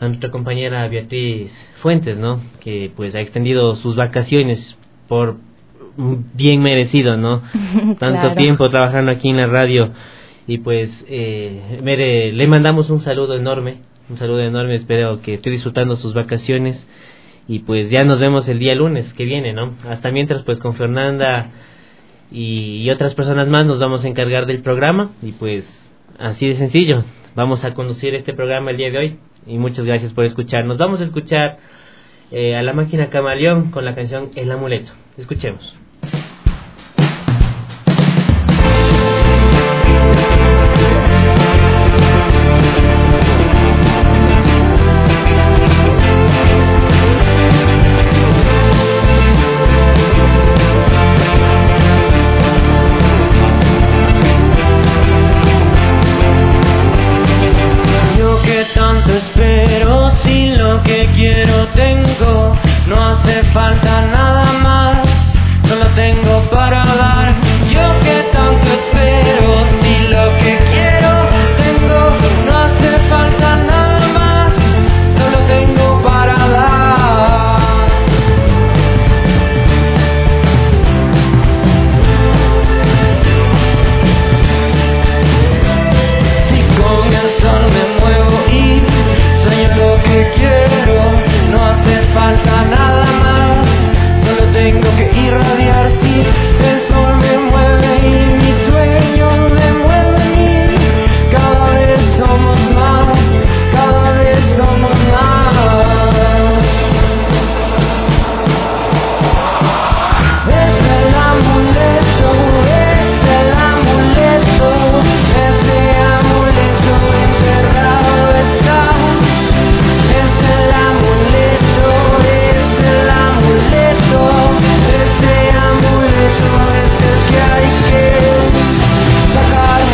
a nuestra compañera Beatriz Fuentes, ¿no? Que pues ha extendido sus vacaciones por bien merecido, ¿no? Tanto Claro. tiempo trabajando aquí en la radio y pues Mere, le mandamos un saludo enorme, espero que esté disfrutando sus vacaciones y pues ya nos vemos el día lunes que viene, ¿no? Hasta mientras pues con Fernanda y otras personas más nos vamos a encargar del programa y pues así de sencillo, vamos a conducir este programa el día de hoy y muchas gracias por escucharnos. Vamos a escuchar a La Máquina Camaleón con la canción El Amuleto. Escuchemos. No hace falta nada más, solo tengo para dar. Yo que tanto espero, si lo que quiero tengo, no hace falta nada más, solo tengo para dar. Si con el sol me muevo y sueño lo que quiero, no hace falta nada más, solo tengo que irradiar. Si el sol me mueve y mi sueño me mueve a mí, cada vez somos más, cada vez somos más. Es el amuleto, es el amuleto, ese amuleto enterrado está. Es el amuleto, es el amuleto, ese amuleto es el que hay que sacar.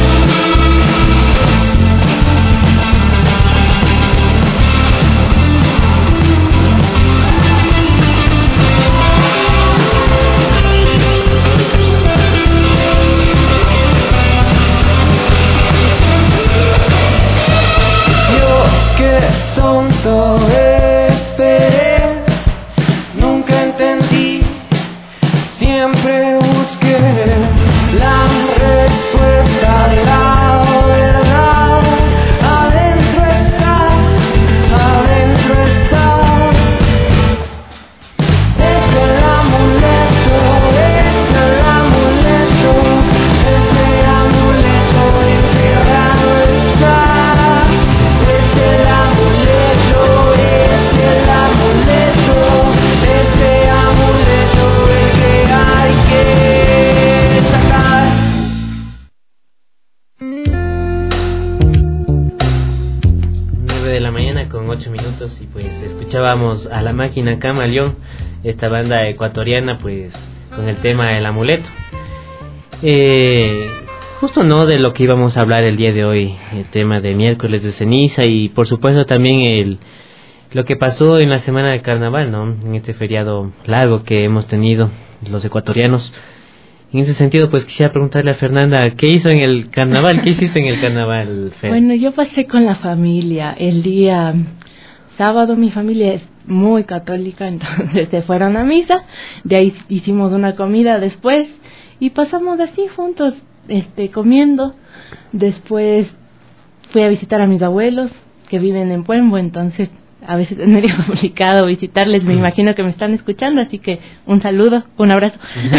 Yo qué tonto esperé, nunca entendí, siempre busqué la respuesta, la verdad, adentro está, adentro está. Es el amuleto, es el amuleto, ese amuleto enterrado está. Es el amuleto, es el amuleto, ese amuleto el que hay que sacar. 9 de la mañana con 8 minutos y pues escuchábamos a La Máquina Camaleón, esta banda ecuatoriana pues con el tema El Amuleto. Justo no de lo que íbamos a hablar el día de hoy, el tema de miércoles de ceniza y por supuesto también lo que pasó en la semana de carnaval, ¿no? En este feriado largo que hemos tenido los ecuatorianos. En ese sentido, pues quisiera preguntarle a Fernanda, ¿qué hizo en el carnaval? ¿Qué hiciste en el carnaval, Fer? Bueno, yo pasé con la familia. El día sábado mi familia es muy católica, entonces se fueron a misa. De ahí hicimos una comida después y pasamos así juntos, comiendo. Después fui a visitar a mis abuelos que viven en Puembo, entonces a veces es medio complicado visitarles, me imagino que me están escuchando, así que un saludo, un abrazo.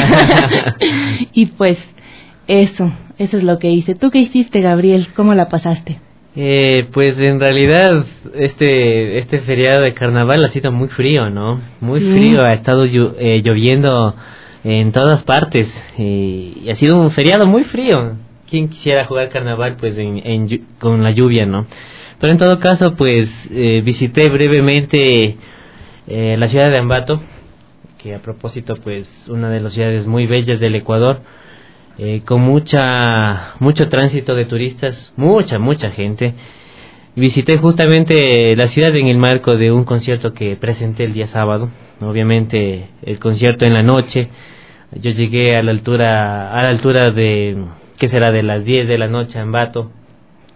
Y pues eso es lo que hice. ¿Tú qué hiciste, Gabriel? ¿Cómo la pasaste? Pues en realidad este feriado de carnaval ha sido muy frío, ¿no? Muy frío, ha estado lloviendo en todas partes y ha sido un feriado muy frío. ¿Quién quisiera jugar carnaval pues con la lluvia, no? Pero en todo caso, pues visité brevemente la ciudad de Ambato, que a propósito, pues una de las ciudades muy bellas del Ecuador, con mucho tránsito de turistas, mucha gente. Visité justamente la ciudad en el marco de un concierto que presenté el día sábado, obviamente el concierto en la noche. Yo llegué a la altura de, ¿qué será?, de las 10 de la noche a Ambato.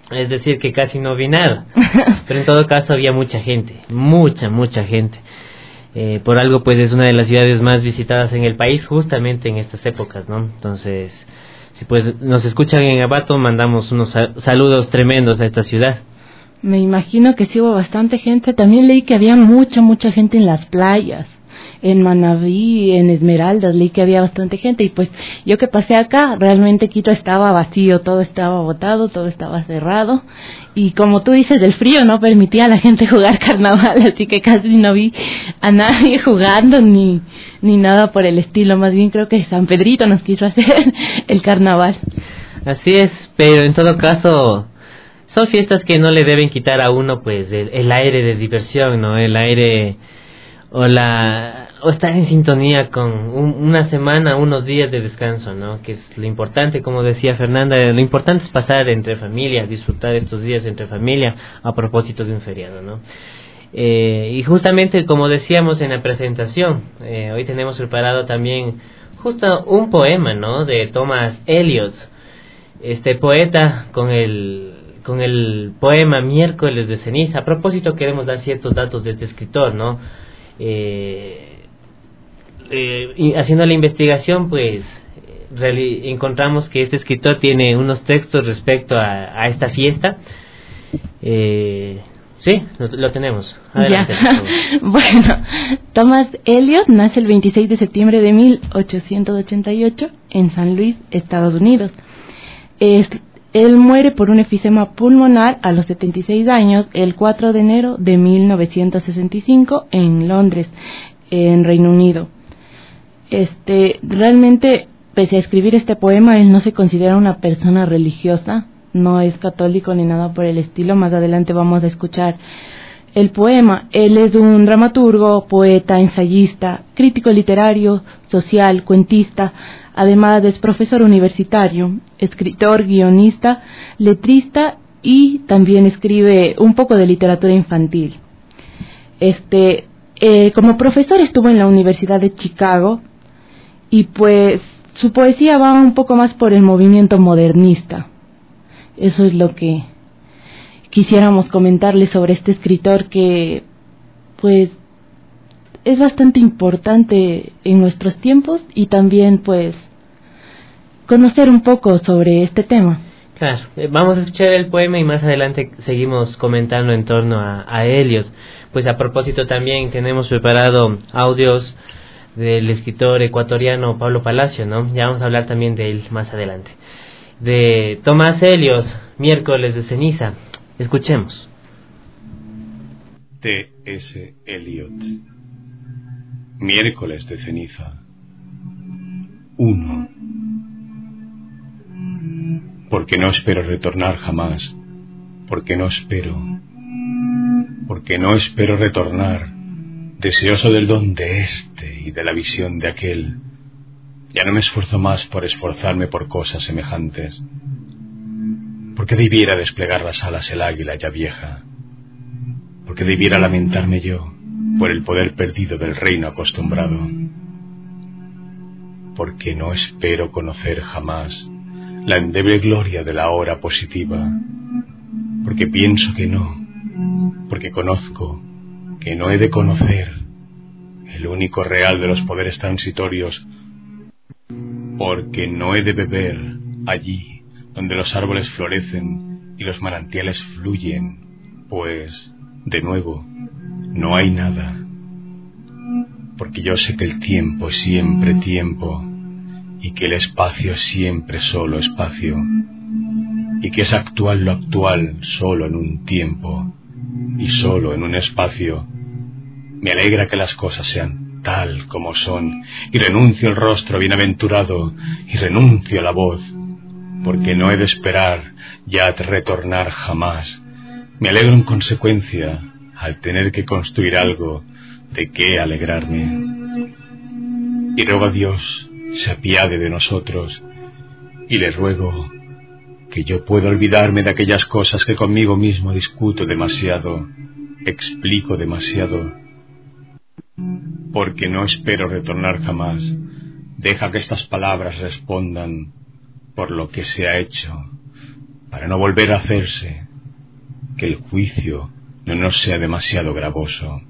es decir, que casi no vi nada. Pero en todo caso había mucha gente, mucha gente. Por algo, pues, es una de las ciudades más visitadas en el país, justamente en estas épocas, ¿no? Entonces, si pues nos escuchan en Ambato, mandamos unos saludos tremendos a esta ciudad. Me imagino que sí hubo bastante gente. También leí que había mucha gente en las playas. En Manabí, en Esmeraldas, leí que había bastante gente. Y pues yo que pasé acá, realmente Quito estaba vacío, todo estaba botado, todo estaba cerrado. Y como tú dices, el frío no permitía a la gente jugar carnaval, así que casi no vi a nadie jugando ni nada por el estilo. Más bien creo que San Pedrito nos quiso hacer el carnaval. Así es, pero en todo caso son fiestas que no le deben quitar a uno, pues, el aire de diversión, ¿no? El aire o estar en sintonía con una semana, unos días de descanso, ¿no? Que es lo importante, como decía Fernanda, lo importante es pasar entre familia, disfrutar estos días entre familia a propósito de un feriado, ¿no? Y justamente como decíamos en la presentación, hoy tenemos preparado también justo un poema, ¿no? De Thomas Eliot, este poeta con el poema Miércoles de Ceniza. A propósito, queremos dar ciertos datos de este escritor, ¿no? Y haciendo la investigación, pues encontramos que este escritor tiene unos textos respecto a esta fiesta. Sí, lo tenemos. Adelante. Bueno, Thomas Eliot nace el 26 de septiembre de 1888 en San Luis, Estados Unidos. Él muere por un enfisema pulmonar a los 76 años el 4 de enero de 1965 en Londres, en Reino Unido. Realmente, pese a escribir este poema, él no se considera una persona religiosa, no es católico ni nada por el estilo. Más adelante vamos a escuchar el poema. Él es un dramaturgo, poeta, ensayista, crítico literario, social, cuentista. Además es profesor universitario, escritor, guionista, letrista y también escribe un poco de literatura infantil. Como profesor estuvo en la Universidad de Chicago y pues su poesía va un poco más por el movimiento modernista. Eso es lo que quisiéramos comentarles sobre este escritor que pues es bastante importante en nuestros tiempos y también pues conocer un poco sobre este tema. Claro, vamos a escuchar el poema y más adelante seguimos comentando en torno a Eliot. Pues a propósito también tenemos preparado audios del escritor ecuatoriano Pablo Palacio, ¿no? Ya vamos a hablar también de él más adelante. De Thomas Eliot, Miércoles de Ceniza. Escuchemos. T.S. Eliot, Miércoles de Ceniza. 1. Porque no espero retornar jamás, porque no espero retornar, deseoso del don de este y de la visión de aquel. Ya no me esfuerzo más por esforzarme por cosas semejantes. ¿Por qué debiera desplegar las alas el águila ya vieja? ¿Por qué debiera lamentarme yo por el poder perdido del reino acostumbrado? Porque no espero conocer jamás la endeble gloria de la hora positiva, porque pienso que no, porque conozco que no he de conocer el único real de los poderes transitorios, porque no he de beber allí donde los árboles florecen y los manantiales fluyen, pues, de nuevo, no hay nada, porque yo sé que el tiempo es siempre tiempo, y que el espacio es siempre solo espacio, y que es actual lo actual solo en un tiempo, y solo en un espacio. Me alegra que las cosas sean tal como son, y renuncio el rostro bienaventurado, y renuncio la voz, porque no he de esperar ya de retornar jamás. Me alegro en consecuencia al tener que construir algo de qué alegrarme. Y ruego a Dios se apiade de nosotros, y le ruego que yo pueda olvidarme de aquellas cosas que conmigo mismo discuto demasiado, explico demasiado. Porque no espero retornar jamás, deja que estas palabras respondan por lo que se ha hecho, para no volver a hacerse, que el juicio no nos sea demasiado gravoso.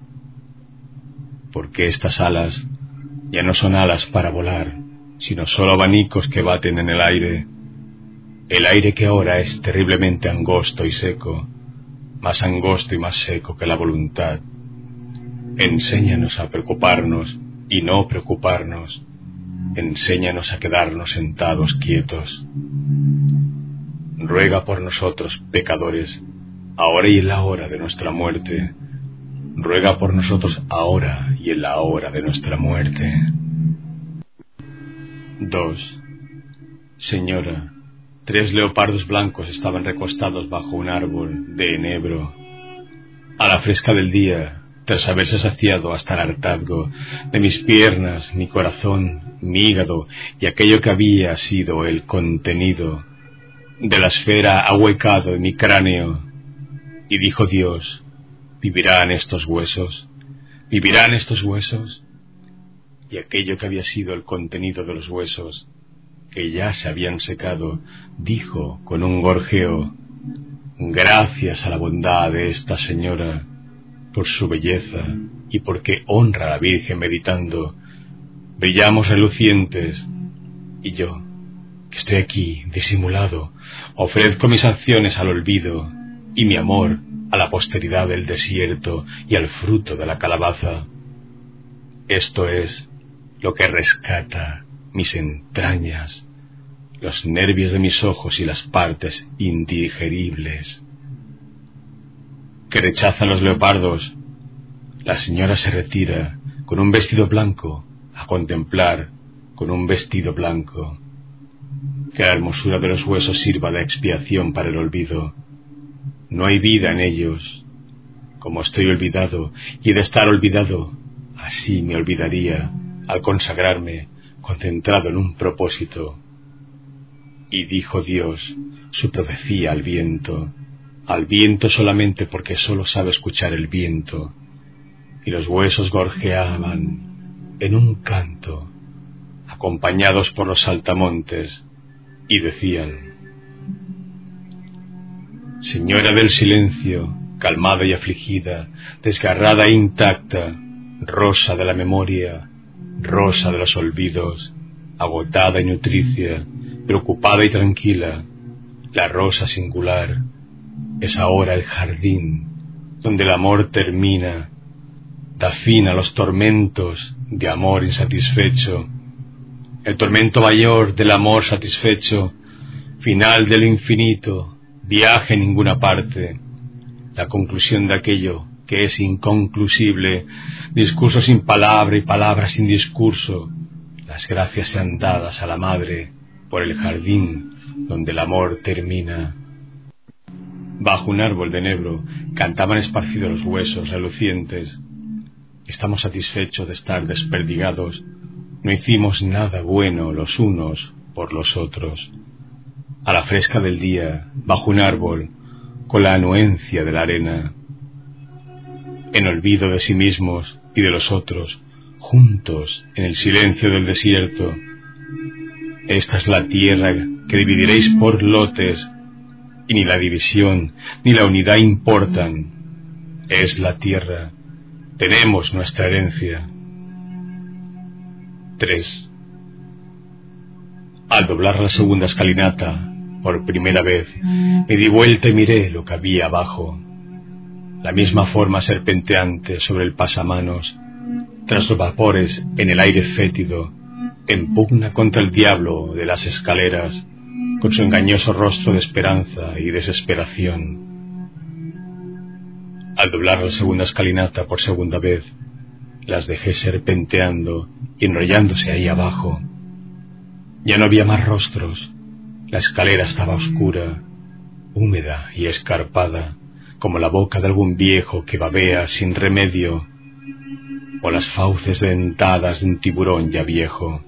Porque estas alas ya no son alas para volar, sino solo abanicos que baten en el aire que ahora es terriblemente angosto y seco, más angosto y más seco que la voluntad. Enséñanos a preocuparnos y no preocuparnos, enséñanos a quedarnos sentados quietos. Ruega por nosotros, pecadores, ahora y en la hora de nuestra muerte. Ruega por nosotros ahora y en la hora de nuestra muerte. 2. Señora, 3 leopardos blancos estaban recostados bajo un árbol de enebro. A la fresca del día, tras haberse saciado hasta el hartazgo de mis piernas, mi corazón, mi hígado y aquello que había sido el contenido de la esfera ahuecado en mi cráneo, y dijo Dios: ¿vivirán estos huesos? ¿Vivirán estos huesos? Y aquello que había sido el contenido de los huesos, que ya se habían secado, dijo con un gorjeo: gracias a la bondad de esta señora, por su belleza y porque honra a la Virgen meditando, brillamos relucientes, y yo, que estoy aquí disimulado, ofrezco mis acciones al olvido y mi amor a la posteridad del desierto y al fruto de la calabaza. Esto es lo que rescata mis entrañas, los nervios de mis ojos y las partes indigeribles que rechazan los leopardos. La señora se retira con un vestido blanco a contemplar con un vestido blanco. Que la hermosura de los huesos sirva de expiación para el olvido. No hay vida en ellos. Como estoy olvidado y he de estar olvidado, así me olvidaría al consagrarme, concentrado en un propósito. Y dijo Dios su profecía al viento solamente porque solo sabe escuchar el viento, y los huesos gorjeaban en un canto, acompañados por los saltamontes, y decían: Señora del silencio, calmada y afligida, desgarrada e intacta, rosa de la memoria, rosa de los olvidos, agotada y nutricia, preocupada y tranquila, la rosa singular es ahora el jardín donde el amor termina, da fin a los tormentos de amor insatisfecho, el tormento mayor del amor satisfecho, final del infinito, viaje en ninguna parte, la conclusión de aquello que es inconclusible, discurso sin palabra y palabra sin discurso, las gracias sean dadas a la madre por el jardín donde el amor termina. Bajo un árbol de enebro cantaban esparcidos los huesos relucientes. Estamos satisfechos de estar desperdigados, no hicimos nada bueno los unos por los otros. A la fresca del día, bajo un árbol, con la anuencia de la arena, en olvido de sí mismos y de los otros, juntos en el silencio del desierto. Esta es la tierra que dividiréis por lotes, y ni la división ni la unidad importan. Es la tierra, tenemos nuestra herencia. 3. Al doblar la segunda escalinata, por primera vez, me di vuelta y miré lo que había abajo. La misma forma serpenteante sobre el pasamanos, tras los vapores en el aire fétido, en pugna contra el diablo de las escaleras, con su engañoso rostro de esperanza y desesperación. Al doblar la segunda escalinata por segunda vez, las dejé serpenteando y enrollándose ahí abajo. Ya no había más rostros, la escalera estaba oscura, húmeda y escarpada, como la boca de algún viejo que babea sin remedio, o las fauces dentadas de un tiburón ya viejo.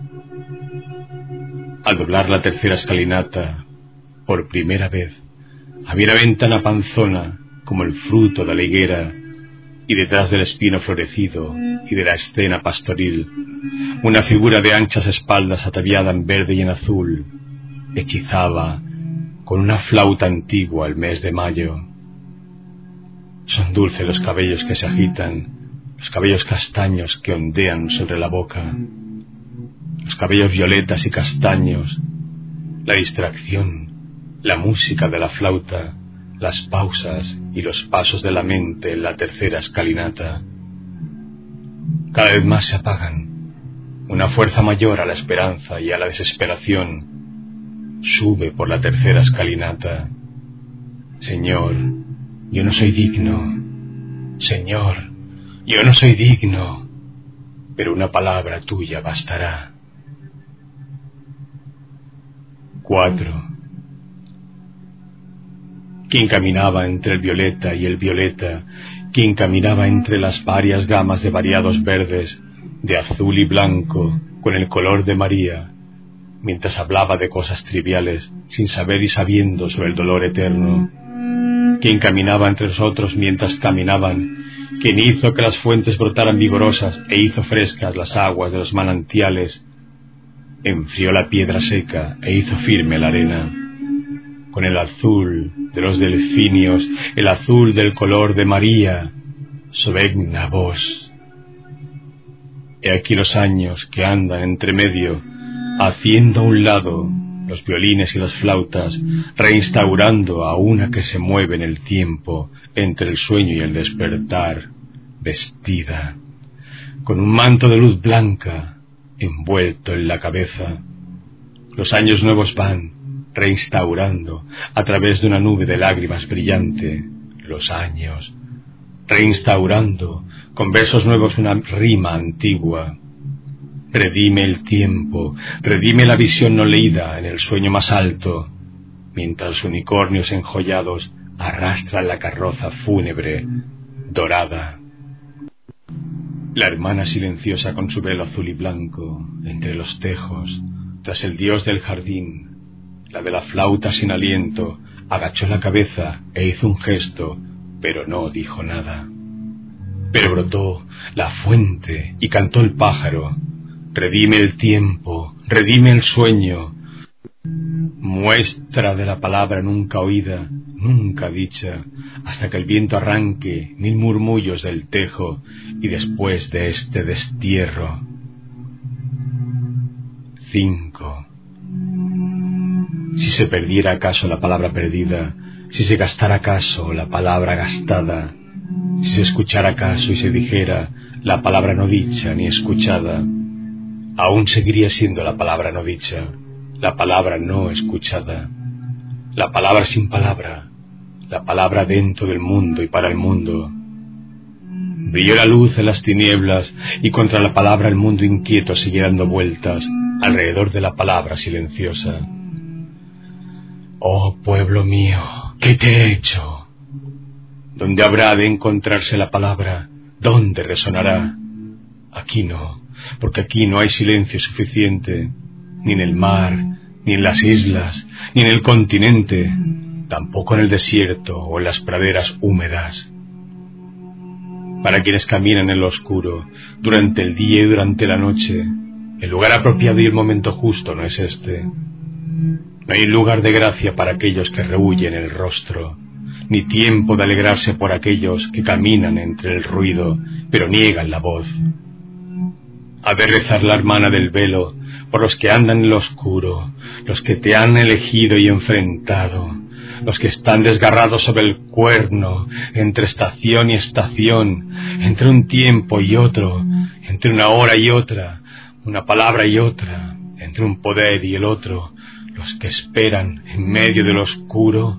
Al doblar la tercera escalinata, por primera vez, había una ventana panzona como el fruto de la higuera, y detrás del espino florecido y de la escena pastoril, una figura de anchas espaldas ataviada en verde y en azul, hechizaba con una flauta antigua el mes de mayo. Son dulces los cabellos que se agitan, los cabellos castaños que ondean sobre la boca, los cabellos violetas y castaños, la distracción, la música de la flauta, las pausas y los pasos de la mente en la tercera escalinata. Cada vez más se apagan. Una fuerza mayor a la esperanza y a la desesperación sube por la tercera escalinata. Señor, yo no soy digno. Señor, yo no soy digno. Pero una palabra tuya bastará. 4. ¿Quién caminaba entre el violeta y el violeta? ¿Quién caminaba entre las varias gamas de variados verdes, de azul y blanco, con el color de María, mientras hablaba de cosas triviales, sin saber y sabiendo sobre el dolor eterno? ¿Quién caminaba entre nosotros mientras caminaban? ¿Quién hizo que las fuentes brotaran vigorosas e hizo frescas las aguas de los manantiales? Enfrió la piedra seca e hizo firme la arena. Con el azul de los delfinios, el azul del color de María, solemna voz. He aquí los años que andan entre medio, haciendo a un lado los violines y las flautas, reinstaurando a una que se mueve en el tiempo, entre el sueño y el despertar, vestida, con un manto de luz blanca, envuelto en la cabeza. Los años nuevos van, reinstaurando, a través de una nube de lágrimas brillante, los años, reinstaurando, con versos nuevos una rima antigua. Redime el tiempo, redime la visión no leída en el sueño más alto, mientras los unicornios enjollados arrastran la carroza fúnebre, dorada. La hermana silenciosa con su velo azul y blanco, entre los tejos, tras el dios del jardín, la de la flauta sin aliento, agachó la cabeza e hizo un gesto, pero no dijo nada. Pero brotó la fuente y cantó el pájaro. Redime el tiempo, redime el sueño. Muestra de la palabra nunca oída, nunca dicha, hasta que el viento arranque 1000 murmullos del tejo y después de este destierro. 5. Si se perdiera acaso la palabra perdida, si se gastara acaso la palabra gastada, si se escuchara acaso y se dijera la palabra no dicha ni escuchada, aún seguiría siendo la palabra no dicha, la palabra no escuchada, la palabra sin palabra, la palabra dentro del mundo y para el mundo. Brilló la luz en las tinieblas y contra la palabra el mundo inquieto seguía dando vueltas alrededor de la palabra silenciosa. Oh pueblo mío, ¿qué te he hecho? ¿Dónde habrá de encontrarse la palabra? ¿Dónde resonará? Aquí no, porque aquí no hay silencio suficiente, ni en el mar, ni en las islas, ni en el continente, tampoco en el desierto o en las praderas húmedas. Para quienes caminan en lo oscuro, durante el día y durante la noche, el lugar apropiado y el momento justo no es este. No hay lugar de gracia para aquellos que rehuyen el rostro, ni tiempo de alegrarse por aquellos que caminan entre el ruido, pero niegan la voz. Ha de rezar la hermana del velo por los que andan en lo oscuro, los que te han elegido y enfrentado, los que están desgarrados sobre el cuerno, entre estación y estación, entre un tiempo y otro, entre una hora y otra, una palabra y otra, entre un poder y el otro, los que esperan en medio del oscuro.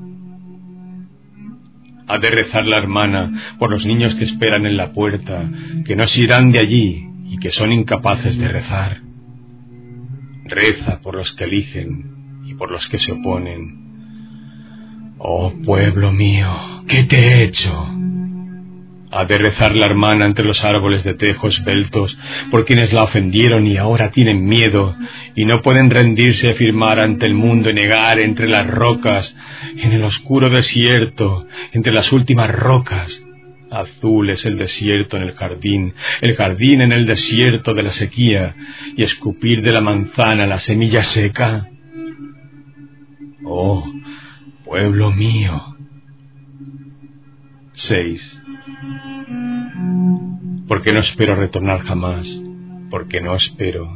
Ha de rezar la hermana por los niños que esperan en la puerta, que no se irán de allí y que son incapaces de rezar. Reza por los que eligen y por los que se oponen. Oh pueblo mío, ¿qué te he hecho? Ha de rezar la hermana entre los árboles de tejo esbeltos por quienes la ofendieron y ahora tienen miedo y no pueden rendirse y afirmar ante el mundo y negar entre las rocas, en el oscuro desierto, entre las últimas rocas. Azul es el desierto en el jardín en el desierto de la sequía, y escupir de la manzana la semilla seca. Oh, pueblo mío. 6. Porque no espero retornar jamás, porque no espero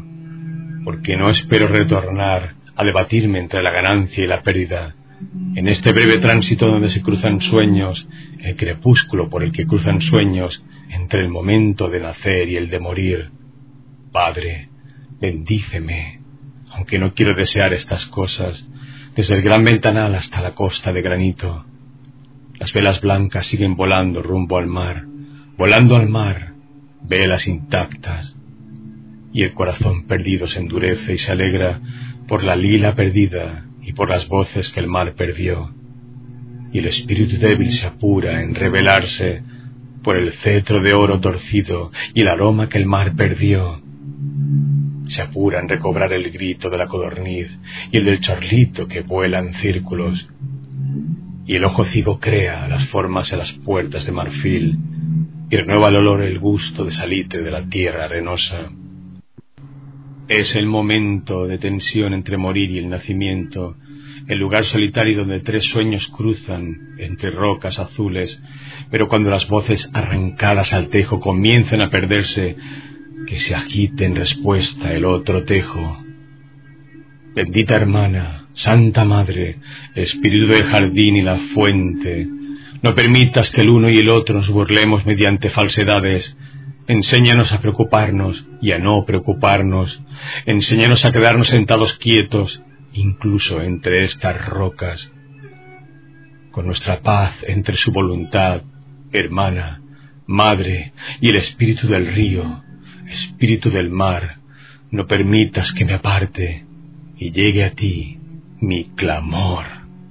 retornar a debatirme entre la ganancia y la pérdida, en este breve tránsito donde se cruzan sueños, el crepúsculo por el que cruzan sueños, entre el momento de nacer y el de morir. Padre, bendíceme, aunque no quiero desear estas cosas, desde el gran ventanal hasta la costa de granito. Las velas blancas siguen volando rumbo al mar, volando al mar, velas intactas, y el corazón perdido se endurece y se alegra por la lila perdida y por las voces que el mar perdió, y el espíritu débil se apura en rebelarse por el cetro de oro torcido y el aroma que el mar perdió. Se apura en recobrar el grito de la codorniz y el del chorlito que vuela en círculos, y el ojo ciego crea las formas en las puertas de marfil y renueva el olor, el gusto de salitre de la tierra arenosa. Es el momento de tensión entre morir y el nacimiento, el lugar solitario donde 3 sueños cruzan entre rocas azules, pero cuando las voces arrancadas al tejo comienzan a perderse, que se agite en respuesta el otro tejo. Bendita hermana, Santa Madre, Espíritu del jardín y la fuente, no permitas que el uno y el otro nos burlemos mediante falsedades. Enséñanos a preocuparnos y a no preocuparnos. Enséñanos a quedarnos sentados quietos, incluso entre estas rocas. Con nuestra paz entre su voluntad, hermana, madre y el espíritu del río, espíritu del mar, no permitas que me aparte y llegue a ti mi clamor.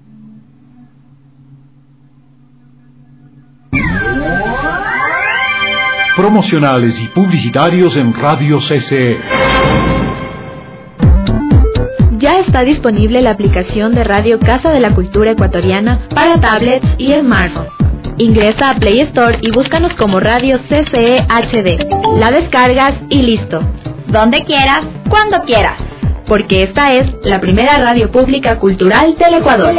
Promocionales y publicitarios en Radio CC. Ya está disponible la aplicación de Radio Casa de la Cultura Ecuatoriana para tablets y smartphones. Ingresa a Play Store y búscanos como Radio CCE HD. La descargas y listo. Donde quieras, cuando quieras. Porque esta es la primera radio pública cultural del Ecuador.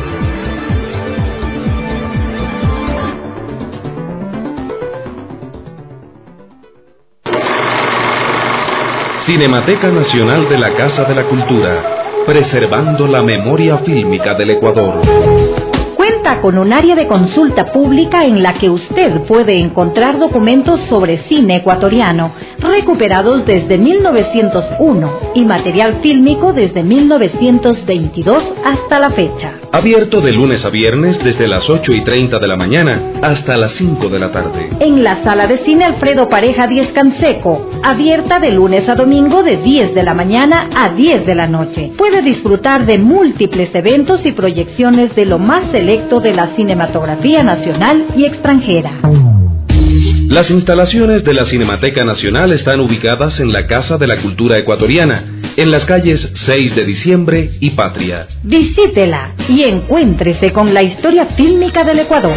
Cinemateca Nacional de la Casa de la Cultura, preservando la memoria fílmica del Ecuador. Cuenta con un área de consulta pública en la que usted puede encontrar documentos sobre cine ecuatoriano, recuperados desde 1901 y material fílmico desde 1922 hasta la fecha. Abierto de lunes a viernes desde las 8:30 de la mañana hasta las 5 de la tarde. En la sala de cine Alfredo Pareja 10 Canseco, abierta de lunes a domingo de 10 de la mañana a 10 de la noche. Puede disfrutar de múltiples eventos y proyecciones de lo más selecto de la cinematografía nacional y extranjera. Las instalaciones de la Cinemateca Nacional están ubicadas en la Casa de la Cultura Ecuatoriana, en las calles 6 de Diciembre y Patria. Visítela y encuéntrese con la historia fílmica del Ecuador.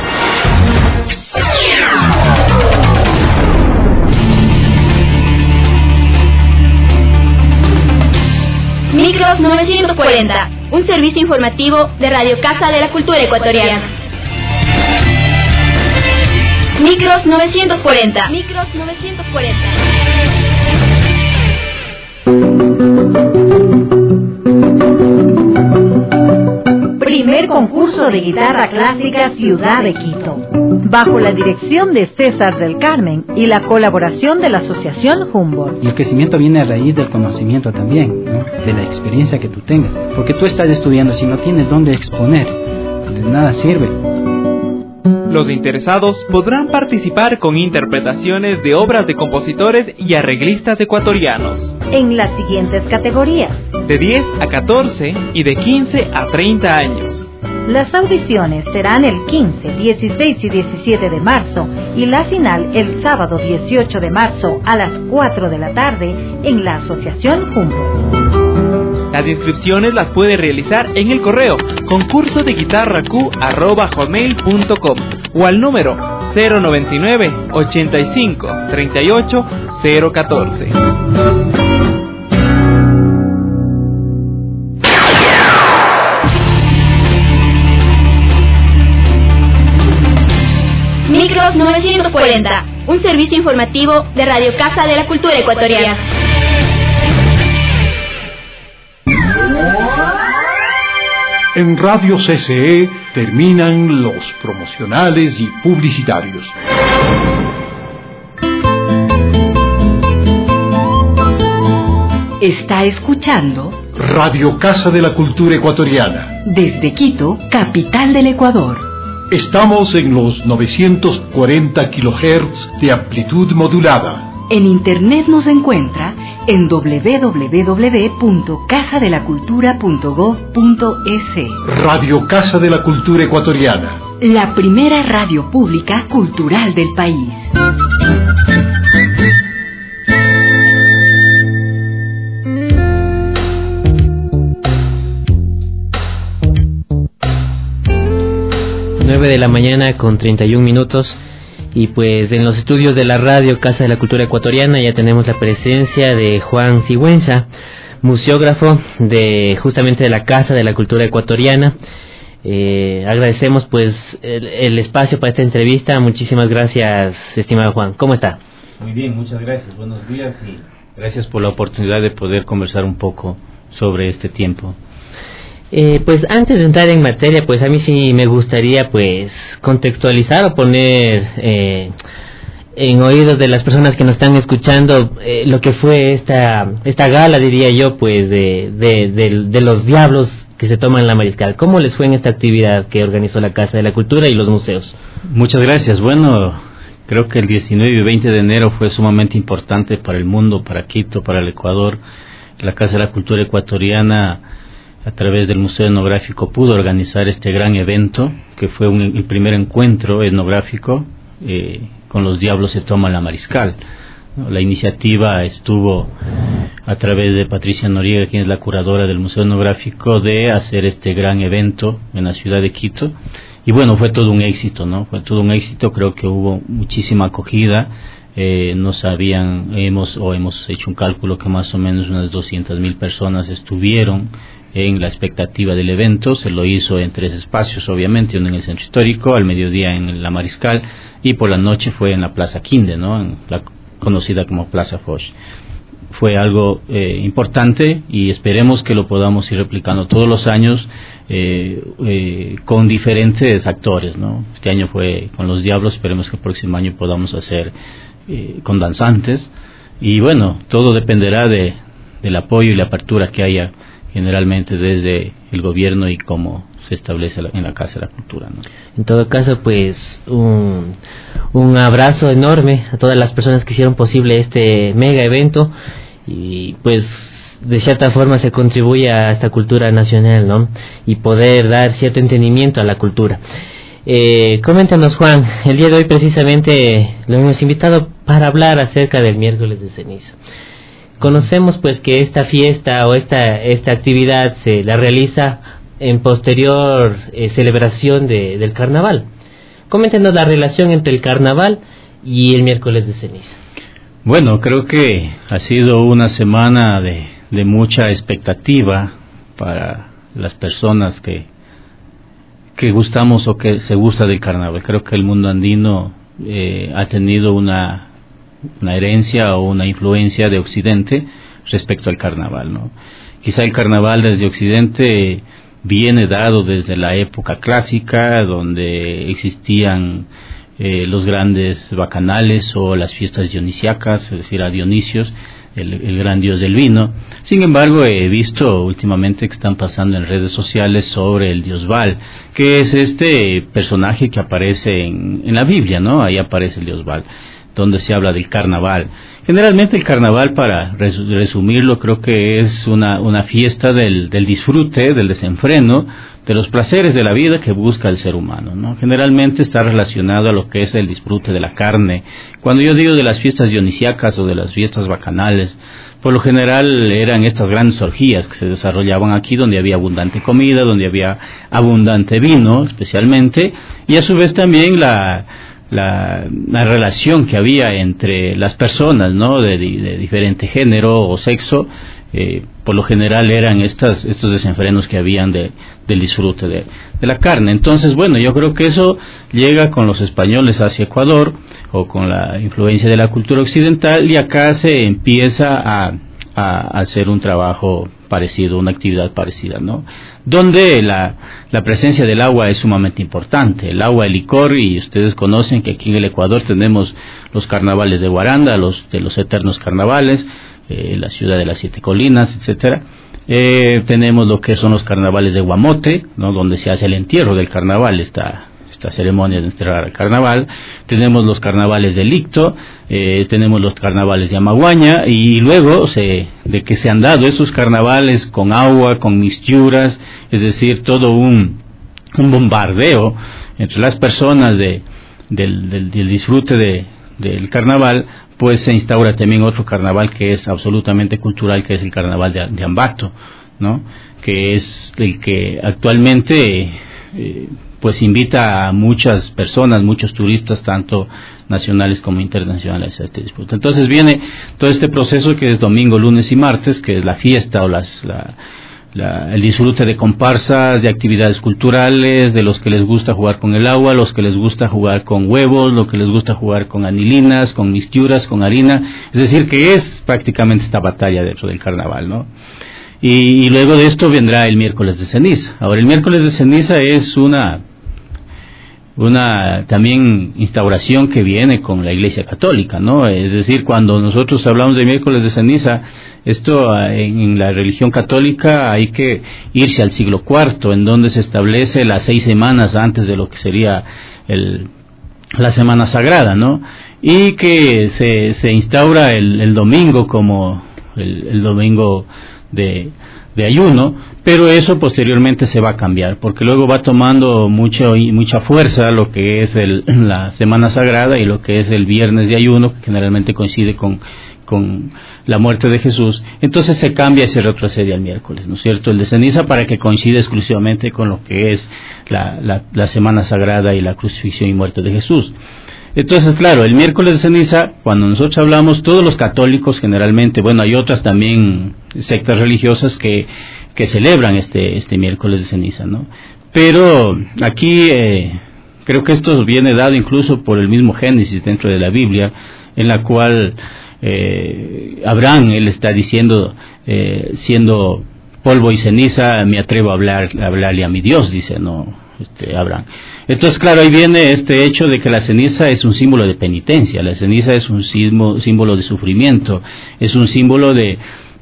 Micros 940, un servicio informativo de Radio Casa de la Cultura Ecuatoriana. Micros 940. Micros 940. Primer concurso de guitarra clásica Ciudad de Quito, bajo la dirección de César del Carmen y la colaboración de la Asociación Humboldt. Y el crecimiento viene a raíz del conocimiento también, ¿no? De la experiencia que tú tengas, porque tú estás estudiando, si no tienes dónde exponer, de nada sirve. Los interesados podrán participar con interpretaciones de obras de compositores y arreglistas ecuatorianos. En las siguientes categorías: de 10 a 14 y de 15 a 30 años. Las audiciones serán el 15, 16 y 17 de marzo y la final el sábado 18 de marzo a las 4 de la tarde en la Asociación Humboldt. Las inscripciones las puede realizar en el correo concursodeguitarraq@hotmail.com o al número 099 85 38 014. Carlos 940, un servicio informativo de Radio Casa de la Cultura Ecuatoriana. En Radio CCE terminan los promocionales y publicitarios. Está escuchando Radio Casa de la Cultura Ecuatoriana. desde Quito, capital del Ecuador. Estamos en los 940 kHz de amplitud modulada. En internet nos encuentra en www.casadelacultura.gov.es. Radio Casa de la Cultura Ecuatoriana. La primera radio pública cultural del país. De la mañana con 31 minutos y pues en los estudios de la radio Casa de la Cultura Ecuatoriana ya tenemos la presencia de Juan Sigüenza, museógrafo justamente de la Casa de la Cultura Ecuatoriana. Agradecemos pues el espacio para esta entrevista. Muchísimas gracias, estimado Juan. ¿Cómo está? Muy bien, muchas gracias. Buenos días y gracias por la oportunidad de poder conversar un poco sobre este tiempo. Pues antes de entrar en materia, pues a mí sí me gustaría pues contextualizar o poner en oídos de las personas que nos están escuchando lo que fue esta gala, diría yo, pues de los diablos que se toman la Mariscal. ¿Cómo les fue en esta actividad que organizó la Casa de la Cultura y los museos? Muchas gracias. Bueno, creo que el 19 y 20 de enero fue sumamente importante para el mundo, para Quito, para el Ecuador. La Casa de la Cultura Ecuatoriana, a través del Museo Etnográfico, pudo organizar este gran evento, que fue el primer encuentro etnográfico con los diablos se toman la Mariscal. La iniciativa estuvo a través de Patricia Noriega, quien es la curadora del Museo Etnográfico, de hacer este gran evento en la ciudad de Quito. Y bueno, fue todo un éxito, ¿no? Fue todo un éxito, creo que hubo muchísima acogida. Hemos hecho un cálculo que más o menos unas 200,000 personas estuvieron en la expectativa del evento. Se lo hizo en 3 espacios, obviamente, uno en el centro histórico, al mediodía en la Mariscal y por la noche fue en la Plaza Quinde, ¿no? En la conocida como Plaza Foch. Fue algo importante y esperemos que lo podamos ir replicando todos los años con diferentes actores, ¿no? Este año fue con los diablos, esperemos que el próximo año podamos hacer con danzantes y bueno, todo dependerá del apoyo y la apertura que haya generalmente desde el gobierno y cómo se establece en la Casa de la Cultura, ¿no? En todo caso, pues un abrazo enorme a todas las personas que hicieron posible este mega evento y pues de cierta forma se contribuye a esta cultura nacional, ¿no? Y poder dar cierto entendimiento a la cultura. Coméntanos, Juan, el día de hoy precisamente lo hemos invitado para hablar acerca del miércoles de ceniza. Conocemos pues que esta fiesta o esta actividad se la realiza en posterior celebración del carnaval. Coméntenos la relación entre el carnaval y el miércoles de ceniza. Bueno, creo que ha sido una semana de mucha expectativa para las personas que gustamos o que se gusta del carnaval. Creo que el mundo andino ha tenido una herencia o una influencia de Occidente respecto al carnaval, ¿no? Quizá el carnaval desde Occidente viene dado desde la época clásica, donde existían los grandes bacanales o las fiestas dionisíacas, es decir, a Dionisios, el gran dios del vino. Sin embargo, he visto últimamente que están pasando en redes sociales sobre el dios Baal, que es este personaje que aparece en la Biblia, ¿no? Ahí aparece el dios Baal, donde se habla del carnaval. Generalmente el carnaval, para resumirlo, creo que es una fiesta del disfrute, del desenfreno, de los placeres de la vida que busca el ser humano, ¿no? Generalmente está relacionado a lo que es el disfrute de la carne. Cuando yo digo de las fiestas dionisíacas o de las fiestas bacanales, por lo general eran estas grandes orgías que se desarrollaban aquí, donde había abundante comida, donde había abundante vino, especialmente, y a su vez también la la relación que había entre las personas, ¿no? de diferente género o sexo. Por lo general eran estos desenfrenos que habían del disfrute de la carne. Entonces, bueno, yo creo que eso llega con los españoles hacia Ecuador, o con la influencia de la cultura occidental, y acá se empieza a hacer un trabajo parecido, una actividad parecida, ¿no? Donde la presencia del agua es sumamente importante. El agua, el licor, y ustedes conocen que aquí en el Ecuador tenemos los carnavales de Guaranda, de los eternos carnavales, la ciudad de las 7 colinas, etcétera. Tenemos lo que son los carnavales de Guamote, ¿no? Donde se hace el entierro del carnaval, esta ceremonia de enterrar al carnaval. Tenemos los carnavales de Licto, tenemos los carnavales de Amaguaña, y luego de que se han dado esos carnavales con agua, con mixturas, es decir, todo un bombardeo entre las personas del disfrute del carnaval, pues se instaura también otro carnaval que es absolutamente cultural, que es el carnaval de Ambato, ¿no? Que es el que actualmente pues invita a muchas personas, muchos turistas, tanto nacionales como internacionales, a este disfrute. Entonces viene todo este proceso que es domingo, lunes y martes, que es la fiesta o el disfrute de comparsas, de actividades culturales, de los que les gusta jugar con el agua, los que les gusta jugar con huevos, los que les gusta jugar con anilinas, con mixturas, con harina. Es decir, que es prácticamente esta batalla dentro del carnaval, ¿no? Y luego de esto vendrá el miércoles de ceniza. Ahora, el miércoles de ceniza es una también instauración que viene con la Iglesia Católica, ¿no? Es decir, cuando nosotros hablamos de miércoles de ceniza, esto en la religión católica hay que irse al siglo IV, en donde se establece las 6 semanas antes de lo que sería la Semana Sagrada, ¿no? Y que se instaura el domingo como el domingo de ayuno, pero eso posteriormente se va a cambiar, porque luego va tomando mucha fuerza lo que es la Semana Sagrada y lo que es el viernes de ayuno, que generalmente coincide con la muerte de Jesús. Entonces se cambia y se retrocede al miércoles, ¿no es cierto?, el de ceniza, para que coincida exclusivamente con lo que es la Semana Sagrada y la crucifixión y muerte de Jesús. Entonces, claro, el miércoles de ceniza, cuando nosotros hablamos, todos los católicos generalmente, bueno, hay otras también sectas religiosas que celebran este miércoles de ceniza, ¿no? Pero aquí creo que esto viene dado incluso por el mismo Génesis dentro de la Biblia, en la cual Abraham, él está diciendo, siendo polvo y ceniza, me atrevo a hablarle a mi Dios, dice, ¿no? Abraham. Entonces, claro, ahí viene este hecho de que la ceniza es un símbolo de penitencia, la ceniza es un símbolo de sufrimiento, es un símbolo de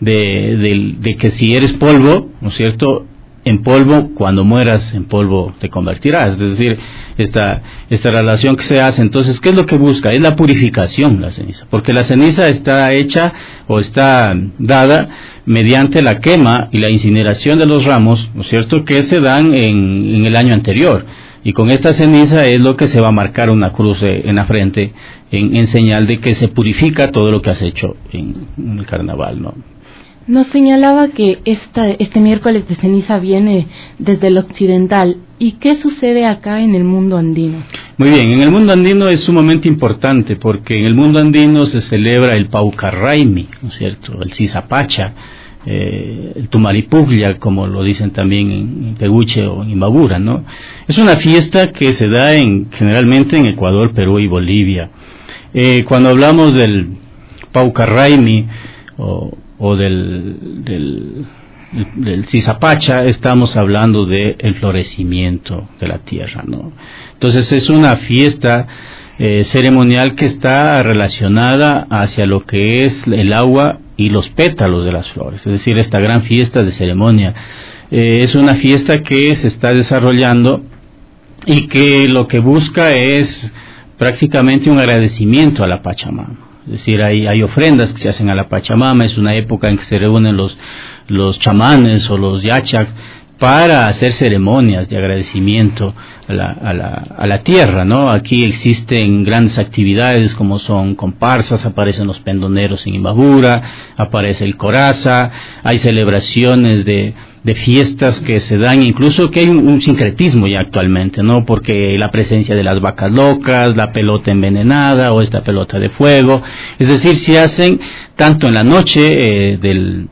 que si eres polvo, ¿no es cierto?, en polvo, cuando mueras en polvo te convertirás. Es decir, esta relación que se hace. Entonces, ¿qué es lo que busca? Es la purificación, la ceniza, porque la ceniza está hecha o está dada mediante la quema y la incineración de los ramos, ¿no es cierto?, que se dan en el año anterior. Y con esta ceniza es lo que se va a marcar una cruz en la frente, en señal de que se purifica todo lo que has hecho en el carnaval, ¿no? Nos señalaba que este miércoles de ceniza viene desde el occidental. ¿Y qué sucede acá en el mundo andino? Muy bien, en el mundo andino es sumamente importante, porque en el mundo andino se celebra el Paucarraimi, ¿no es cierto?, el Sisapacha, el Tumaripuglia, como lo dicen también en Peguche o en Imbabura, ¿no? Es una fiesta que se da generalmente en Ecuador, Perú y Bolivia. Cuando hablamos del Paucarraimi o del Sisapacha, estamos hablando del florecimiento de la tierra, ¿no? Entonces es una fiesta ceremonial que está relacionada hacia lo que es el agua y los pétalos de las flores, es decir, esta gran fiesta de ceremonia. Es una fiesta que se está desarrollando y que lo que busca es prácticamente un agradecimiento a la Pachamama. Es decir, hay ofrendas que se hacen a la Pachamama. Es una época en que se reúnen los chamanes o los yachak para hacer ceremonias de agradecimiento a la tierra, ¿no? Aquí existen grandes actividades como son comparsas, aparecen los pendoneros en Imbabura, aparece el coraza, hay celebraciones de fiestas que se dan, incluso que hay un sincretismo ya actualmente, ¿no? Porque la presencia de las vacas locas, la pelota envenenada o esta pelota de fuego, es decir, se hacen tanto en la noche del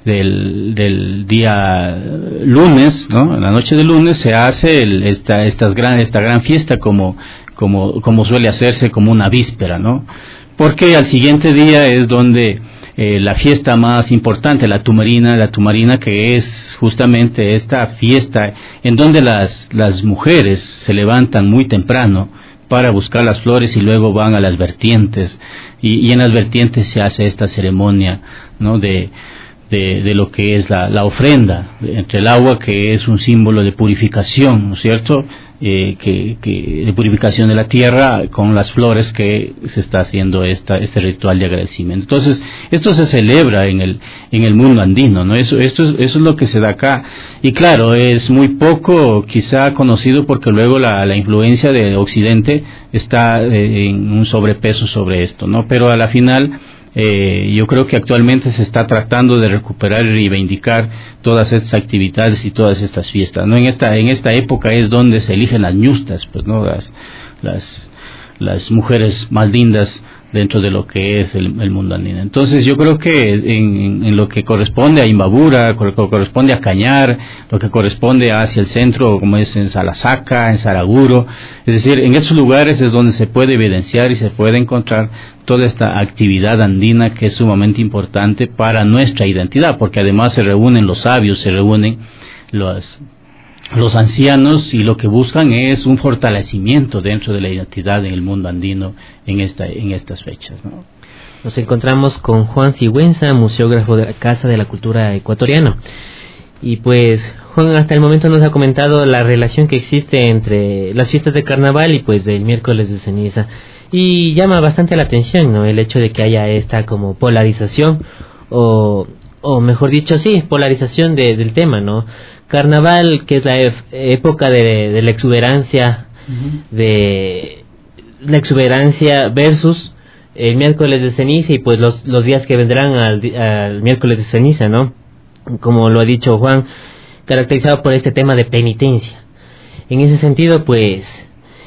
día lunes, ¿no? En la noche del lunes se hace esta gran fiesta como suele hacerse como una víspera, ¿no? Porque al siguiente día es donde la fiesta más importante, la tumarina, que es justamente esta fiesta en donde las mujeres se levantan muy temprano para buscar las flores y luego van a las vertientes, y en las vertientes se hace esta ceremonia, ¿no? de lo que es la ofrenda entre el agua, que es un símbolo de purificación, ¿no es cierto? De purificación de la tierra, con las flores, que se está haciendo este ritual de agradecimiento. Entonces, esto se celebra en el mundo andino, ¿no? Eso es lo que se da acá. Y claro, es muy poco quizá conocido, porque luego la influencia de Occidente está en un sobrepeso sobre esto, ¿no? Pero a la final, yo creo que actualmente se está tratando de recuperar y reivindicar todas estas actividades y todas estas fiestas, ¿no? En esta época es donde se eligen las ñustas, pues, ¿no? Las mujeres más lindas dentro de lo que es el mundo andino. Entonces yo creo que en lo que corresponde a Imbabura, lo que corresponde a Cañar, lo que corresponde hacia el centro, como es en Salasaca, en Saraguro, es decir, en estos lugares es donde se puede evidenciar y se puede encontrar toda esta actividad andina, que es sumamente importante para nuestra identidad, porque además se reúnen los sabios, se reúnen los ancianos, y lo que buscan es un fortalecimiento dentro de la identidad en el mundo andino en estas fechas, ¿no? Nos encontramos con Juan Sigüenza, museógrafo de la Casa de la Cultura Ecuatoriana. Y pues Juan hasta el momento nos ha comentado la relación que existe entre las fiestas de carnaval y pues el miércoles de ceniza. Y llama bastante la atención, ¿no? El hecho de que haya esta como polarización, o mejor dicho, sí, polarización del tema, ¿no? Carnaval, que es la época de la exuberancia, de la exuberancia, versus el miércoles de ceniza, y pues los días que vendrán al miércoles de ceniza, ¿no? Como lo ha dicho Juan, caracterizado por este tema de penitencia. En ese sentido, pues,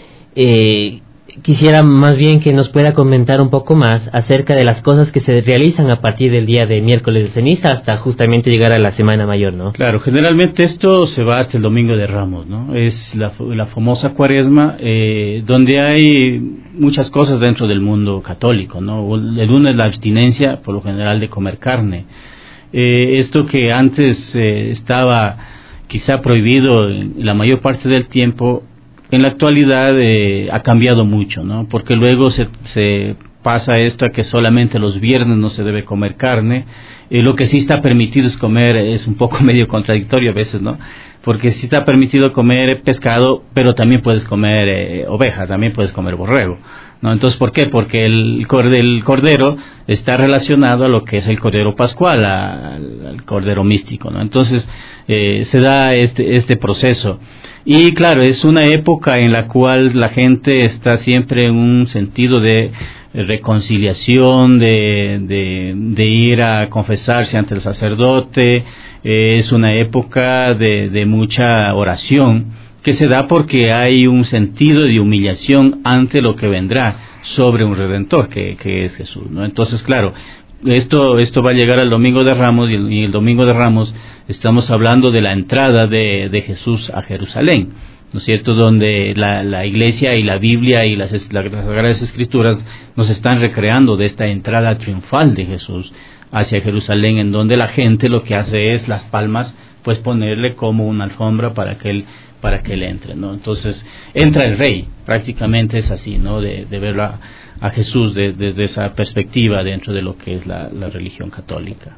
quisiera más bien que nos pueda comentar un poco más acerca de las cosas que se realizan a partir del día de miércoles de ceniza hasta justamente llegar a la Semana Mayor, ¿no? Claro, generalmente esto se va hasta el Domingo de Ramos, ¿no? Es la famosa Cuaresma, donde hay muchas cosas dentro del mundo católico, ¿no? El uno es la abstinencia, por lo general, de comer carne. Esto que antes estaba quizá prohibido en la mayor parte del tiempo, en la actualidad ha cambiado mucho, ¿no? Porque luego se pasa esto a que solamente los viernes no se debe comer carne. Lo que sí está permitido es comer, es un poco medio contradictorio a veces, ¿no? Porque sí está permitido comer pescado, pero también puedes comer oveja, también puedes comer borrego, ¿no? Entonces, ¿por qué? Porque el cordero está relacionado a lo que es el cordero pascual, al cordero místico, ¿no? Entonces, se da este proceso. Y claro, es una época en la cual la gente está siempre en un sentido de reconciliación, de ir a confesarse ante el sacerdote. Es una época de mucha oración, que se da porque hay un sentido de humillación ante lo que vendrá sobre un Redentor, que es Jesús, ¿no? Entonces, claro, esto va a llegar al Domingo de Ramos, y el Domingo de Ramos estamos hablando de la entrada de Jesús a Jerusalén, ¿no es cierto? Donde la Iglesia y la Biblia y las Sagradas Escrituras nos están recreando de esta entrada triunfal de Jesús hacia Jerusalén, en donde la gente lo que hace es las palmas, pues ponerle como una alfombra para que él entre, ¿no? Entonces entra el Rey, prácticamente es así, ¿no? De verlo a Jesús desde esa perspectiva dentro de lo que es la religión católica.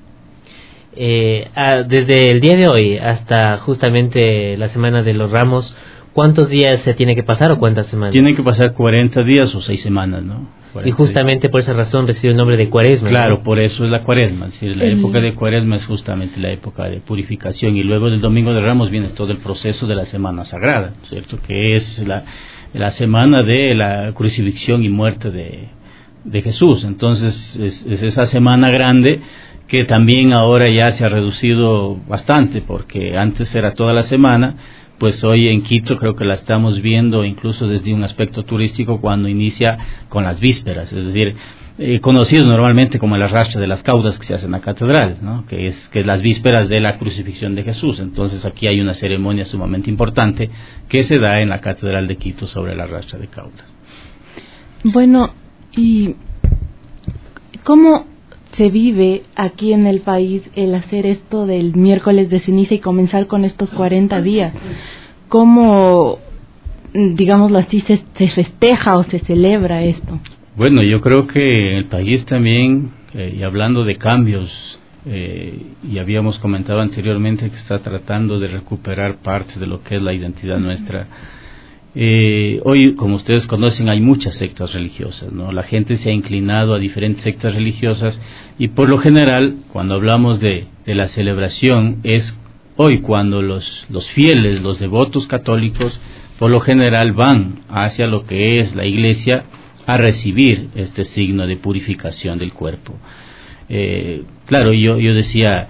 Desde el día de hoy hasta justamente la Semana de los Ramos, ¿cuántos días se tiene que pasar o cuántas semanas? Tienen que pasar 40 días o 6 semanas, ¿no? Y justamente por esa razón recibe el nombre de Cuaresma. Claro, ¿no? por eso es la Cuaresma. Es decir, la época de Cuaresma es justamente la época de purificación, y luego del Domingo de Ramos viene todo el proceso de la Semana Sagrada, ¿cierto? Que es la semana de la crucifixión y muerte de Jesús. Entonces es esa semana grande que también ahora ya se ha reducido bastante, porque antes era toda la semana, pues hoy en Quito creo que la estamos viendo incluso desde un aspecto turístico cuando inicia con las vísperas, es decir, conocido normalmente como el arrastre de las caudas que se hace en la catedral, ¿no? que es las vísperas de la crucifixión de Jesús. Entonces aquí hay una ceremonia sumamente importante que se da en la catedral de Quito sobre el arrastre de caudas. Bueno, ¿y cómo se vive aquí en el país el hacer esto del miércoles de ceniza y comenzar con estos 40 días? ¿Cómo, digámoslo así, se festeja o se celebra esto? Bueno, yo creo que el país también, y hablando de cambios, y habíamos comentado anteriormente que está tratando de recuperar parte de lo que es la identidad nuestra. Hoy, como ustedes conocen, hay muchas sectas religiosas, ¿no? La gente se ha inclinado a diferentes sectas religiosas y por lo general, cuando hablamos de la celebración, es hoy cuando los fieles, los devotos católicos, por lo general van hacia lo que es la iglesia a recibir este signo de purificación del cuerpo. Claro, yo decía,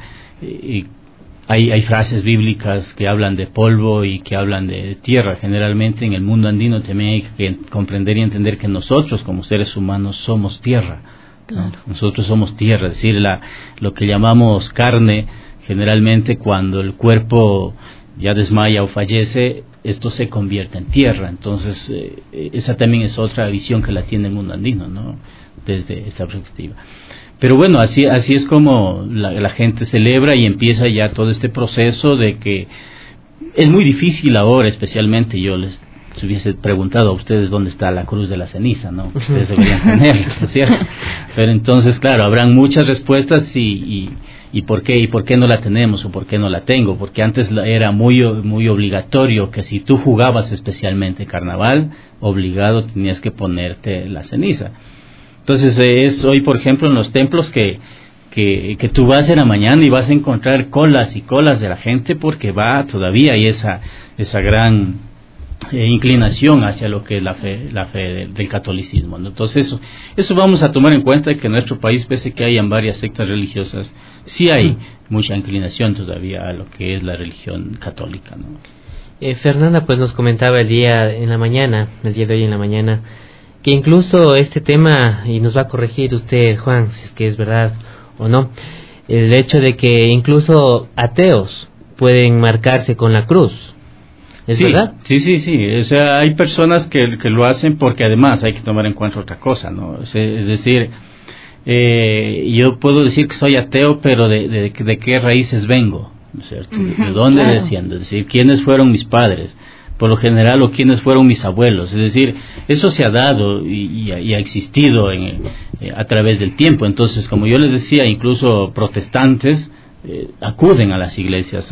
hay frases bíblicas que hablan de polvo y que hablan de tierra. Generalmente en el mundo andino también hay que comprender y entender que nosotros como seres humanos somos tierra, ¿no? Claro. Nosotros somos tierra, es decir, lo que llamamos carne, generalmente cuando el cuerpo ya desmaya o fallece, esto se convierte en tierra. Entonces esa también es otra visión que la tiene el mundo andino, ¿no? Desde esta perspectiva. Pero bueno, así es como la gente celebra y empieza ya todo este proceso de que es muy difícil ahora, especialmente yo les hubiese preguntado a ustedes dónde está la cruz de la ceniza, ¿no? Ustedes deberían tenerla, ¿no es cierto? Pero entonces, claro, habrán muchas respuestas y por qué no la tenemos o por qué no la tengo, porque antes era muy obligatorio que si tú jugabas especialmente carnaval, obligado tenías que ponerte la ceniza. Entonces es hoy, por ejemplo, en los templos que tú vas en la mañana y vas a encontrar colas y colas de la gente porque todavía hay esa gran inclinación hacia lo que es la fe del catolicismo, ¿no? Entonces eso vamos a tomar en cuenta que en nuestro país, pese a que hayan varias sectas religiosas, sí hay mucha inclinación todavía a lo que es la religión católica, ¿no? Fernanda pues nos comentaba el día de hoy en la mañana, que incluso este tema, y nos va a corregir usted, Juan, si es que es verdad o no, el hecho de que incluso ateos pueden marcarse con la cruz. ¿Es verdad? Sí. O sea, hay personas que lo hacen porque además hay que tomar en cuenta otra cosa, ¿no? Es decir, yo puedo decir que soy ateo, pero ¿de qué raíces vengo? ¿No es cierto? ¿De dónde desciendo? Es decir, ¿quiénes fueron mis padres? Por lo general, o quiénes fueron mis abuelos. Es decir, eso se ha dado y ha existido a través del tiempo. Entonces, como yo les decía, incluso protestantes acuden a las iglesias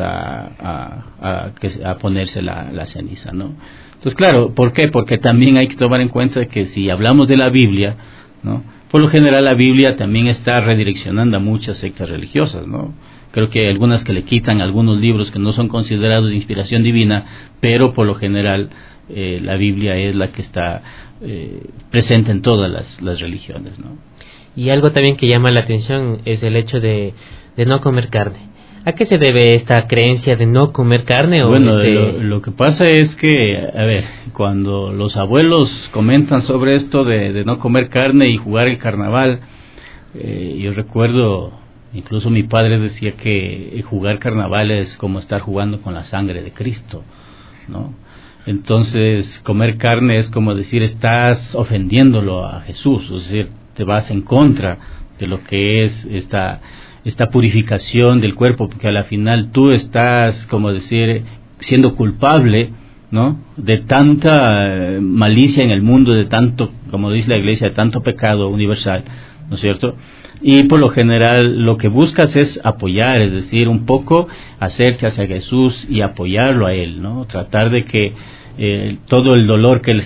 a ponerse la ceniza, ¿no? Entonces, claro, ¿por qué? Porque también hay que tomar en cuenta que si hablamos de la Biblia, ¿no? Por lo general la Biblia también está redireccionando a muchas sectas religiosas, ¿no? Creo que hay algunas que le quitan algunos libros que no son considerados de inspiración divina, pero por lo general la Biblia es la que está presente en todas las religiones, ¿no? Y algo también que llama la atención es el hecho de no comer carne. ¿A qué se debe esta creencia de no comer carne? Bueno, lo que pasa es que, a ver, cuando los abuelos comentan sobre esto de no comer carne y jugar el carnaval, yo recuerdo, incluso mi padre decía que jugar carnaval es como estar jugando con la sangre de Cristo, ¿no? Entonces, comer carne es como decir, estás ofendiéndolo a Jesús, es decir, te vas en contra de lo que es esta purificación del cuerpo, porque a la final tú estás, como decir, siendo culpable, ¿no? De tanta malicia en el mundo, de tanto, como dice la Iglesia, de tanto pecado universal, ¿no es cierto? Y por lo general lo que buscas es apoyar, es decir, un poco acercarse hacia Jesús y apoyarlo a Él, ¿no? Tratar de que todo el dolor que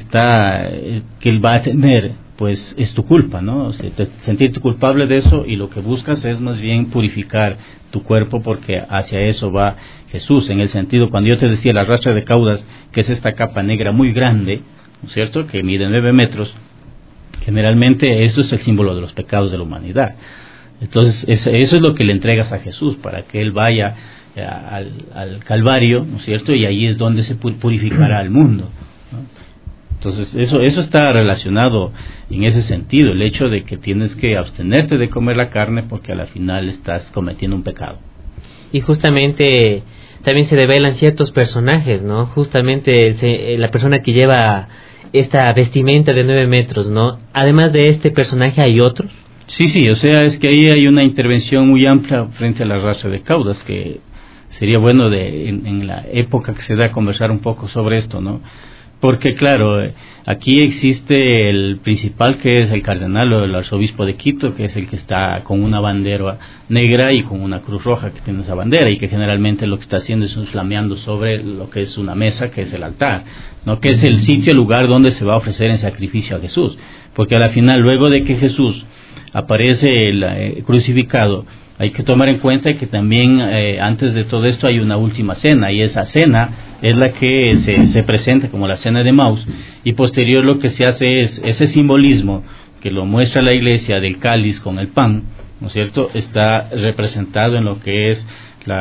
Él va a tener, pues es tu culpa, ¿no? O sea, sentirte culpable de eso, y lo que buscas es más bien purificar tu cuerpo, porque hacia eso va Jesús, en el sentido, cuando yo te decía el arrastre de caudas, que es esta capa negra muy grande, ¿no es cierto?, que mide 9 metros, generalmente eso es el símbolo de los pecados de la humanidad. Entonces eso es lo que le entregas a Jesús, para que Él vaya al Calvario, ¿no es cierto? Y ahí es donde se purificará el mundo, ¿no? Entonces eso está relacionado en ese sentido, el hecho de que tienes que abstenerte de comer la carne porque a la final estás cometiendo un pecado. Y justamente también se develan ciertos personajes, ¿no? Justamente la persona que lleva esta vestimenta de 9 metros, ¿no? Además de este personaje, ¿hay otros? Sí, o sea, es que ahí hay una intervención muy amplia frente a la raza de Caudas, que sería bueno en la época que se da conversar un poco sobre esto, ¿no? Porque claro, aquí existe el principal, que es el cardenal o el arzobispo de Quito, que es el que está con una bandera negra y con una cruz roja que tiene esa bandera, y que generalmente lo que está haciendo es flameando sobre lo que es una mesa, que es el altar, ¿no? Que es el sitio, el lugar donde se va a ofrecer en sacrificio a Jesús. Porque a la final, luego de que Jesús aparece crucificado, hay que tomar en cuenta que también antes de todo esto hay una última cena, y esa cena es la que se presenta como la cena de Maús, y posterior lo que se hace es ese simbolismo que lo muestra la iglesia del cáliz con el pan, ¿no es cierto? Está representado en lo que es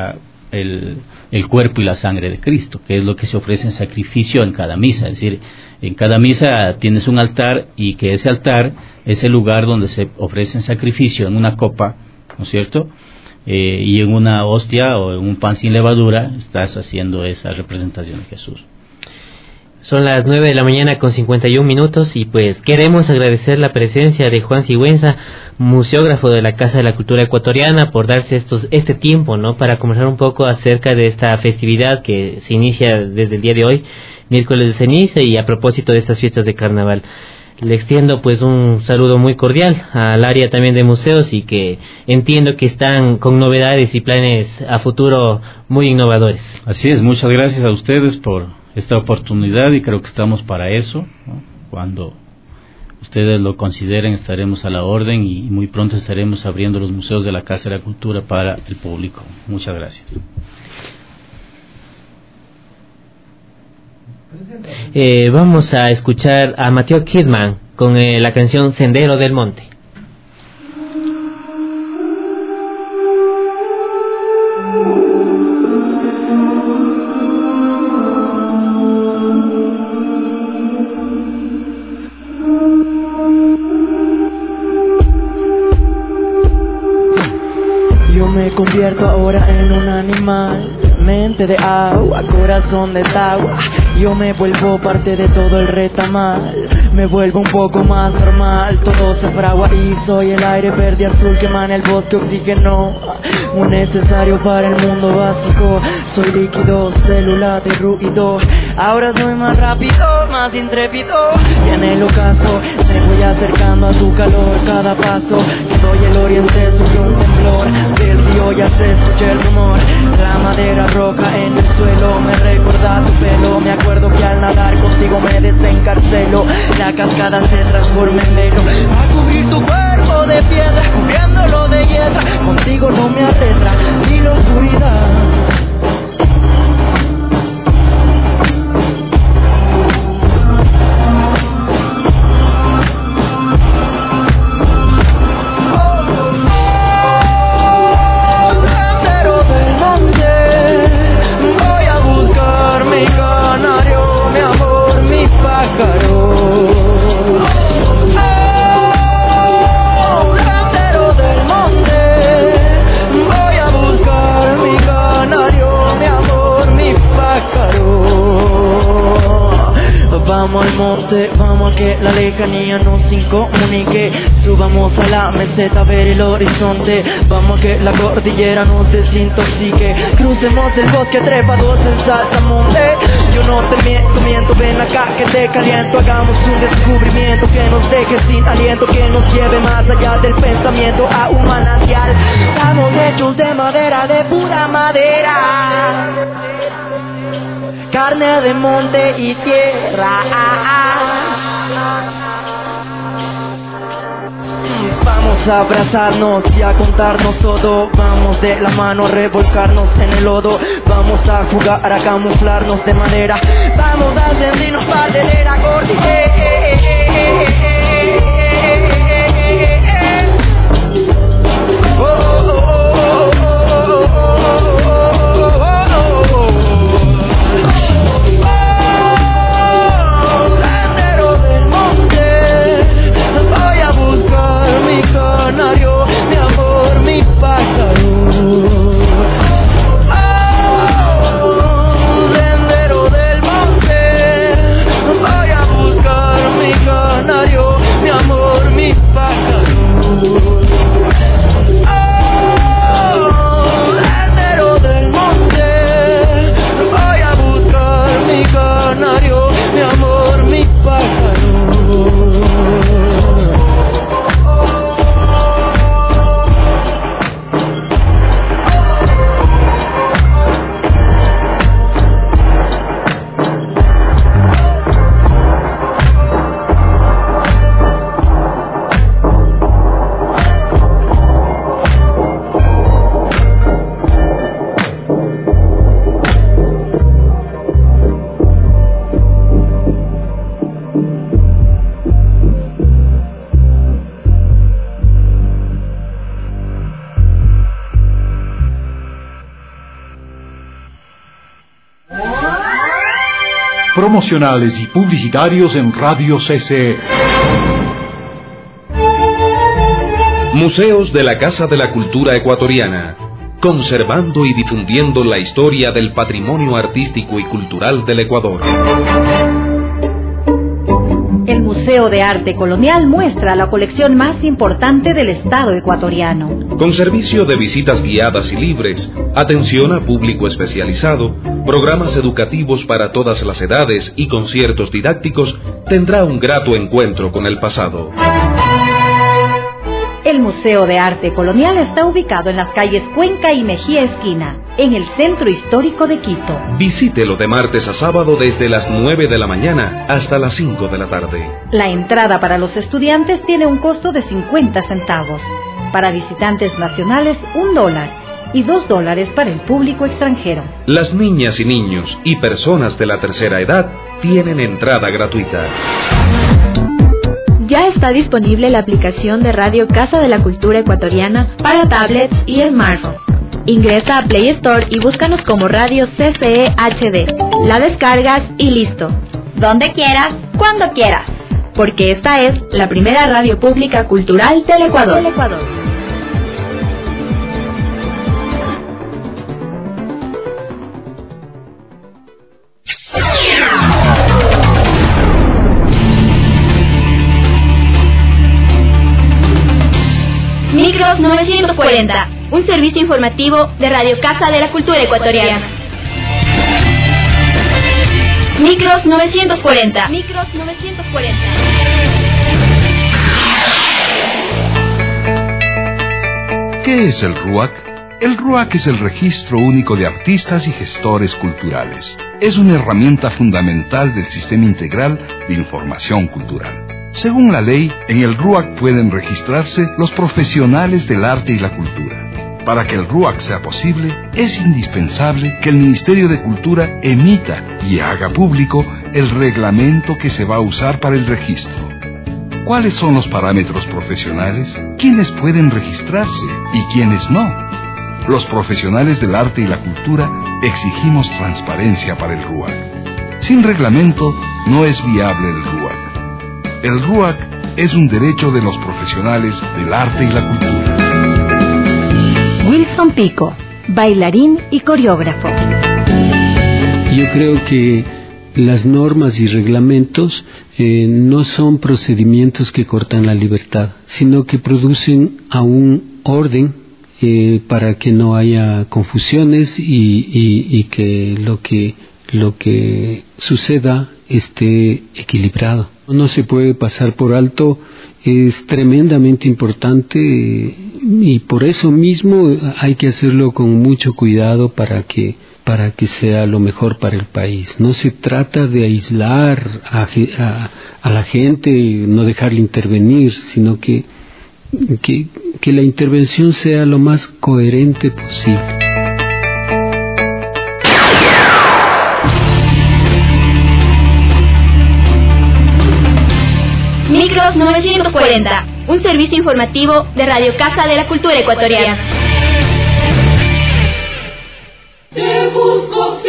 el cuerpo y la sangre de Cristo, que es lo que se ofrece en sacrificio en cada misa. Es decir, en cada misa tienes un altar, y que ese altar es el lugar donde se ofrece en sacrificio en una copa, ¿no es cierto? Y en una hostia o en un pan sin levadura estás haciendo esa representación de Jesús. Son las 9 de la mañana con 51 minutos y pues queremos agradecer la presencia de Juan Sigüenza, museógrafo de la Casa de la Cultura Ecuatoriana, por darse este tiempo, ¿no? Para conversar un poco acerca de esta festividad que se inicia desde el día de hoy, miércoles de ceniza, y a propósito de estas fiestas de carnaval. Le extiendo pues un saludo muy cordial al área también de museos, y que entiendo que están con novedades y planes a futuro muy innovadores. Así es, muchas gracias a ustedes por esta oportunidad, y creo que estamos para eso, ¿no? Cuando ustedes lo consideren estaremos a la orden, y muy pronto estaremos abriendo los museos de la Casa de la Cultura para el público. Muchas gracias. Vamos a escuchar a Mateo Kidman con la canción Sendero del Monte. Yo me convierto ahora en un animal, mente de agua, corazón de agua. Yo me vuelvo parte de todo el retamal, me vuelvo un poco más normal, todo se fragua y soy el aire verde azul que emana el bosque oxígeno, muy necesario para el mundo básico. Soy líquido, célula de ruido, ahora soy más rápido, más intrépido, y en el ocaso me voy acercando a tu calor. Cada paso que doy el oriente sufre un temblor, del río ya se escucha el rumor, la madera roja en el suelo me recuerda tu pelo. Me acuerdo que al nadar contigo me desencarcelo, la cascada se transforma en velo, a cubrir tu cuerpo de piedra, cubriéndolo de hiedra. Contigo no me arredra ni la oscuridad. Vamos al monte, vamos a que la lejanía nos incomunique. Subamos a la meseta a ver el horizonte, vamos a que la cordillera nos desintoxique. Crucemos el bosque trepados en saltamonte. Yo no te miento, ven acá que te caliento. Hagamos un descubrimiento que nos deje sin aliento, que nos lleve más allá del pensamiento a un manantial. Estamos hechos de madera, de pura madera, carne de monte y tierra. Vamos a abrazarnos y a contarnos todo. Vamos de la mano a revolcarnos en el lodo. Vamos a jugar a camuflarnos de madera. Vamos a sentirnos parte de la cordillera. promocionales y publicitarios en Radio CCE. Museos de la Casa de la Cultura Ecuatoriana, conservando y difundiendo la historia del patrimonio artístico y cultural del Ecuador. El Museo de Arte Colonial muestra la colección más importante del Estado ecuatoriano. Con servicio de visitas guiadas y libres, atención a público especializado, programas educativos para todas las edades y conciertos didácticos, tendrá un grato encuentro con el pasado. El Museo de Arte Colonial está ubicado en las calles Cuenca y Mejía Esquina, en el centro histórico de Quito. Visítelo de martes a sábado desde las 9 de la mañana hasta las 5 de la tarde. La entrada para los estudiantes tiene un costo de 50 centavos. Para visitantes nacionales, $1 y $2 para el público extranjero. Las niñas y niños y personas de la tercera edad tienen entrada gratuita. Ya está disponible la aplicación de Radio Casa de la Cultura Ecuatoriana para tablets y smartphones. Ingresa a Play Store y búscanos como Radio CCE HD. La descargas y listo. Donde quieras, cuando quieras. Porque esta es la primera radio pública cultural del Ecuador. Micros 940, un servicio informativo de Radio Casa de la Cultura Ecuatoriana. Micros 940. Micros 940. ¿Qué es el RUAC? El RUAC es el Registro Único de Artistas y Gestores Culturales. Es una herramienta fundamental del Sistema Integral de Información Cultural. Según la ley, en el RUAC pueden registrarse los profesionales del arte y la cultura. Para que el RUAC sea posible, es indispensable que el Ministerio de Cultura emita y haga público el reglamento que se va a usar para el registro. ¿Cuáles son los parámetros profesionales? ¿Quiénes pueden registrarse y quiénes no? Los profesionales del arte y la cultura exigimos transparencia para el RUAC. Sin reglamento, no es viable el RUAC. El RUAC es un derecho de los profesionales del arte y la cultura. Wilson Pico, bailarín y coreógrafo. Yo creo que las normas y reglamentos no son procedimientos que cortan la libertad, sino que producen a un orden para que no haya confusiones y que lo que suceda esté equilibrado. No se puede pasar por alto, es tremendamente importante y por eso mismo hay que hacerlo con mucho cuidado para que sea lo mejor para el país. No se trata de aislar a la gente, no dejarle intervenir, sino que la intervención sea lo más coherente posible. Micros 940, un servicio informativo de Radio Casa de la Cultura Ecuatoriana. Te busco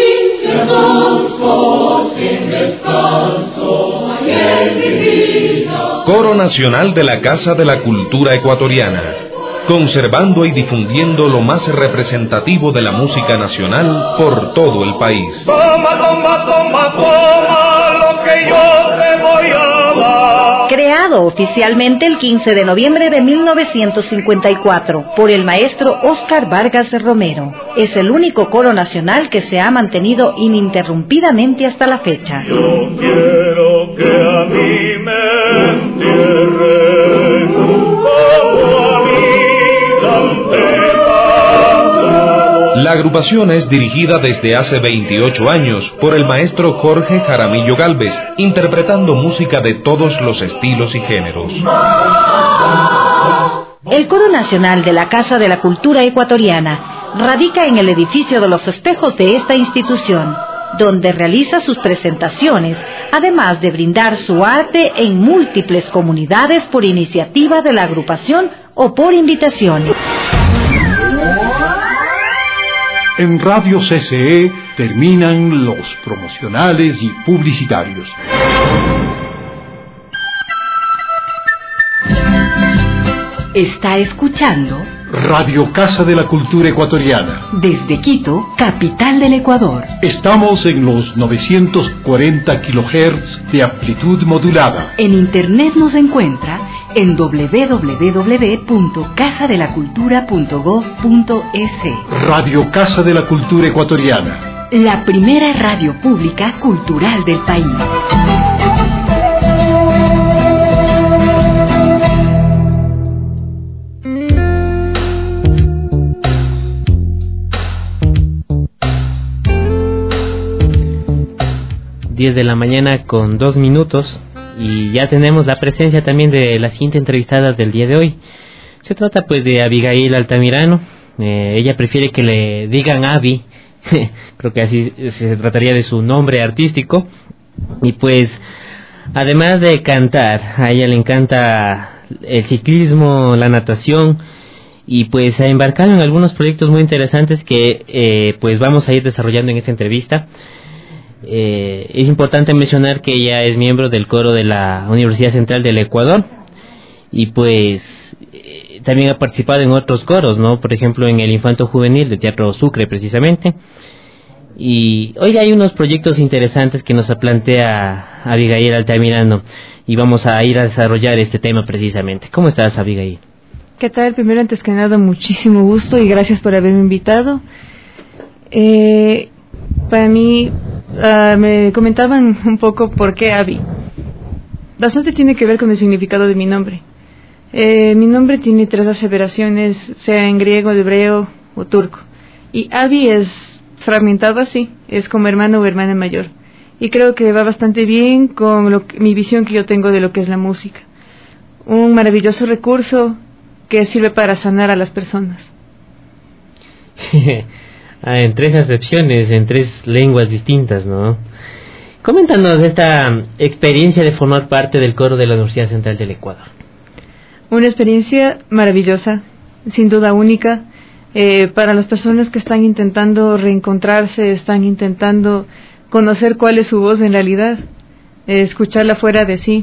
sin descanso, ayer mi vida. Coro Nacional de la Casa de la Cultura Ecuatoriana, conservando y difundiendo lo más representativo de la música nacional por todo el país. Toma, toma, toma, toma lo que yo te voy a dar. Creado oficialmente el 15 de noviembre de 1954 por el maestro Óscar Vargas de Romero. Es el único coro nacional que se ha mantenido ininterrumpidamente hasta la fecha. Yo quiero que a mí me entierren como a mí La agrupación es dirigida desde hace 28 años por el maestro Jorge Jaramillo Gálvez, interpretando música de todos los estilos y géneros. El Coro Nacional de la Casa de la Cultura Ecuatoriana radica en el edificio de los espejos de esta institución, donde realiza sus presentaciones, además de brindar su arte en múltiples comunidades por iniciativa de la agrupación o por invitación. En Radio CCE terminan los promocionales y publicitarios. Está escuchando Radio Casa de la Cultura Ecuatoriana. Desde Quito, capital del Ecuador. Estamos en los 940 kHz de amplitud modulada. En internet nos encuentra en www.casadelacultura.gov.es. Radio Casa de la Cultura Ecuatoriana. La primera radio pública cultural del país. 10 de la mañana con 2 minutos y ya tenemos la presencia también de la siguiente entrevistada del día de hoy. Se trata pues de Abigail Altamirano. Ella prefiere que le digan Abby, creo que así se trataría de su nombre artístico. Y pues además de cantar, a ella le encanta el ciclismo, la natación, y pues se ha embarcado en algunos proyectos muy interesantes que pues vamos a ir desarrollando en esta entrevista. Es importante mencionar que ella es miembro del coro de la Universidad Central del Ecuador y pues también ha participado en otros coros, ¿no? Por ejemplo en el Infanto Juvenil de Teatro Sucre precisamente. Y hoy hay unos proyectos interesantes que nos plantea Abigail Altamirano y vamos a ir a desarrollar este tema precisamente. ¿Cómo estás, Abigail? ¿Qué tal? Primero, antes que nada, muchísimo gusto y gracias por haberme invitado. Para mí, me comentaban un poco por qué Abby. Bastante tiene que ver con el significado de mi nombre. Mi nombre tiene 3 aseveraciones, sea en griego, hebreo o turco. Y Abby es fragmentado así, es como hermano o hermana mayor. Y creo que va bastante bien con mi visión que yo tengo de lo que es la música. Un maravilloso recurso que sirve para sanar a las personas. En 3 acepciones, en 3 lenguas distintas, ¿no? Coméntanos esta experiencia de formar parte del coro de la Universidad Central del Ecuador. Una experiencia maravillosa, sin duda única, para las personas que están intentando reencontrarse, están intentando conocer cuál es su voz en realidad, escucharla fuera de sí.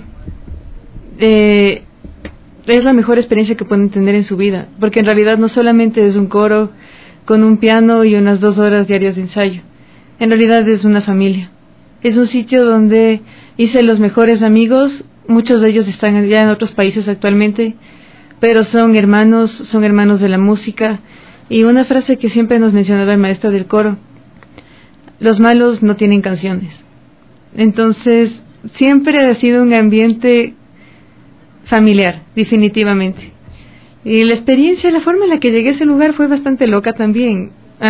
Es la mejor experiencia que pueden tener en su vida, porque en realidad no solamente es un coro con un piano y unas 2 horas diarias de ensayo. En realidad es una familia. Es un sitio donde hice los mejores amigos, muchos de ellos están ya en otros países actualmente, pero son hermanos de la música. Y una frase que siempre nos mencionaba el maestro del coro: los malos no tienen canciones. Entonces, siempre ha sido un ambiente familiar, definitivamente. Y la experiencia, la forma en la que llegué a ese lugar fue bastante loca también.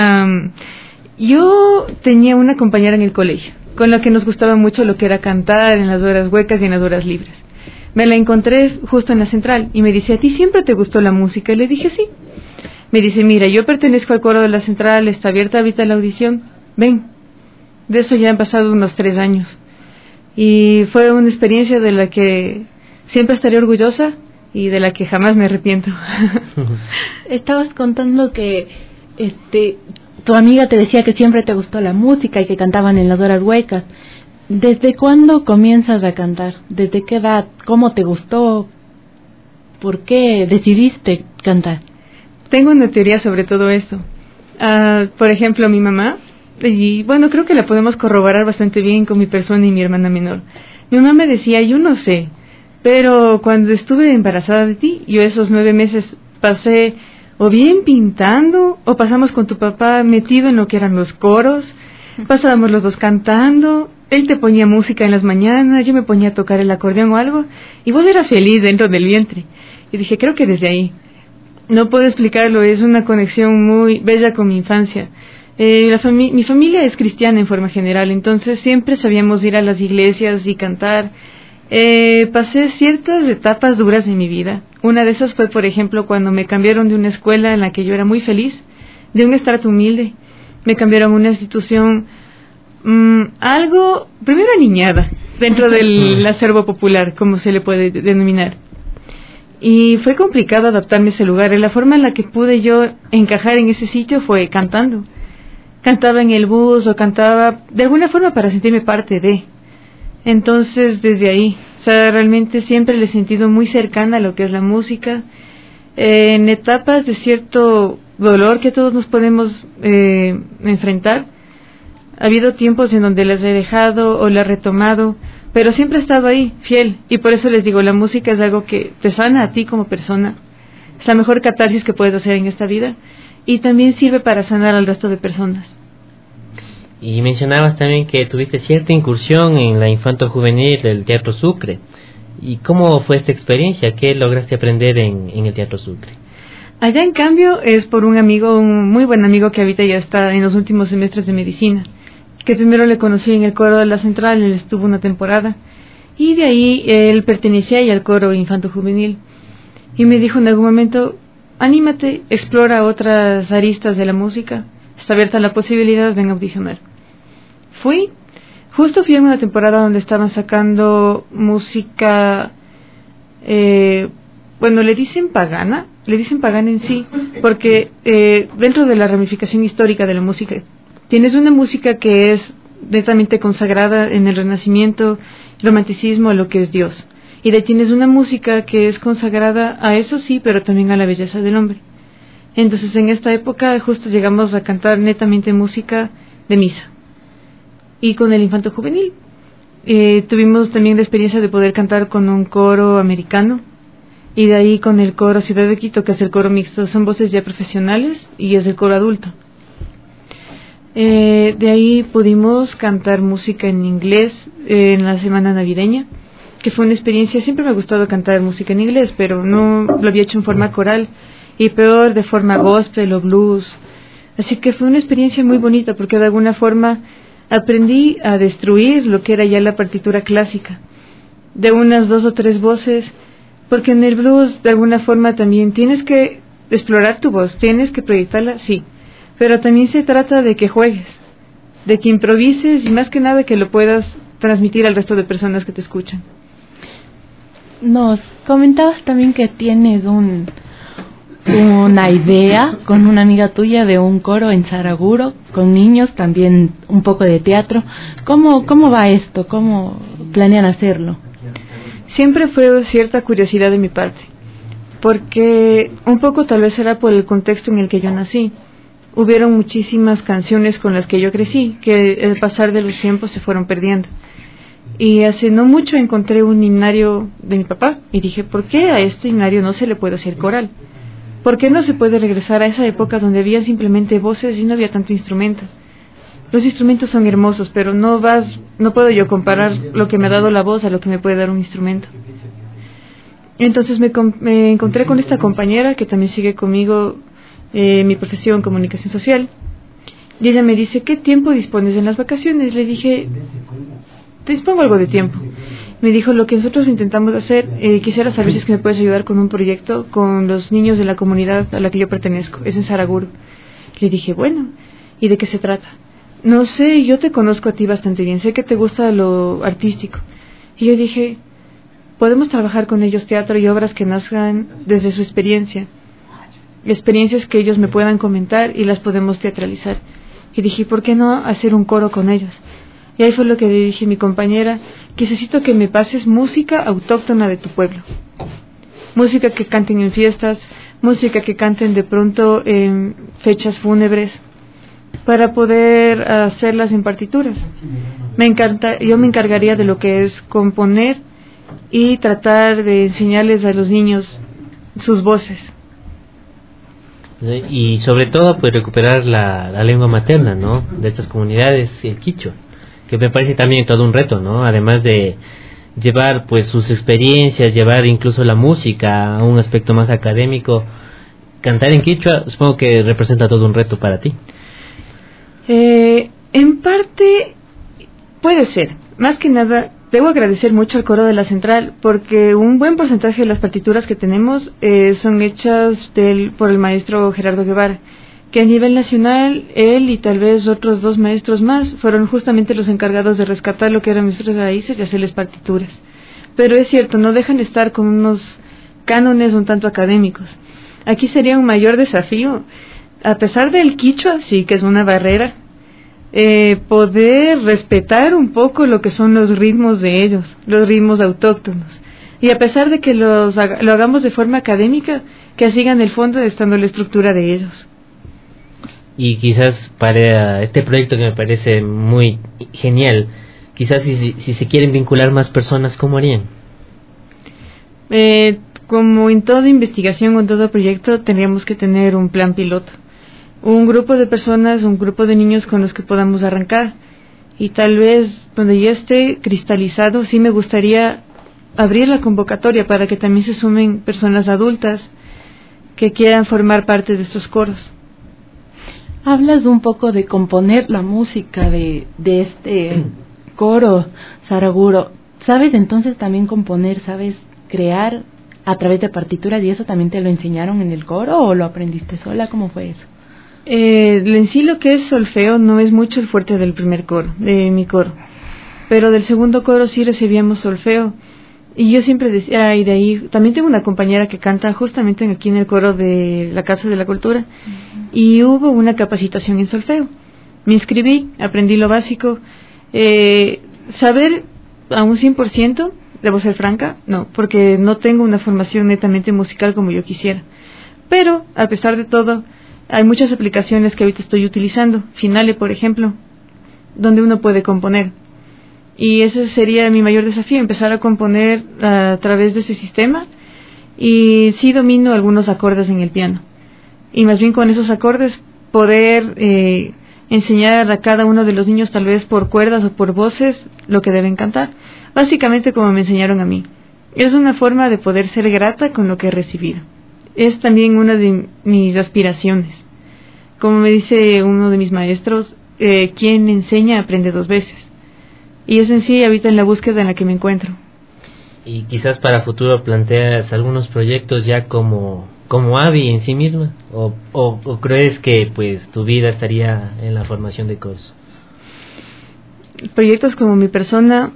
Yo tenía una compañera en el colegio, con la que nos gustaba mucho lo que era cantar en las horas huecas y en las horas libres. Me la encontré justo en la central y me dice: ¿a ti siempre te gustó la música? Y le dije: sí. Me dice: mira, yo pertenezco al coro de la central, está abierta ahorita la audición, ven. De eso ya han pasado unos 3 años. Y fue una experiencia de la que siempre estaré orgullosa y de la que jamás me arrepiento. Estabas contando que tu amiga te decía que siempre te gustó la música y que cantaban en las horas huecas. ¿Desde cuándo comienzas a cantar? ¿Desde qué edad? ¿Cómo te gustó? ¿Por qué decidiste cantar? Tengo una teoría sobre todo eso. Por ejemplo, mi mamá, y bueno, creo que la podemos corroborar bastante bien con mi persona y mi hermana menor. Mi mamá me decía: yo no sé, pero cuando estuve embarazada de ti, yo esos 9 meses pasé o bien pintando, o pasamos con tu papá metido en lo que eran los coros, pasábamos los dos cantando, él te ponía música en las mañanas, yo me ponía a tocar el acordeón o algo, y vos eras feliz dentro del vientre. Y dije: creo que desde ahí. No puedo explicarlo, es una conexión muy bella con mi infancia. Mi familia es cristiana en forma general, entonces siempre sabíamos ir a las iglesias y cantar. Pasé ciertas etapas duras en mi vida. Una de esas fue, por ejemplo, cuando me cambiaron de una escuela en la que yo era muy feliz, de un estrato humilde. Me cambiaron a una institución algo, primero aniñada, dentro del acervo popular, como se le puede denominar. Y fue complicado adaptarme a ese lugar. Y la forma en la que pude yo encajar en ese sitio fue cantando. cantaba en el bus o cantaba de alguna forma para sentirme parte de. Entonces, desde ahí, o sea, realmente siempre le he sentido muy cercana a lo que es la música. En etapas de cierto dolor que todos nos podemos enfrentar, ha habido tiempos en donde las he dejado o las he retomado, pero siempre he estado ahí, fiel. Y por eso les digo, la música es algo que te sana a ti como persona. Es la mejor catarsis que puedes hacer en esta vida. Y también sirve para sanar al resto de personas. Y mencionabas también que tuviste cierta incursión en la infanto-juvenil del Teatro Sucre. ¿Y cómo fue esta experiencia? ¿Qué lograste aprender en el Teatro Sucre? Allá, en cambio, es por un amigo, un muy buen amigo que ahorita ya está en los últimos semestres de medicina, que primero le conocí en el coro de la Central, él estuvo una temporada, y de ahí él pertenecía ya al coro infanto-juvenil. Y me dijo en algún momento, anímate, explora otras aristas de la música, está abierta la posibilidad, ven a audicionar. Justo fui en una temporada donde estaban sacando música, bueno, le dicen pagana en sí, porque dentro de la ramificación histórica de la música, tienes una música que es netamente consagrada en el Renacimiento, el romanticismo, a lo que es Dios. Y de ahí tienes una música que es consagrada a eso sí, pero también a la belleza del hombre. Entonces en esta época justo llegamos a cantar netamente música de misa. Y con el infanto juvenil tuvimos también la experiencia de poder cantar con un coro americano. Y de ahí con el coro Ciudad de Quito, que es el coro mixto, son voces ya profesionales y es el coro adulto. De ahí pudimos cantar música en inglés en la semana navideña, que fue una experiencia. Siempre me ha gustado cantar música en inglés, pero no lo había hecho en forma coral, y peor de forma gospel o blues. Así que fue una experiencia muy bonita, porque de alguna forma aprendí a destruir lo que era ya la partitura clásica, de unas 2 o 3 voces, porque en el blues de alguna forma también tienes que explorar tu voz, tienes que proyectarla, sí, pero también se trata de que juegues, de que improvises y más que nada que lo puedas transmitir al resto de personas que te escuchan. Nos comentabas también que tienes una idea con una amiga tuya de un coro en Saraguro, con niños, también un poco de teatro. ¿Cómo va esto? ¿Cómo planean hacerlo? Siempre fue cierta curiosidad de mi parte, porque un poco tal vez era por el contexto en el que yo nací. Hubieron muchísimas canciones con las que yo crecí, que al pasar de los tiempos se fueron perdiendo. Y hace no mucho encontré un himnario de mi papá, y dije, ¿por qué a este himnario no se le puede hacer coral? ¿Por qué no se puede regresar a esa época donde había simplemente voces y no había tanto instrumento? Los instrumentos son hermosos, pero no puedo yo comparar lo que me ha dado la voz a lo que me puede dar un instrumento. Entonces me encontré con esta compañera que también sigue conmigo mi profesión, comunicación social, y ella me dice, ¿qué tiempo dispones en las vacaciones? Le dije, te dispongo algo de tiempo. Me dijo, lo que nosotros intentamos hacer, quisiera saber si es que me puedes ayudar con un proyecto con los niños de la comunidad a la que yo pertenezco, es en Saraguro. Le dije, bueno, ¿y de qué se trata? No sé, yo te conozco a ti bastante bien, sé que te gusta lo artístico. Y yo dije, podemos trabajar con ellos teatro y obras que nazcan desde su experiencia, experiencias que ellos me puedan comentar y las podemos teatralizar. Y dije, ¿por qué no hacer un coro con ellos? Y ahí fue lo que le dije a mi compañera, que necesito que me pases música autóctona de tu pueblo. Música que canten en fiestas, música que canten de pronto en fechas fúnebres, para poder hacerlas en partituras. Yo me encargaría de lo que es componer y tratar de enseñarles a los niños sus voces. Y sobre todo pues recuperar la lengua materna, ¿no?, de estas comunidades, el quichua, que me parece también todo un reto, ¿no? Además de llevar pues sus experiencias, llevar incluso la música a un aspecto más académico, cantar en quichua supongo que representa todo un reto para ti. En parte puede ser. Más que nada debo agradecer mucho al coro de la Central, porque un buen porcentaje de las partituras que tenemos son hechas por el maestro Gerardo Guevara, que a nivel nacional él y tal vez otros 2 maestros más fueron justamente los encargados de rescatar lo que eran nuestras raíces y hacerles partituras. Pero es cierto, no dejan de estar con unos cánones un tanto académicos. Aquí sería un mayor desafío, a pesar del quichua, sí que es una barrera, poder respetar un poco lo que son los ritmos de ellos, los ritmos autóctonos. Y a pesar de que lo hagamos de forma académica, que sigan el fondo estando la estructura de ellos. Y quizás para este proyecto que me parece muy genial, quizás si se quieren vincular más personas, ¿cómo harían? Como en toda investigación o en todo proyecto, tendríamos que tener un plan piloto. Un grupo de personas, un grupo de niños con los que podamos arrancar. Y tal vez, cuando ya esté cristalizado, sí me gustaría abrir la convocatoria para que también se sumen personas adultas que quieran formar parte de estos coros. Hablas un poco de componer la música de este coro, Saraguro. ¿Sabes entonces también componer? ¿Sabes crear a través de partituras y eso también te lo enseñaron en el coro o lo aprendiste sola? ¿Cómo fue eso? En sí lo que es solfeo no es mucho el fuerte del primer coro, de mi coro, pero del segundo coro sí recibíamos solfeo y yo siempre decía, y de ahí también tengo una compañera que canta justamente aquí en el coro de la Casa de la Cultura y hubo una capacitación en solfeo. Me inscribí, aprendí lo básico, saber a un 100%, debo ser franca, no, porque no tengo una formación netamente musical como yo quisiera, pero a pesar de todo hay muchas aplicaciones que ahorita estoy utilizando, Finale por ejemplo, donde uno puede componer. Y ese sería mi mayor desafío, empezar a componer a través de ese sistema. Y sí domino algunos acordes en el piano. Y más bien con esos acordes poder enseñar a cada uno de los niños, tal vez por cuerdas o por voces, lo que deben cantar. Básicamente como me enseñaron a mí. Es una forma de poder ser grata con lo que he recibido. Es también una de mis aspiraciones. Como me dice uno de mis maestros, quien enseña aprende 2 veces. Y es en sí ahorita en la búsqueda en la que me encuentro. Y quizás para futuro planteas algunos proyectos ya como Abby en sí misma, o crees que pues tu vida estaría en la formación de coros. Proyectos como mi persona,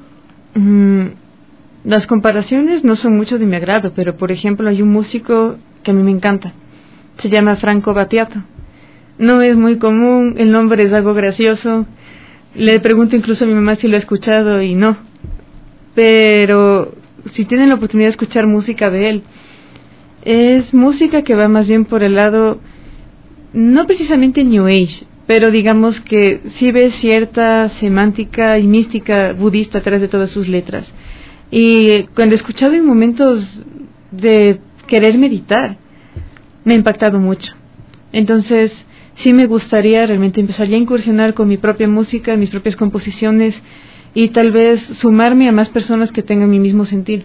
las comparaciones no son mucho de mi agrado, pero por ejemplo hay un músico que a mí me encanta, se llama Franco Battiato. No es muy común, el nombre es algo gracioso. Le pregunto incluso a mi mamá si lo ha escuchado y no. Pero si tienen la oportunidad de escuchar música de él, es música que va más bien por el lado, no precisamente New Age, pero digamos que sí ve cierta semántica y mística budista atrás de todas sus letras. Y cuando escuchaba en momentos de querer meditar, me ha impactado mucho. Entonces sí me gustaría realmente empezar ya a incursionar con mi propia música, mis propias composiciones y tal vez sumarme a más personas que tengan mi mismo sentir.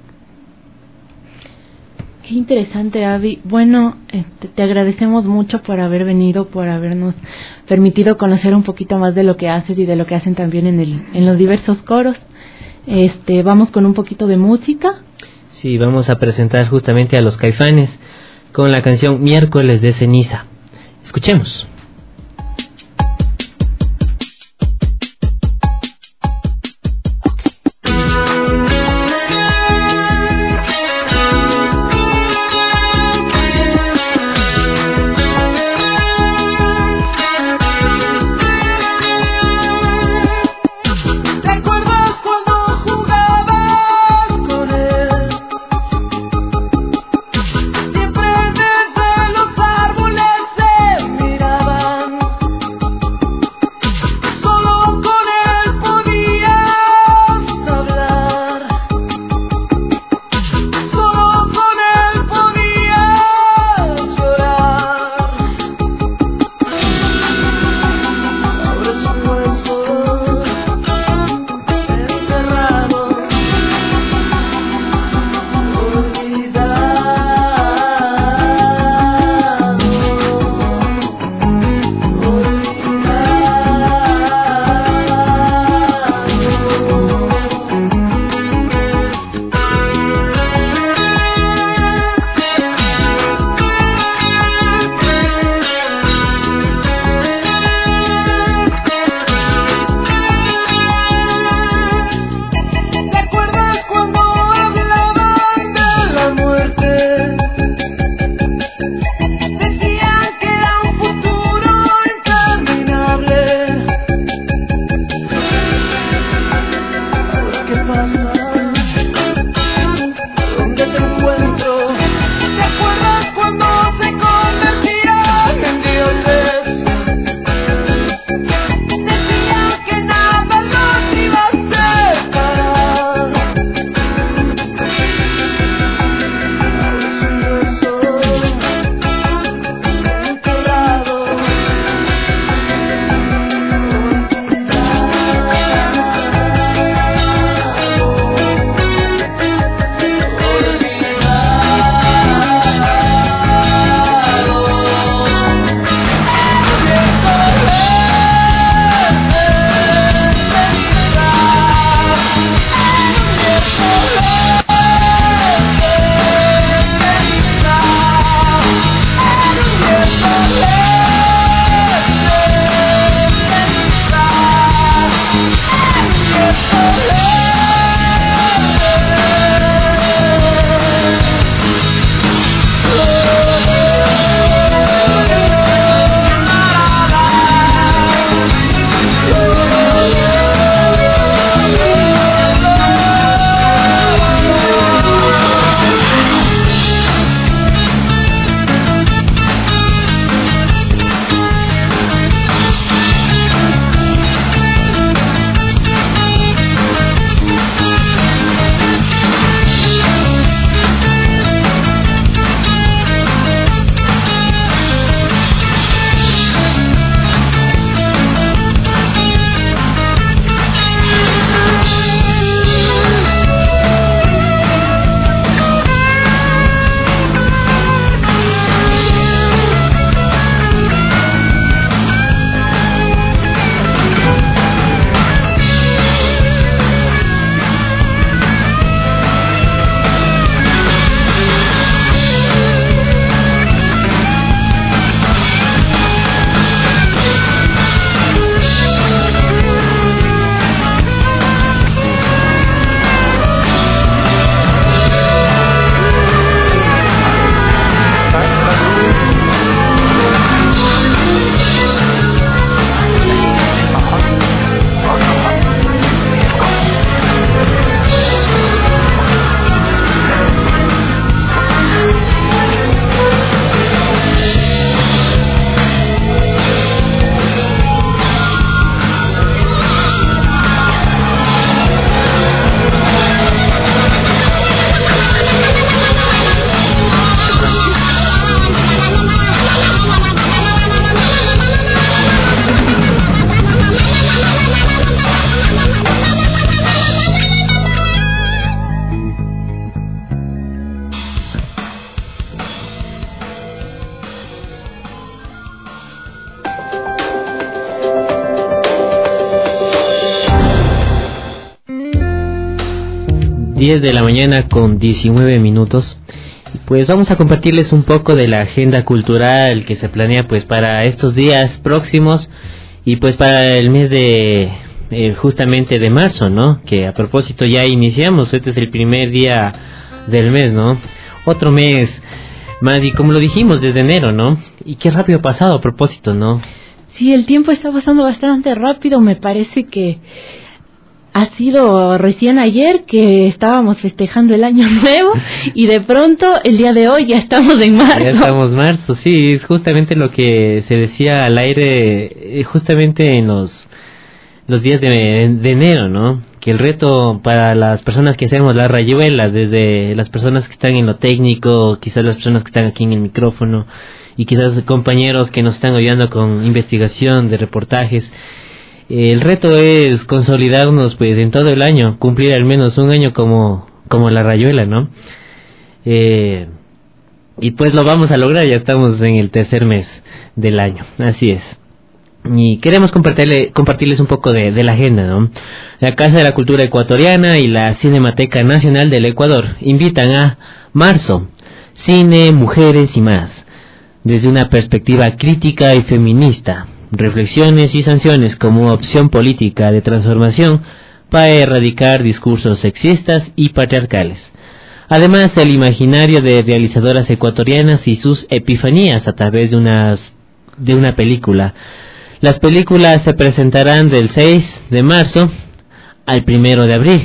Qué interesante, Abby. Bueno, te agradecemos mucho por haber venido, por habernos permitido conocer un poquito más de lo que haces y de lo que hacen también en los diversos coros. Vamos con un poquito de música. Sí, vamos a presentar justamente a los Caifanes con la canción Miércoles de Ceniza. Escuchemos. Siempre desde los árboles se miraba. 10 de la mañana con 19 minutos. Pues vamos a compartirles un poco de la agenda cultural que se planea pues para estos días próximos y pues para el mes de justamente de marzo, ¿no? Que a propósito ya iniciamos, este es el primer día del mes, ¿no? Otro mes, Madi, como lo dijimos desde enero, ¿no? Y qué rápido ha pasado a propósito, ¿no? Sí, el tiempo está pasando bastante rápido, me parece que ha sido recién ayer que estábamos festejando el año nuevo y de pronto el día de hoy ya estamos en marzo. Ya estamos en marzo, sí, es justamente lo que se decía al aire, justamente en los días de enero, ¿no? Que el reto para las personas que hacemos la rayuela, desde las personas que están en lo técnico, quizás las personas que están aquí en el micrófono y quizás compañeros que nos están ayudando con investigación de reportajes, el reto es consolidarnos pues en todo el año, cumplir al menos un año como la rayuela, ¿no? Y pues lo vamos a lograr, ya estamos en el tercer mes del año, así es. Y queremos compartirles un poco de la agenda, ¿no? La Casa de la Cultura Ecuatoriana y la Cinemateca Nacional del Ecuador invitan a marzo, cine, mujeres y más, desde una perspectiva crítica y feminista. Reflexiones y sanciones como opción política de transformación para erradicar discursos sexistas y patriarcales. Además, el imaginario de realizadoras ecuatorianas y sus epifanías a través de una película. Las películas se presentarán del 6 de marzo al 1 de abril.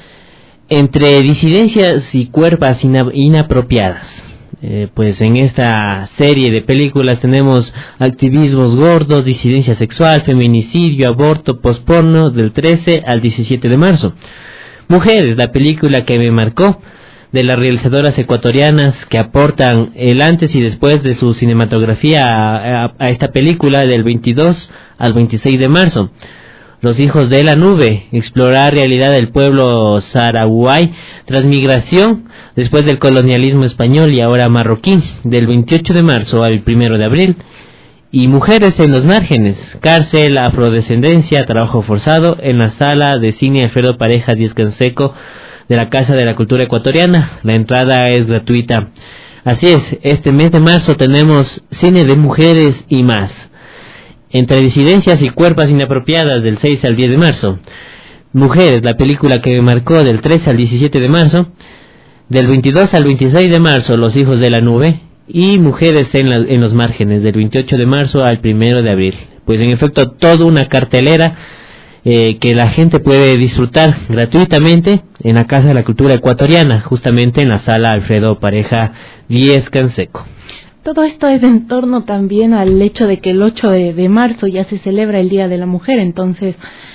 Entre disidencias y cuerpos inapropiadas. Pues en esta serie de películas tenemos activismos gordos, disidencia sexual, feminicidio, aborto, posporno, del 13 al 17 de marzo. Mujeres, la película que me marcó, de las realizadoras ecuatorianas que aportan el antes y después de su cinematografía a esta película del 22 al 26 de marzo. Los hijos de la nube, explorar realidad del pueblo saharaui tras migración después del colonialismo español y ahora marroquí, del 28 de marzo al 1 de abril. Y mujeres en los márgenes, cárcel, afrodescendencia, trabajo forzado, en la sala de cine Alfredo Pareja Díez Canseco de la Casa de la Cultura Ecuatoriana. La entrada es gratuita. Así es, este mes de marzo tenemos cine de mujeres y más. Entre disidencias y cuerpos inapropiadas, del 6 al 10 de marzo. Mujeres, la película que me marcó, del 13 al 17 de marzo. Del 22 al 26 de marzo, Los hijos de la nube. Y mujeres en los márgenes, del 28 de marzo al 1 de abril. Pues en efecto, toda una cartelera que la gente puede disfrutar gratuitamente en la Casa de la Cultura Ecuatoriana, justamente en la sala Alfredo Pareja Díez Canseco. Todo esto es en torno también al hecho de que el 8 de marzo ya se celebra el Día de la Mujer, entonces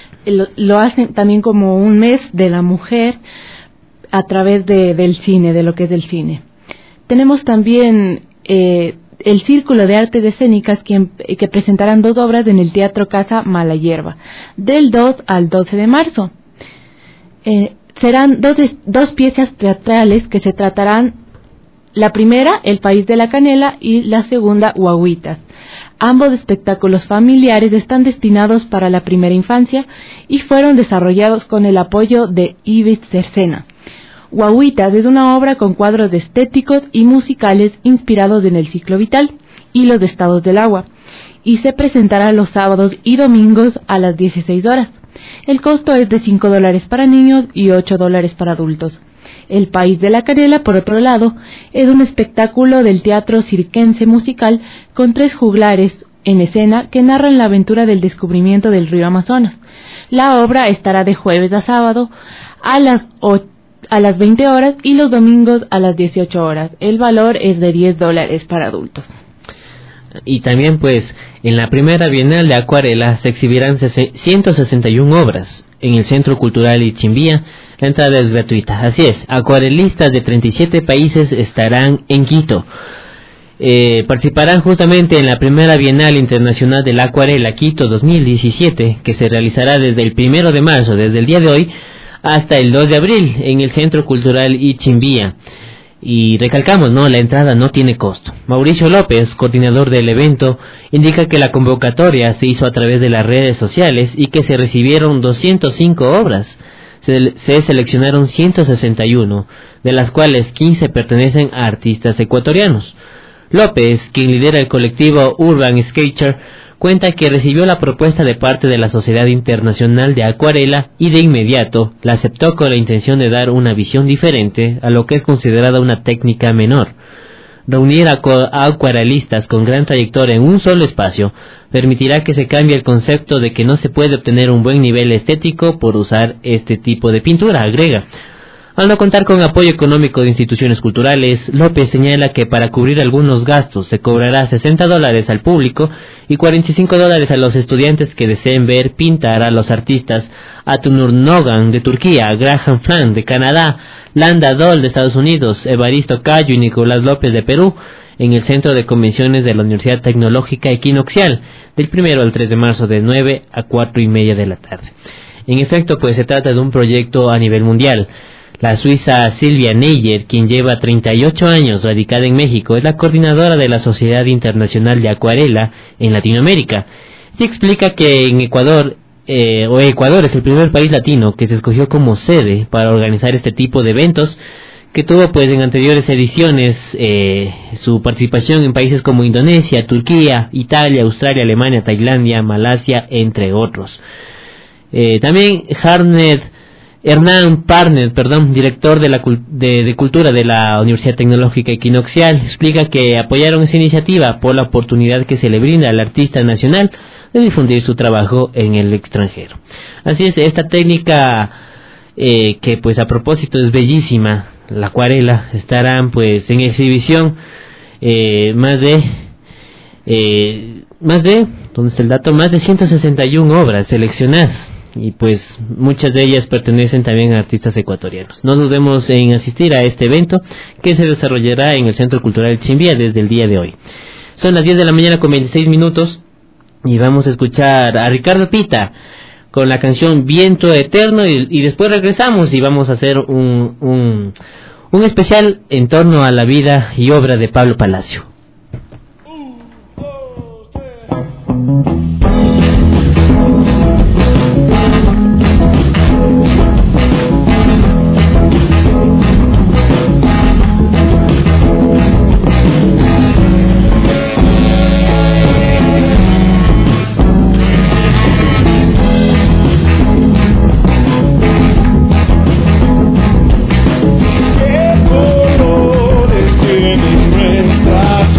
lo hacen también como un mes de la mujer a través del cine, de lo que es el cine. Tenemos también el Círculo de Artes Escénicas que presentarán 2 obras en el Teatro Casa Mala Hierba, del 2 al 12 de marzo. Serán dos piezas teatrales que se tratarán. La primera, El País de la Canela, y la segunda, Guaguitas. Ambos espectáculos familiares están destinados para la primera infancia y fueron desarrollados con el apoyo de Ibis Cercena. Guaguitas es una obra con cuadros estéticos y musicales inspirados en el ciclo vital y los estados del agua, y se presentará los sábados y domingos a las 16 horas. El costo es de $5 para niños y $8 para adultos. El País de la Canela, por otro lado, es un espectáculo del teatro circense musical con 3 juglares en escena que narran la aventura del descubrimiento del río Amazonas. La obra estará de jueves a sábado a las 20 horas y los domingos a las 18 horas. El valor es de $10 para adultos. Y también pues en la primera Bienal de Acuarela se exhibirán 161 obras en el Centro Cultural Ichimbía. La entrada es gratuita, así es, acuarelistas de 37 países estarán en Quito. Participarán justamente en la primera Bienal Internacional de la Acuarela Quito 2017, que se realizará desde el 1 de marzo, desde el día de hoy, hasta el 2 de abril en el Centro Cultural Ichimbía. Y recalcamos, ¿no? La entrada no tiene costo. Mauricio López, coordinador del evento, indica que la convocatoria se hizo a través de las redes sociales y que se recibieron 205 obras. se seleccionaron 161, de las cuales 15 pertenecen a artistas ecuatorianos. López, quien lidera el colectivo Urban Sketcher, cuenta que recibió la propuesta de parte de la Sociedad Internacional de Acuarela y de inmediato la aceptó con la intención de dar una visión diferente a lo que es considerada una técnica menor. Reunir a acuarelistas con gran trayectoria en un solo espacio permitirá que se cambie el concepto de que no se puede obtener un buen nivel estético por usar este tipo de pintura, agrega. Al no contar con apoyo económico de instituciones culturales, López señala que para cubrir algunos gastos se cobrará $60 al público y $45 a los estudiantes que deseen ver pintar a los artistas Atunur Nogan de Turquía, Graham Flan de Canadá, Landa Doll de Estados Unidos, Evaristo Cayo y Nicolás López de Perú, en el Centro de Convenciones de la Universidad Tecnológica Equinoccial, del 1 al 3 de marzo de 9 a 4:30 de la tarde. En efecto, pues se trata de un proyecto a nivel mundial. La suiza Silvia Neyer, quien lleva 38 años radicada en México, es la coordinadora de la Sociedad Internacional de Acuarela en Latinoamérica. Se explica que en Ecuador es el primer país latino que se escogió como sede para organizar este tipo de eventos, que tuvo pues en anteriores ediciones su participación en países como Indonesia, Turquía, Italia, Australia, Alemania, Tailandia, Malasia, entre otros. También Hernán Parnet, director de Cultura de la Universidad Tecnológica Equinoccial, explica que apoyaron esa iniciativa por la oportunidad que se le brinda al artista nacional de difundir su trabajo en el extranjero. Así es, esta técnica que pues a propósito es bellísima, la acuarela, estarán pues en exhibición más de ¿dónde está el dato? Más de 161 obras seleccionadas. Y pues muchas de ellas pertenecen también a artistas ecuatorianos. No dudemos en asistir a este evento que se desarrollará en el Centro Cultural Chimbía desde el día de hoy. Son las 10 de la mañana con 26 minutos y vamos a escuchar a Ricardo Pita con la canción Viento Eterno y después regresamos y vamos a hacer un especial en torno a la vida y obra de Pablo Palacio. Tienen nuestras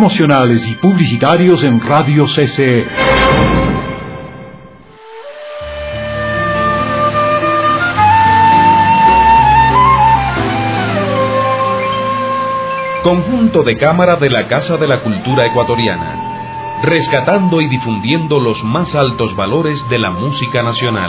promocionales y publicitarios en Radio CCE. Conjunto de cámara de la Casa de la Cultura Ecuatoriana, rescatando y difundiendo los más altos valores de la música nacional.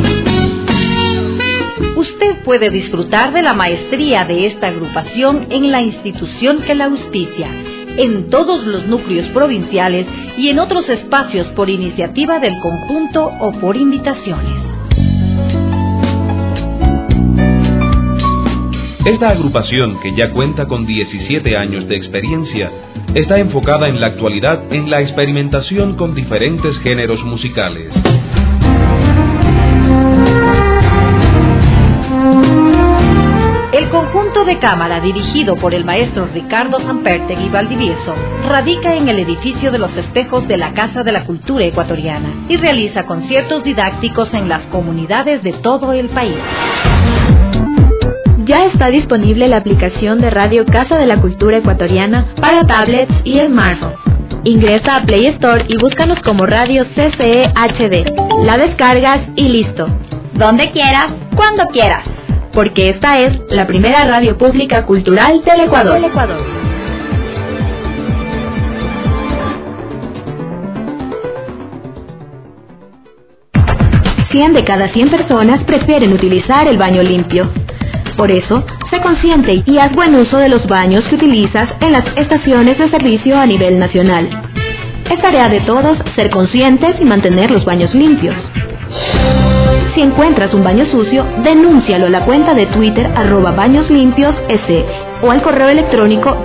Usted puede disfrutar de la maestría de esta agrupación en la institución que la auspicia, en todos los núcleos provinciales y en otros espacios por iniciativa del conjunto o por invitaciones. Esta agrupación, que ya cuenta con 17 años de experiencia, está enfocada en la actualidad en la experimentación con diferentes géneros musicales. El conjunto de cámara, dirigido por el maestro Ricardo Sampertegui Valdivieso, radica en el edificio de los espejos de la Casa de la Cultura Ecuatoriana y realiza conciertos didácticos en las comunidades de todo el país. Ya está disponible la aplicación de Radio Casa de la Cultura Ecuatoriana para tablets y smartphones. Ingresa a Play Store y búscanos como Radio CCE HD. La descargas y listo. Donde quieras, cuando quieras. Porque esta es la primera radio pública cultural del Ecuador. Cien de cada 100 personas prefieren utilizar el baño limpio. Por eso, sé consciente y haz buen uso de los baños que utilizas en las estaciones de servicio a nivel nacional. Es tarea de todos ser conscientes y mantener los baños limpios. Si encuentras un baño sucio, denúncialo a la cuenta de Twitter @bañoslimpios.es o al correo electrónico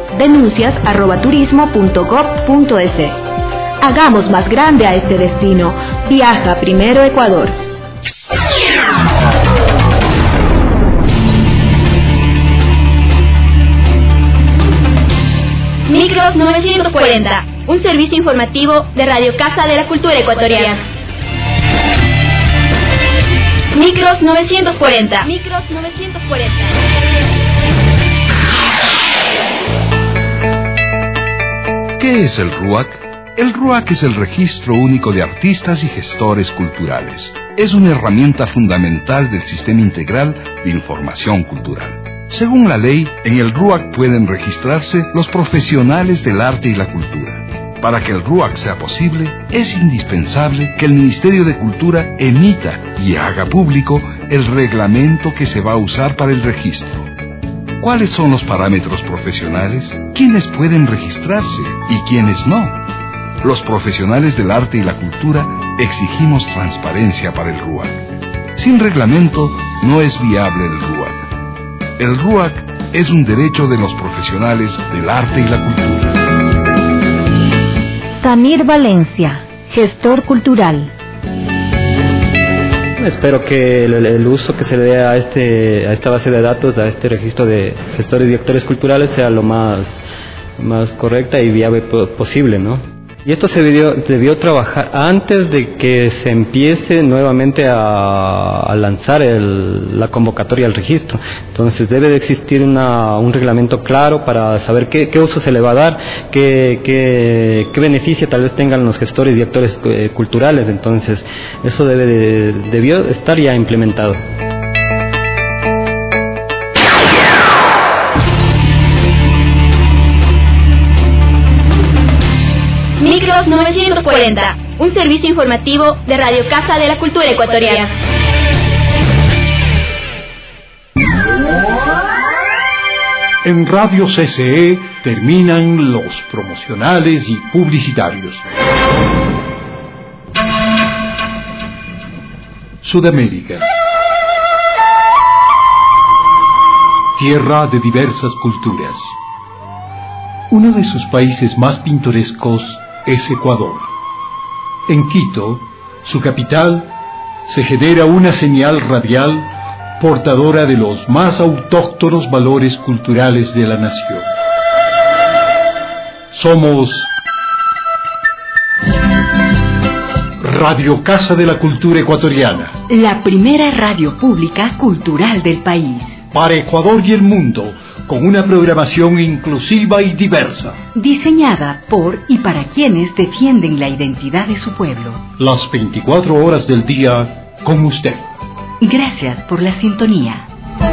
denuncias@turismo.gov.es. Hagamos más grande a este destino. Viaja primero Ecuador. Micros 940, un servicio informativo de Radio Casa de la Cultura Ecuatoriana. Micros 940. ¿Qué es el RUAC? El RUAC es el Registro Único de Artistas y Gestores Culturales. Es una herramienta fundamental del Sistema Integral de Información Cultural. Según la ley, en el RUAC pueden registrarse los profesionales del arte y la cultura. Para que el RUAC sea posible, es indispensable que el Ministerio de Cultura emita y haga público el reglamento que se va a usar para el registro. ¿Cuáles son los parámetros profesionales? ¿Quiénes pueden registrarse y quiénes no? Los profesionales del arte y la cultura exigimos transparencia para el RUAC. Sin reglamento no es viable el RUAC. El RUAC es un derecho de los profesionales del arte y la cultura. Samir Valencia, gestor cultural. Espero que el uso que se le dé a esta base de datos, a este registro de gestores y directores culturales, sea lo más correcta y viable posible, ¿no? Y esto se debió trabajar antes de que se empiece nuevamente a lanzar la convocatoria al registro. Entonces debe de existir un reglamento claro para saber qué uso se le va a dar, qué beneficio tal vez tengan los gestores y directores culturales. Entonces eso debió estar ya implementado. Micros 940, un servicio informativo de Radio Casa de la Cultura Ecuatoriana. En Radio CCE terminan los promocionales y publicitarios. Sudamérica. Tierra de diversas culturas. Uno de sus países más pintorescos es Ecuador. En Quito, su capital, se genera una señal radial portadora de los más autóctonos valores culturales de la nación. Somos Radio Casa de la Cultura Ecuatoriana, la primera radio pública cultural del país. para Ecuador y el mundo, con una programación inclusiva y diversa. Diseñada por y para quienes defienden la identidad de su pueblo. Las 24 horas del día con usted. Gracias por la sintonía.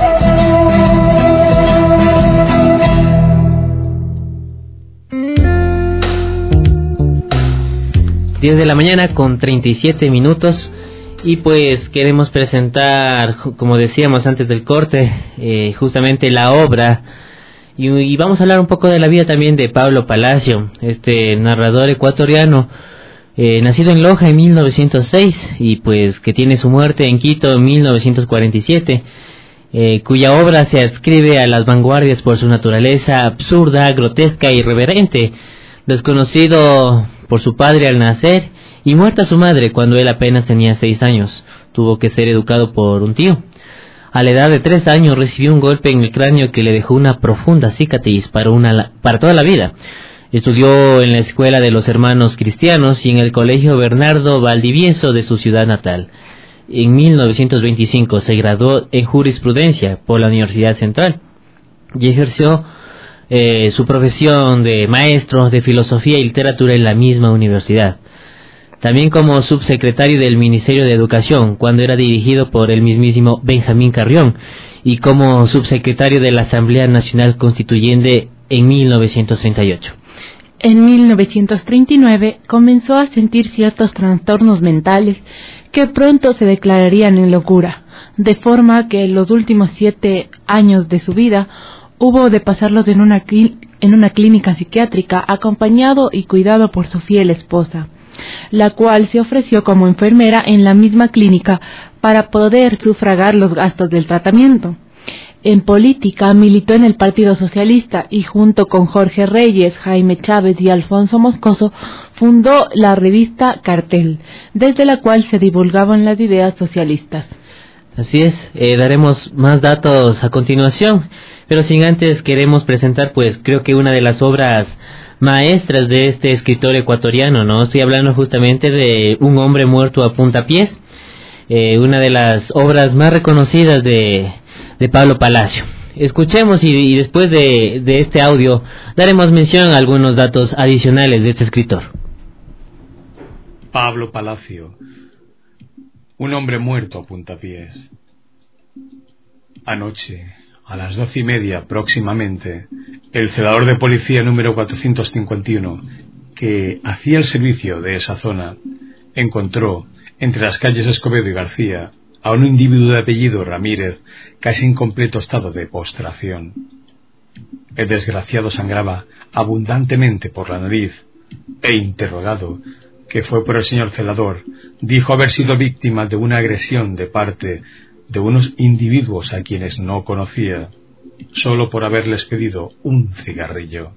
10 de la mañana con 37 minutos y pues queremos presentar, como decíamos antes del corte, justamente la obra y vamos a hablar un poco de la vida también de Pablo Palacio, este narrador ecuatoriano, nacido en Loja en 1906 y pues que tiene su muerte en Quito en 1947, cuya obra se adscribe a las vanguardias por su naturaleza absurda, grotesca e irreverente, desconocido por su padre al nacer y muerta su madre cuando él apenas tenía 6 años. Tuvo que ser educado por un tío. A la edad de 3 años recibió un golpe en el cráneo que le dejó una profunda cicatriz para toda la vida. Estudió en la escuela de los hermanos cristianos y en el colegio Bernardo Valdivieso de su ciudad natal. En 1925 se graduó en jurisprudencia por la Universidad Central y ejerció su profesión de maestro de filosofía y literatura en la misma universidad. También como subsecretario del Ministerio de Educación cuando era dirigido por el mismísimo Benjamín Carrión y como subsecretario de la Asamblea Nacional Constituyente en 1938. En 1939 comenzó a sentir ciertos trastornos mentales que pronto se declararían en locura, de forma que en los últimos 7 años de su vida hubo de pasarlos en una clínica psiquiátrica acompañado y cuidado por su fiel esposa, la cual se ofreció como enfermera en la misma clínica para poder sufragar los gastos del tratamiento. En política militó en el Partido Socialista y junto con Jorge Reyes, Jaime Chávez y Alfonso Moscoso fundó la revista Cartel, desde la cual se divulgaban las ideas socialistas. Así es, daremos más datos a continuación, pero sin antes queremos presentar pues creo que una de las obras maestras de este escritor ecuatoriano, ¿no? Estoy hablando justamente de Un hombre muerto a puntapiés, una de las obras más reconocidas de Pablo Palacio. Escuchemos y después de este audio daremos mención a algunos datos adicionales de este escritor. Pablo Palacio, un hombre muerto a puntapiés. Anoche, a las 12:30 próximamente, el celador de policía número 451, que hacía el servicio de esa zona, encontró entre las calles Escobedo y García a un individuo de apellido Ramírez, casi en completo estado de postración. El desgraciado sangraba abundantemente por la nariz e, interrogado, que fue por el señor celador, dijo haber sido víctima de una agresión de parte de unos individuos a quienes no conocía, solo por haberles pedido un cigarrillo.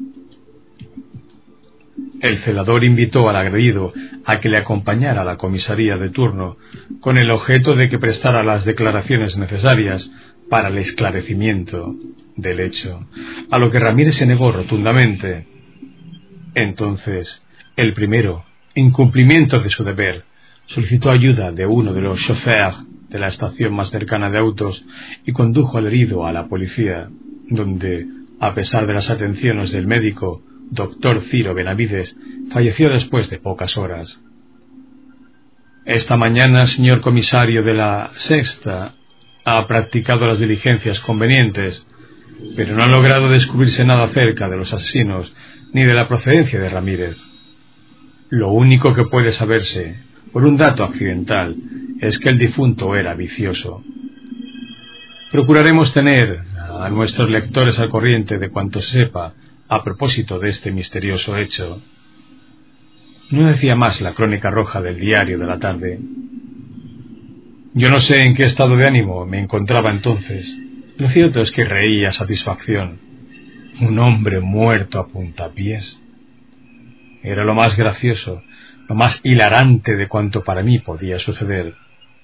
El celador invitó al agredido a que le acompañara a la comisaría de turno con el objeto de que prestara las declaraciones necesarias para el esclarecimiento del hecho, a lo que Ramírez se negó rotundamente. Entonces, el primero, en cumplimiento de su deber, solicitó ayuda de uno de los chauffeurs de la estación más cercana de autos y condujo al herido a la policía, donde, a pesar de las atenciones del médico, doctor Ciro Benavides, falleció después de pocas horas. Esta mañana, señor comisario de la Sexta, ha practicado las diligencias convenientes, pero no ha logrado descubrirse nada acerca de los asesinos ni de la procedencia de Ramírez. Lo único que puede saberse, por un dato accidental, es que el difunto era vicioso. Procuraremos tener a nuestros lectores al corriente de cuanto se sepa a propósito de este misterioso hecho. No decía más la crónica roja del diario de la tarde. Yo no sé en qué estado de ánimo me encontraba entonces. Lo cierto es que reí a satisfacción. Un hombre muerto a puntapiés. Era lo más gracioso, lo más hilarante de cuanto para mí podía suceder.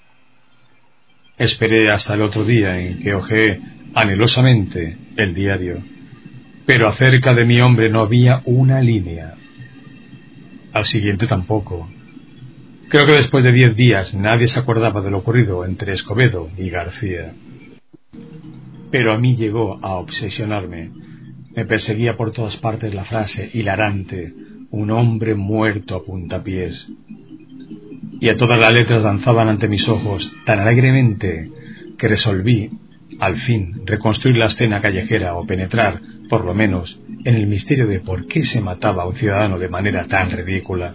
Esperé hasta el otro día en que hojeé anhelosamente el diario, pero acerca de mi hombre no había una línea. Al siguiente tampoco. Creo que después de 10 días nadie se acordaba de lo ocurrido entre Escobedo y García. Pero a mí llegó a obsesionarme. Me perseguía por todas partes la frase hilarante: un hombre muerto a puntapiés. Y a todas las letras danzaban ante mis ojos tan alegremente que resolví, al fin, reconstruir la escena callejera o penetrar, por lo menos, en el misterio de por qué se mataba a un ciudadano de manera tan ridícula.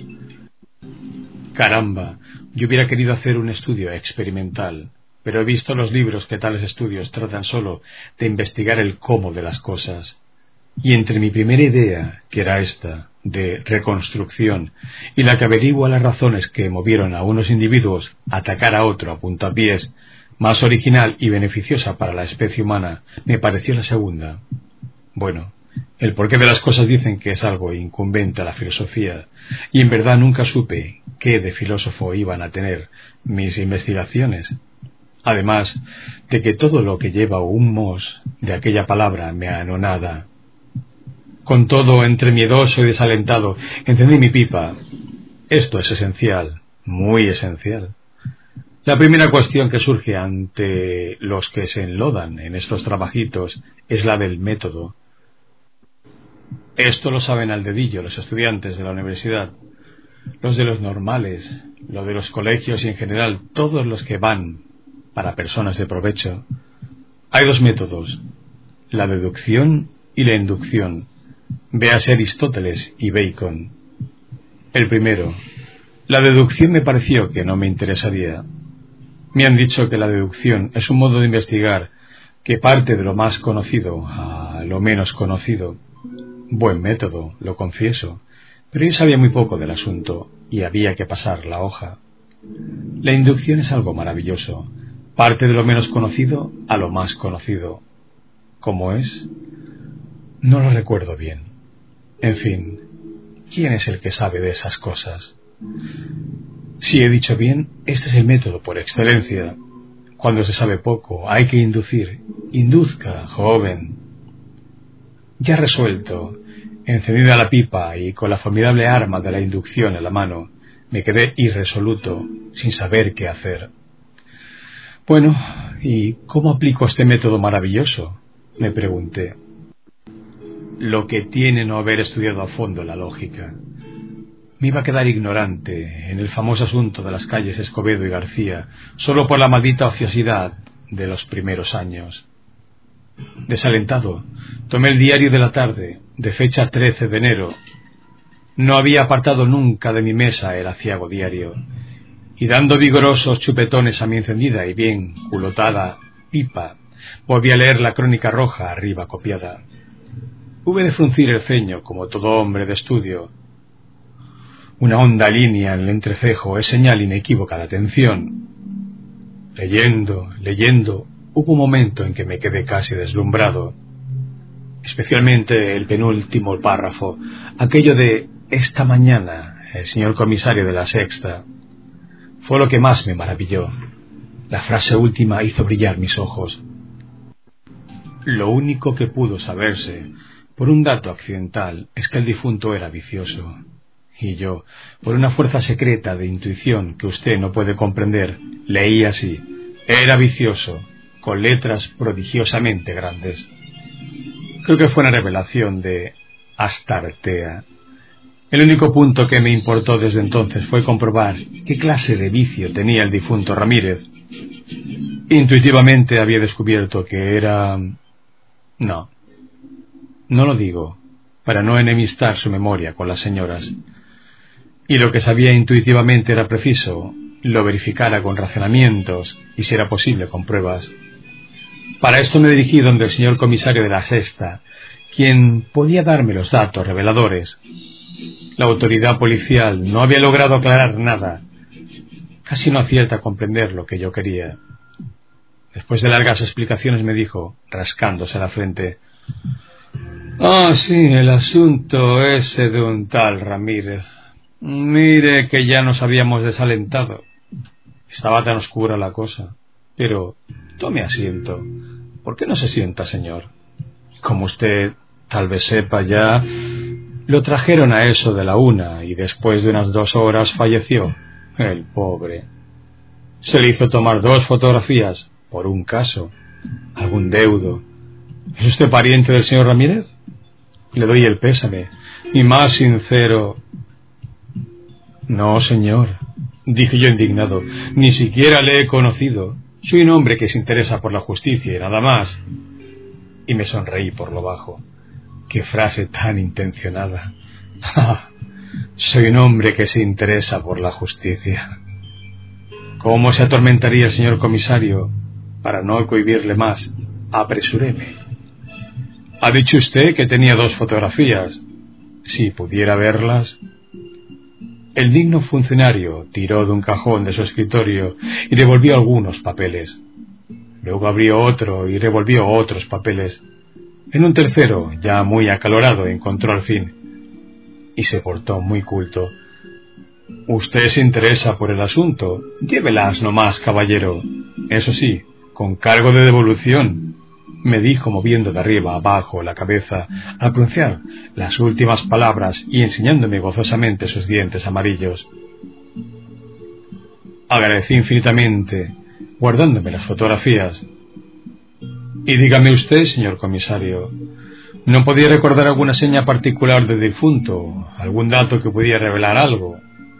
Caramba, yo hubiera querido hacer un estudio experimental, pero he visto los libros que tales estudios tratan solo de investigar el cómo de las cosas. Y entre mi primera idea, que era esta, de reconstrucción, y la que averigua las razones que movieron a unos individuos a atacar a otro a puntapiés, más original y beneficiosa para la especie humana, me pareció la segunda. Bueno, el porqué de las cosas dicen que es algo incumbente a la filosofía, y en verdad nunca supe qué de filósofo iban a tener mis investigaciones. Además de que todo lo que lleva un mos de aquella palabra me anonada. Con todo, entre miedoso y desalentado, encendí mi pipa. Esto es esencial, muy esencial. La primera cuestión que surge ante los que se enlodan en estos trabajitos es la del método. Esto lo saben al dedillo los estudiantes de la universidad, los de los normales, los de los colegios y en general todos los que van para personas de provecho. Hay dos métodos, la deducción y la inducción. Véase Aristóteles y Bacon. El primero, la deducción me pareció que no me interesaría. Me han dicho que la deducción es un modo de investigar que parte de lo más conocido a lo menos conocido. Buen método, lo confieso, pero yo sabía muy poco del asunto y había que pasar la hoja. La inducción es algo maravilloso, parte de lo menos conocido a lo más conocido. ¿Cómo es? No lo recuerdo bien. En fin, ¿quién es el que sabe de esas cosas? Si he dicho bien, este es el método por excelencia. Cuando se sabe poco, hay que inducir. Induzca, joven. Ya resuelto, encendida la pipa y con la formidable arma de la inducción en la mano, me quedé irresoluto, sin saber qué hacer. Bueno, ¿y cómo aplico este método maravilloso?, me pregunté. Lo que tiene no haber estudiado a fondo la lógica. Me iba a quedar ignorante en el famoso asunto de las calles Escobedo y García, solo por la maldita ociosidad de los primeros años. Desalentado, tomé el diario de la tarde, de fecha 13 de enero. No había apartado nunca de mi mesa el aciago diario, y dando vigorosos chupetones a mi encendida y bien culotada pipa, volví a leer la crónica roja arriba copiada. Hube de fruncir el ceño como todo hombre de estudio. Una honda línea en el entrecejo es señal inequívoca de atención. Leyendo, hubo un momento en que me quedé casi deslumbrado. Especialmente el penúltimo párrafo, aquello de «esta mañana, el señor comisario de la Sexta». Fue lo que más me maravilló. La frase última hizo brillar mis ojos. Lo único que pudo saberse, por un dato accidental, es que el difunto era vicioso. Y yo, por una fuerza secreta de intuición que usted no puede comprender, leí así: era vicioso, con letras prodigiosamente grandes. Creo que fue una revelación de Astartea. El único punto que me importó desde entonces fue comprobar qué clase de vicio tenía el difunto Ramírez. Intuitivamente había descubierto que era... No lo digo para no enemistar su memoria con las señoras. Y lo que sabía intuitivamente era preciso lo verificara con razonamientos y, si era posible, con pruebas. Para esto me dirigí donde el señor comisario de la Sexta, quien podía darme los datos reveladores. La autoridad policial no había logrado aclarar nada. Casi no acierta a comprender lo que yo quería. Después de largas explicaciones me dijo, rascándose la frente: «Ah, sí, el asunto ese de un tal Ramírez. Mire que ya nos habíamos desalentado. Estaba tan oscura la cosa. Pero tome asiento. ¿Por qué no se sienta, señor? Como usted tal vez sepa ya, lo trajeron a eso de la 1 y después de unas 2 horas falleció. El pobre. Se le hizo tomar 2 fotografías por un caso algún deudo. ¿Es usted pariente del señor Ramírez? Le doy el pésame, mi más sincero... No, señor, dije yo indignado, ni siquiera le he conocido. Soy un hombre que se interesa por la justicia y nada más. Y me sonreí por lo bajo. Qué frase tan intencionada. Soy un hombre que se interesa por la justicia. ¿Cómo se atormentaría el señor comisario? Para no cohibirle más, apresuréme. Ha dicho usted que tenía 2 fotografías. Si pudiera verlas... El digno funcionario tiró de un cajón de su escritorio y revolvió algunos papeles. Luego abrió otro y revolvió otros papeles. En un tercero, ya muy acalorado, encontró al fin. Y se portó muy culto. Usted se interesa por el asunto. Llévelas nomás, caballero. Eso sí, con cargo de devolución, me dijo moviendo de arriba a abajo la cabeza al pronunciar las últimas palabras y enseñándome gozosamente sus dientes amarillos. Agradecí infinitamente, guardándome las fotografías. Y dígame usted, señor comisario, ¿no podía recordar alguna seña particular del difunto? ¿Algún dato que pudiera revelar algo?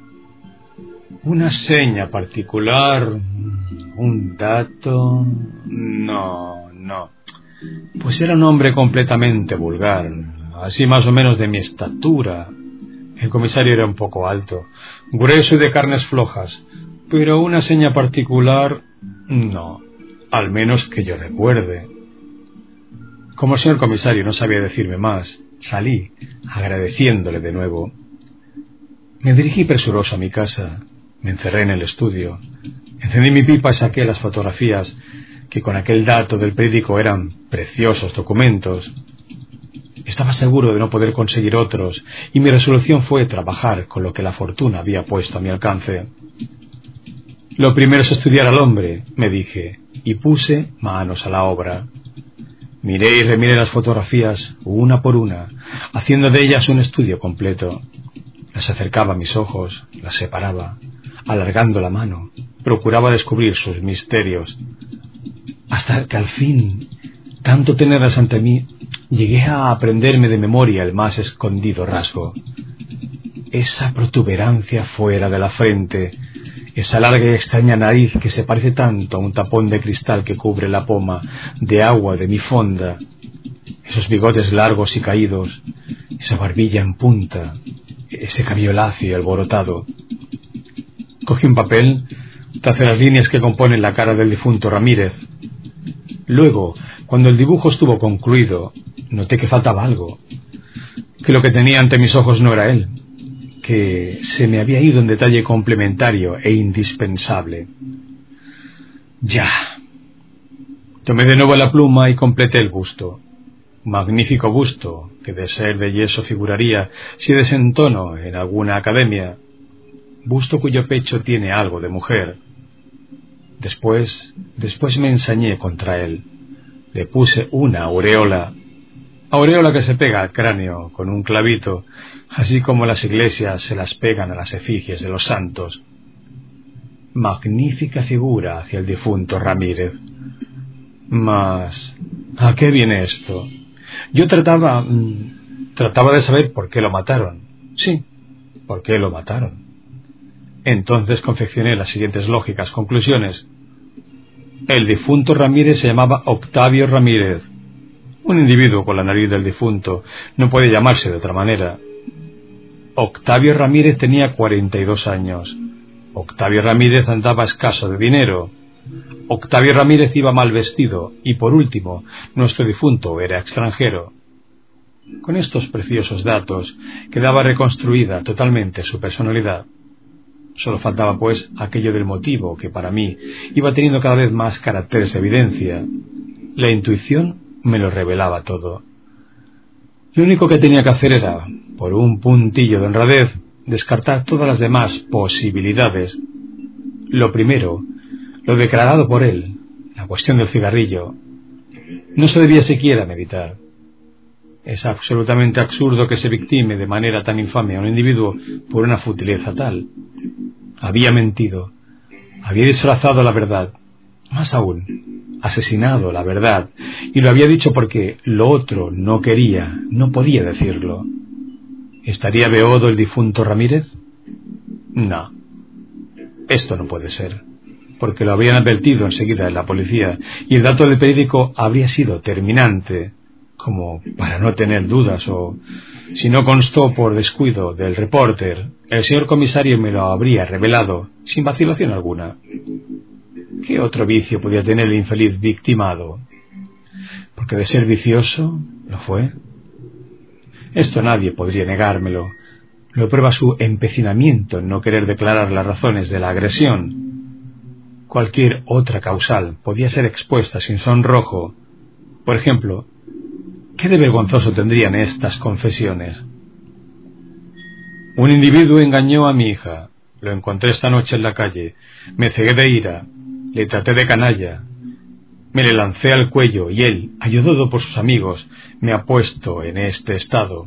¿Una seña particular? ¿Un dato? No. Pues era un hombre completamente vulgar, así más o menos de mi estatura. El comisario era un poco alto, grueso y de carnes flojas, pero una seña particular, no, al menos que yo recuerde. Como el señor comisario no sabía decirme más, salí, agradeciéndole de nuevo. Me dirigí presuroso a mi casa, me encerré en el estudio, encendí mi pipa y saqué las fotografías que con aquel dato del periódico eran preciosos documentos. Estaba seguro de no poder conseguir otros, y mi resolución fue trabajar con lo que la fortuna había puesto a mi alcance. Lo primero es estudiar al hombre, me dije, y puse manos a la obra. Miré y remiré las fotografías una por una, haciendo de ellas un estudio completo. Las acercaba a mis ojos, las separaba, alargando la mano, procuraba descubrir sus misterios, hasta que al fin, tanto tenerlas ante mí, llegué a aprenderme de memoria el más escondido rasgo. Esa protuberancia fuera de la frente, esa larga y extraña nariz que se parece tanto a un tapón de cristal que cubre la poma de agua de mi fonda, esos bigotes largos y caídos, esa barbilla en punta, ese cabello lacio y alborotado. Cogí un papel, tracé las líneas que componen la cara del difunto Ramírez. Luego, cuando el dibujo estuvo concluido, noté que faltaba algo, que lo que tenía ante mis ojos no era él, que se me había ido un detalle complementario e indispensable. Ya. Tomé de nuevo la pluma y completé el busto. Magnífico busto, que de ser de yeso figuraría, si desentono, en alguna academia. Busto cuyo pecho tiene algo de mujer. Después me ensañé contra él. Le puse una aureola que se pega al cráneo con un clavito, así como las iglesias se las pegan a las efigies de los santos. Magnífica figura hacia el difunto Ramírez. Mas, ¿a qué viene esto? Yo trataba de saber por qué lo mataron. Sí, por qué lo mataron. Entonces confeccioné las siguientes lógicas conclusiones. El difunto Ramírez se llamaba Octavio Ramírez. Un individuo con la nariz del difunto no puede llamarse de otra manera. Octavio Ramírez tenía 42 años. Octavio Ramírez andaba escaso de dinero. Octavio Ramírez iba mal vestido. Y por último, nuestro difunto era extranjero. Con estos preciosos datos quedaba reconstruida totalmente su personalidad. Solo faltaba, pues, aquello del motivo que para mí iba teniendo cada vez más caracteres de evidencia. La intuición me lo revelaba todo. Lo único que tenía que hacer era, por un puntillo de honradez, descartar todas las demás posibilidades. Lo primero, lo declarado por él, la cuestión del cigarrillo, no se debía siquiera meditar. Es absolutamente absurdo que se victime de manera tan infame a un individuo por una futileza tal. Había mentido, había disfrazado la verdad. Más aún, asesinado, la verdad, y lo había dicho porque lo otro no quería, no podía decirlo. ¿Estaría beodo el difunto Ramírez? No. Esto no puede ser, porque lo habrían advertido enseguida en la policía, y el dato del periódico habría sido terminante, como para no tener dudas, o si no constó por descuido del repórter, el señor comisario me lo habría revelado, sin vacilación alguna. ¿Qué otro vicio podía tener el infeliz victimado? Porque de ser vicioso, lo fue. Esto nadie podría negármelo. Lo prueba su empecinamiento en no querer declarar las razones de la agresión. Cualquier otra causal podía ser expuesta sin sonrojo. Por ejemplo, ¿qué de vergonzoso tendrían estas confesiones? Un individuo engañó a mi hija. Lo encontré esta noche en la calle. Me cegué de ira. Le traté de canalla. Me le lancé al cuello y él, ayudado por sus amigos, me ha puesto en este estado.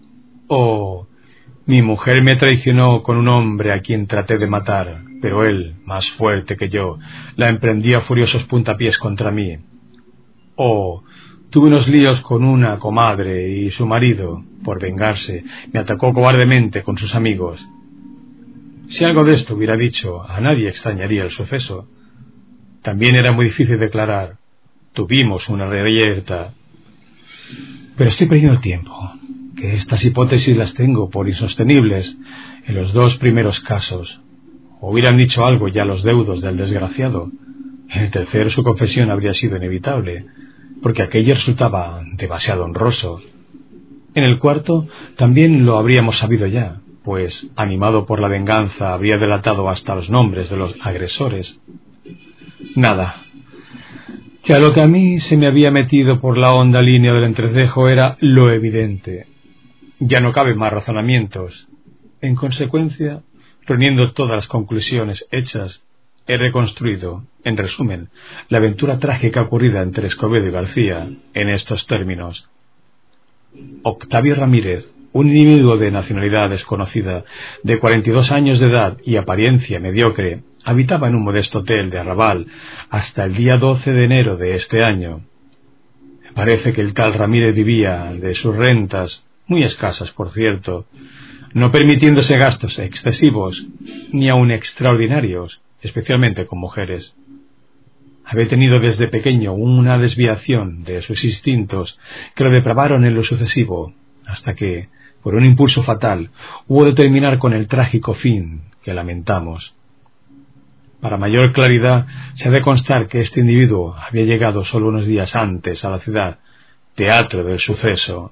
Oh, mi mujer me traicionó con un hombre a quien traté de matar, pero él, más fuerte que yo, la emprendió a furiosos puntapiés contra mí. Oh, tuve unos líos con una comadre y su marido, por vengarse, me atacó cobardemente con sus amigos. Si algo de esto hubiera dicho, a nadie extrañaría el suceso. También era muy difícil declarar. Tuvimos una reyerta. Pero estoy perdiendo el tiempo, que estas hipótesis las tengo por insostenibles en los dos primeros casos. Hubieran dicho algo ya los deudos del desgraciado. En el tercero su confesión habría sido inevitable, porque aquello resultaba demasiado honroso. En el cuarto también lo habríamos sabido ya, pues, animado por la venganza, habría delatado hasta los nombres de los agresores. Nada. Que a lo que a mí se me había metido por la honda línea del entrecejo era lo evidente. Ya no caben más razonamientos. En consecuencia, reuniendo todas las conclusiones hechas, he reconstruido, en resumen, la aventura trágica ocurrida entre Escobedo y García en estos términos. Octavio Ramírez, un individuo de nacionalidad desconocida, de 42 años de edad y apariencia mediocre, habitaba en un modesto hotel de Arrabal hasta el día 12 de enero de este año. Parece que el tal Ramírez vivía de sus rentas, muy escasas por cierto, no permitiéndose gastos excesivos, ni aun extraordinarios, especialmente con mujeres. Había tenido desde pequeño una desviación de sus instintos que lo depravaron en lo sucesivo, hasta que, por un impulso fatal, hubo de terminar con el trágico fin que lamentamos. Para mayor claridad, se ha de constar que este individuo había llegado solo unos días antes a la ciudad, teatro del suceso.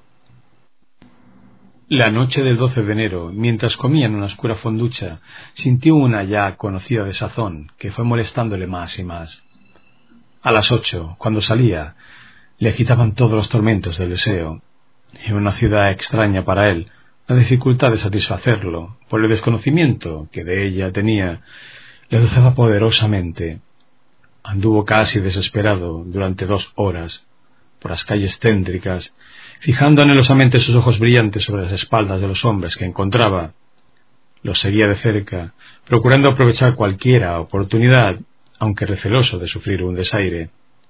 La noche del 12 de enero, mientras comía en una oscura fonducha, sintió una ya conocida desazón que fue molestándole más y más. A las 8, cuando salía, le agitaban todos los tormentos del deseo. En una ciudad extraña para él, la dificultad de satisfacerlo, por el desconocimiento que de ella tenía, le azuzaba poderosamente. Anduvo casi desesperado durante 2 horas por las calles céntricas, fijando anhelosamente sus ojos brillantes sobre las espaldas de los hombres que encontraba. Los seguía de cerca, procurando aprovechar cualquiera oportunidad, aunque receloso de sufrir un desaire.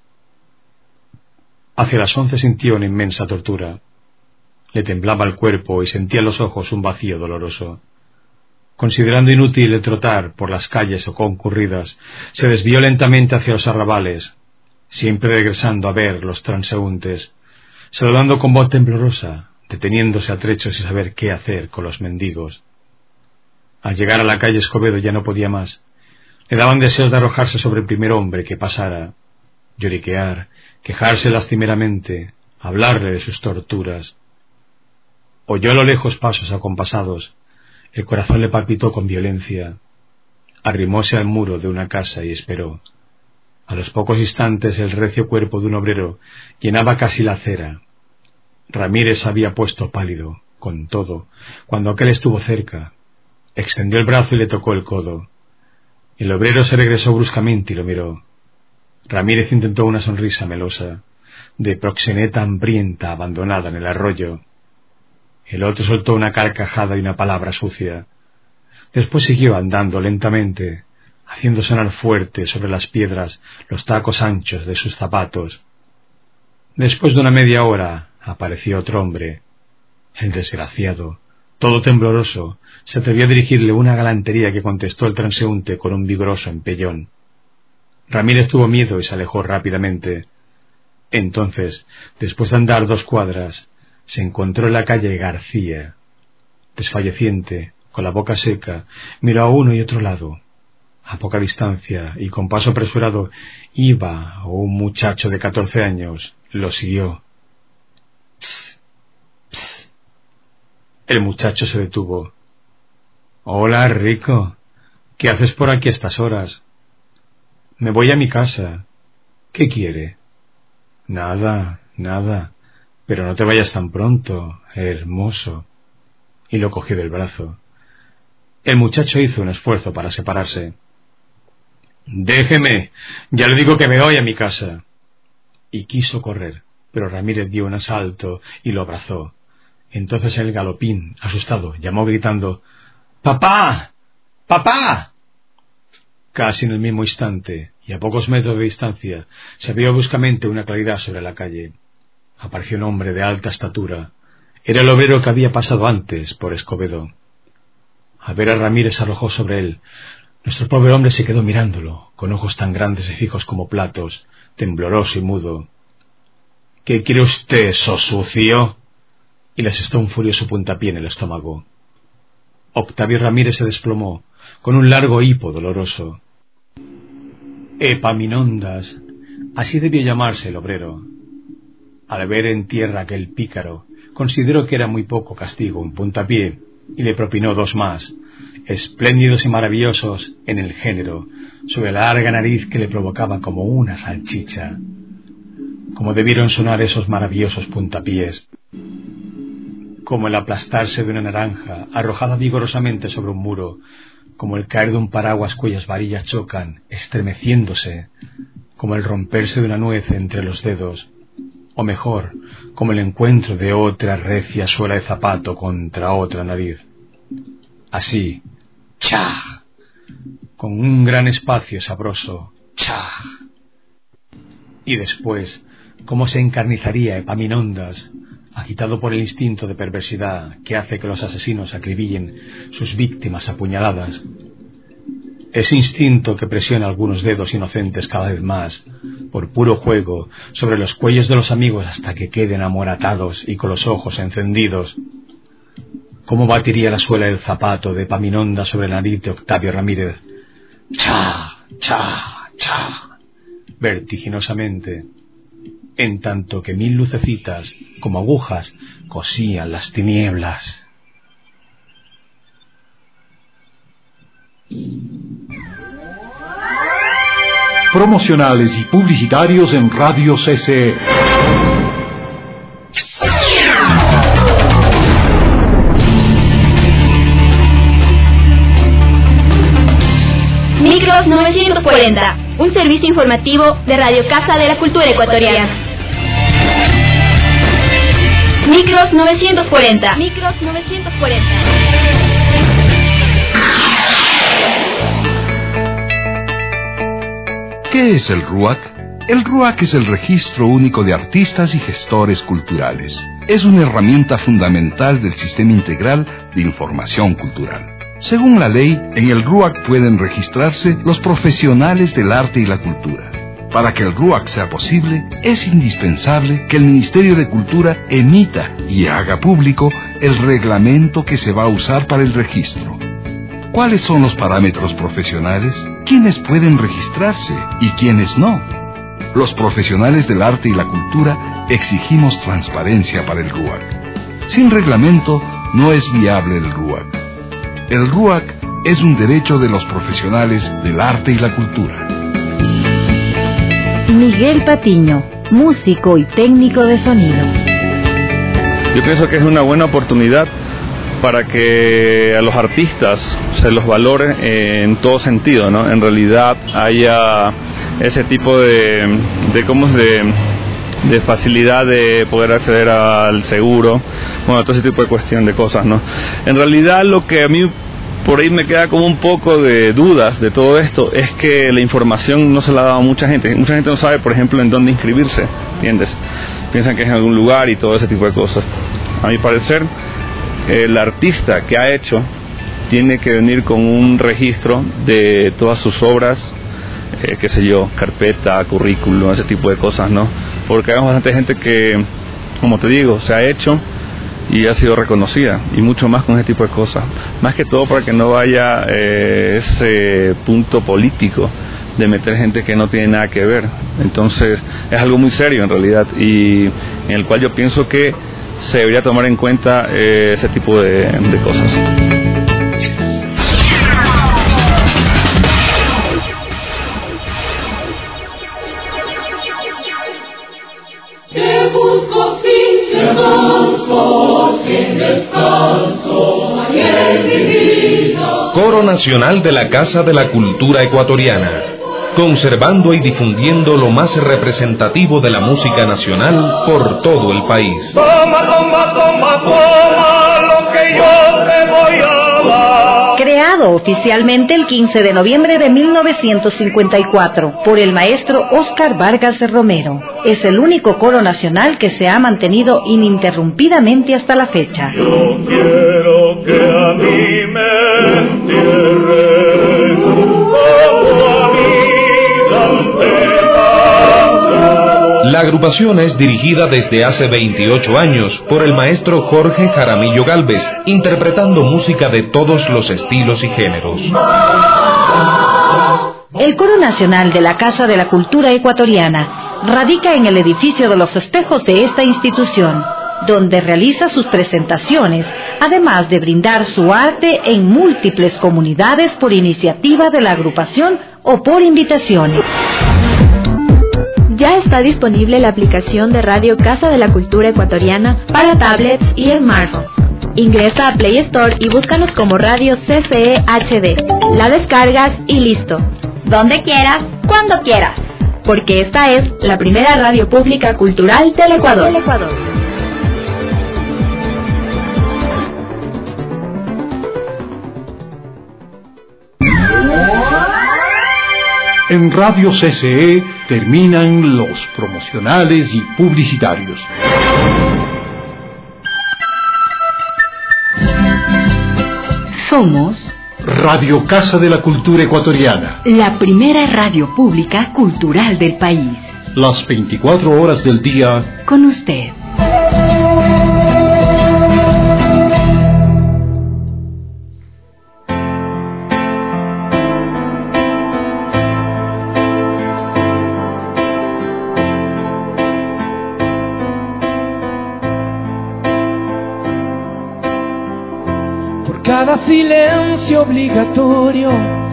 Hacia las 11 sintió una inmensa tortura. Le temblaba el cuerpo y sentía en los ojos un vacío doloroso. Considerando inútil el trotar por las calles o concurridas, se desvió lentamente hacia los arrabales, siempre regresando a ver los transeúntes, saludando con voz temblorosa, deteniéndose a trechos sin saber qué hacer con los mendigos. Al llegar a la calle Escobedo ya no podía más. Le daban deseos de arrojarse sobre el primer hombre que pasara, lloriquear, quejarse lastimeramente, hablarle de sus torturas. Oyó a lo lejos pasos acompasados. El corazón le palpitó con violencia. Arrimóse al muro de una casa y esperó. A los pocos instantes el recio cuerpo de un obrero llenaba casi la acera. Ramírez se había puesto pálido, con todo, cuando aquel estuvo cerca. Extendió el brazo y le tocó el codo. El obrero se regresó bruscamente y lo miró. Ramírez intentó una sonrisa melosa, de proxeneta hambrienta abandonada en el arroyo. El otro soltó una carcajada y una palabra sucia. Después siguió andando lentamente, haciendo sonar fuerte sobre las piedras los tacos anchos de sus zapatos. Después de una media hora apareció otro hombre. El desgraciado, todo tembloroso, se atrevió a dirigirle una galantería que contestó el transeúnte con un vigoroso empellón. Ramírez tuvo miedo y se alejó rápidamente. Entonces, después de andar 2 cuadras, se encontró en la calle García. Desfalleciente, con la boca seca, miró a uno y otro lado. A poca distancia y con paso apresurado iba un muchacho de 14 años. Lo siguió. Psst, psst. El muchacho se detuvo. Hola, Rico. ¿Qué haces por aquí a estas horas? Me voy a mi casa. ¿Qué quiere? Nada, nada. Pero no te vayas tan pronto, hermoso. Y lo cogió del brazo. El muchacho hizo un esfuerzo para separarse. Déjeme, ya le digo que me voy a mi casa. Y quiso correr, pero Ramírez dio un asalto y lo abrazó. Entonces el galopín, asustado, llamó gritando: ¡Papá! ¡Papá! Casi en el mismo instante, y a pocos metros de distancia, se vio bruscamente una claridad sobre la calle. Apareció un hombre de alta estatura. Era el obrero que había pasado antes por Escobedo. Al ver a Ramírez se arrojó sobre él. Nuestro pobre hombre se quedó mirándolo, con ojos tan grandes y fijos como platos, tembloroso y mudo. ¿Qué quiere usted, sosucio? Y le asestó un furioso puntapié en el estómago. Octavio Ramírez se desplomó, con un largo hipo doloroso. Epaminondas, así debió llamarse el obrero. Al ver en tierra aquel pícaro, consideró que era muy poco castigo un puntapié, y le propinó 2 más, espléndidos y maravillosos en el género, sobre la larga nariz que le provocaba como una salchicha. Como debieron sonar esos maravillosos puntapiés, como el aplastarse de una naranja arrojada vigorosamente sobre un muro, como el caer de un paraguas cuyas varillas chocan, estremeciéndose, como el romperse de una nuez entre los dedos, o mejor, como el encuentro de otra recia suela de zapato contra otra nariz. Así, ¡chá! Con un gran espacio sabroso, ¡chá! Y después, cómo se encarnizaría Epaminondas, agitado por el instinto de perversidad que hace que los asesinos acribillen sus víctimas a puñaladas. Ese instinto que presiona algunos dedos inocentes cada vez más, por puro juego, sobre los cuellos de los amigos hasta que queden amoratados y con los ojos encendidos. ¿Cómo batiría la suela del zapato de Epaminondas sobre la nariz de Octavio Ramírez? ¡Cha! ¡Cha! ¡Cha! Vertiginosamente, en tanto que 1000 lucecitas, como agujas, cosían las tinieblas. Promocionales y publicitarios en Radio CCE. Micros 940, un servicio informativo de Radio Casa de la Cultura Ecuatoriana. Micros 940. Micros 940. ¿Qué es el RUAC? El RUAC es el Registro Único de Artistas y Gestores Culturales. Es una herramienta fundamental del Sistema Integral de Información Cultural. Según la ley, en el RUAC pueden registrarse los profesionales del arte y la cultura. Para que el RUAC sea posible, es indispensable que el Ministerio de Cultura emita y haga público el reglamento que se va a usar para el registro. ¿Cuáles son los parámetros profesionales? ¿Quiénes pueden registrarse y quiénes no? Los profesionales del arte y la cultura exigimos transparencia para el RUAC. Sin reglamento no es viable el RUAC. El RUAC es un derecho de los profesionales del arte y la cultura. Miguel Patiño, músico y técnico de sonido. Yo pienso que es una buena oportunidad para que a los artistas se los valore en todo sentido, ¿no? En realidad haya ese tipo de facilidad de poder acceder al seguro, bueno, todo ese tipo de cuestión de cosas, ¿no? En realidad lo que a mí por ahí me queda como un poco de dudas de todo esto, es que la información no se la ha dado a mucha gente. Mucha gente no sabe, por ejemplo, en dónde inscribirse, ¿entiendes? Piensan que es en algún lugar y todo ese tipo de cosas. A mi parecer, el artista que ha hecho tiene que venir con un registro de todas sus obras, qué sé yo, carpeta, currículum, ese tipo de cosas, ¿no? Porque hay bastante gente que, como te digo, se ha hecho y ha sido reconocida, y mucho más con ese tipo de cosas, más que todo para que no vaya ese punto político de meter gente que no tiene nada que ver. Entonces es algo muy serio en realidad, y en el cual yo pienso que se debería tomar en cuenta ese tipo de cosas. Te busco sin descanso, ayer mi vida. Coro Nacional de la Casa de la Cultura Ecuatoriana, conservando y difundiendo lo más representativo de la música nacional por todo el país. Toma lo que yo te voy a dar. Creado oficialmente el 15 de noviembre de 1954 por el maestro Óscar Vargas de Romero, es el único coro nacional que se ha mantenido ininterrumpidamente hasta la fecha. Yo quiero que a mí me entierren como a mí La agrupación es dirigida desde hace 28 años por el maestro Jorge Jaramillo Gálvez, interpretando música de todos los estilos y géneros. El Coro Nacional de la Casa de la Cultura Ecuatoriana radica en el edificio de los espejos de esta institución, donde realiza sus presentaciones, además de brindar su arte en múltiples comunidades por iniciativa de la agrupación o por invitaciones. Ya está disponible la aplicación de Radio Casa de la Cultura Ecuatoriana para tablets y smartphones. Ingresa a Play Store y búscanos como Radio CCE HD. La descargas y listo. Donde quieras, cuando quieras. Porque esta es la primera radio pública cultural del Ecuador. En Radio CCE terminan los promocionales y publicitarios. Somos Radio Casa de la Cultura Ecuatoriana, la primera radio pública cultural del país. Las 24 horas del día con usted. Cada silencio obligatorio,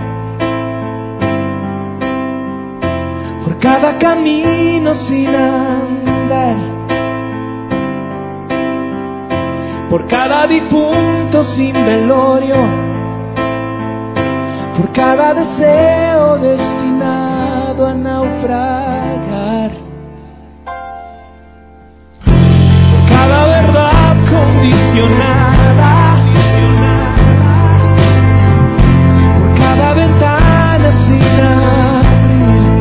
por cada camino sin andar, por cada difunto sin velorio, por cada deseo destinado a naufragar, por cada verdad condicionada, ventana sin abrir,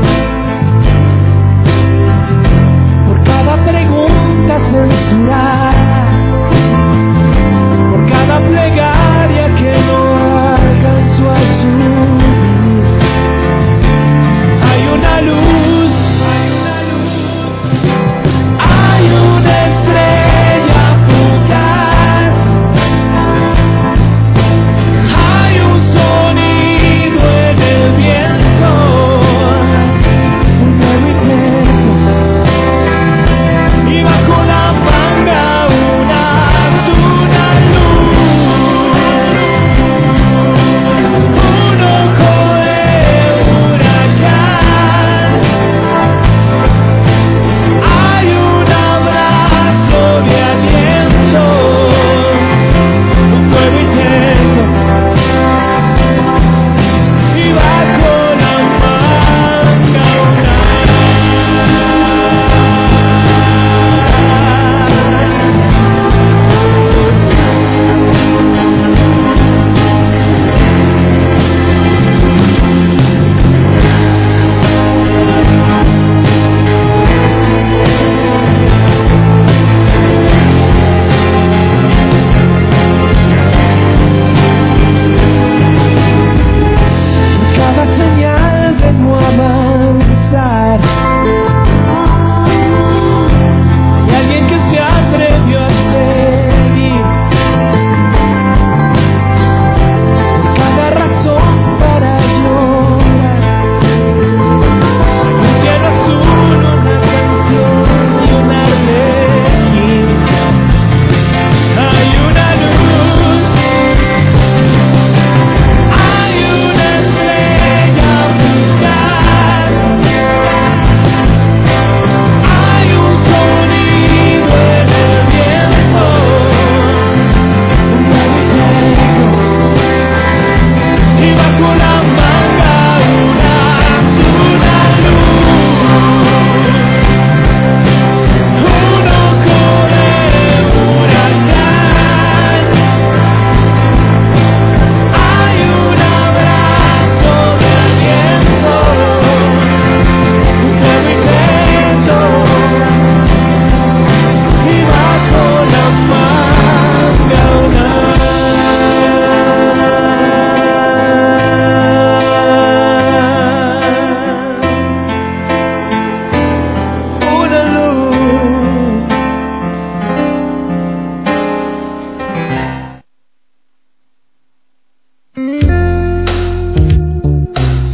por cada pregunta censurada, por cada plegaria que no alcanzó a subir. Hay una luz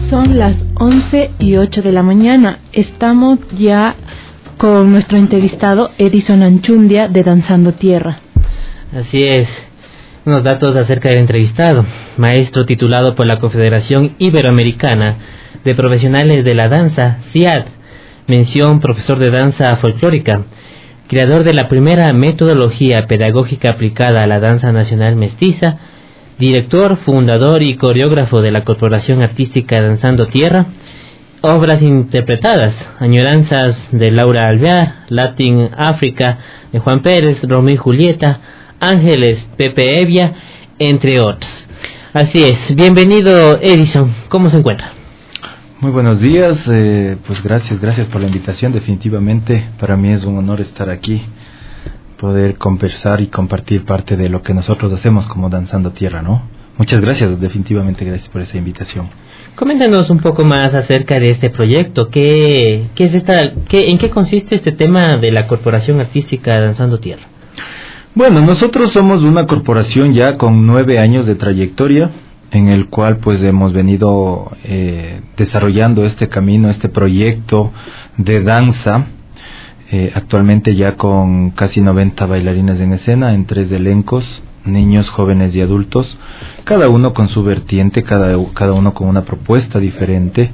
Son las 11:08 de la mañana. Estamos ya con nuestro entrevistado Edison Anchundia de Danzando Tierra. Así es. Unos datos acerca del entrevistado. Maestro titulado por la Confederación Iberoamericana de Profesionales de la Danza, CIAD. Mención profesor de danza folclórica. Creador de la primera metodología pedagógica aplicada a la danza nacional mestiza. Director, fundador y coreógrafo de la Corporación Artística Danzando Tierra. Obras interpretadas: Añoranzas de Laura Alvear, Latin África de Juan Pérez, Romeo y Julieta, Ángeles, Pepe Evia, entre otros. Así es, bienvenido Edison, ¿cómo se encuentra? Muy buenos días, pues gracias por la invitación. Definitivamente para mí es un honor estar aquí, poder conversar y compartir parte de lo que nosotros hacemos como Danzando Tierra, ¿no? Muchas gracias, definitivamente gracias por esa invitación. Coméntanos un poco más acerca de este proyecto. ¿En qué consiste este tema de la Corporación Artística Danzando Tierra? Bueno, nosotros somos una corporación ya con 9 años de trayectoria, en el cual pues hemos venido desarrollando este camino, este proyecto de danza, actualmente ya con casi 90 bailarines en escena, en 3 elencos, niños, jóvenes y adultos, cada uno con su vertiente, cada uno con una propuesta diferente.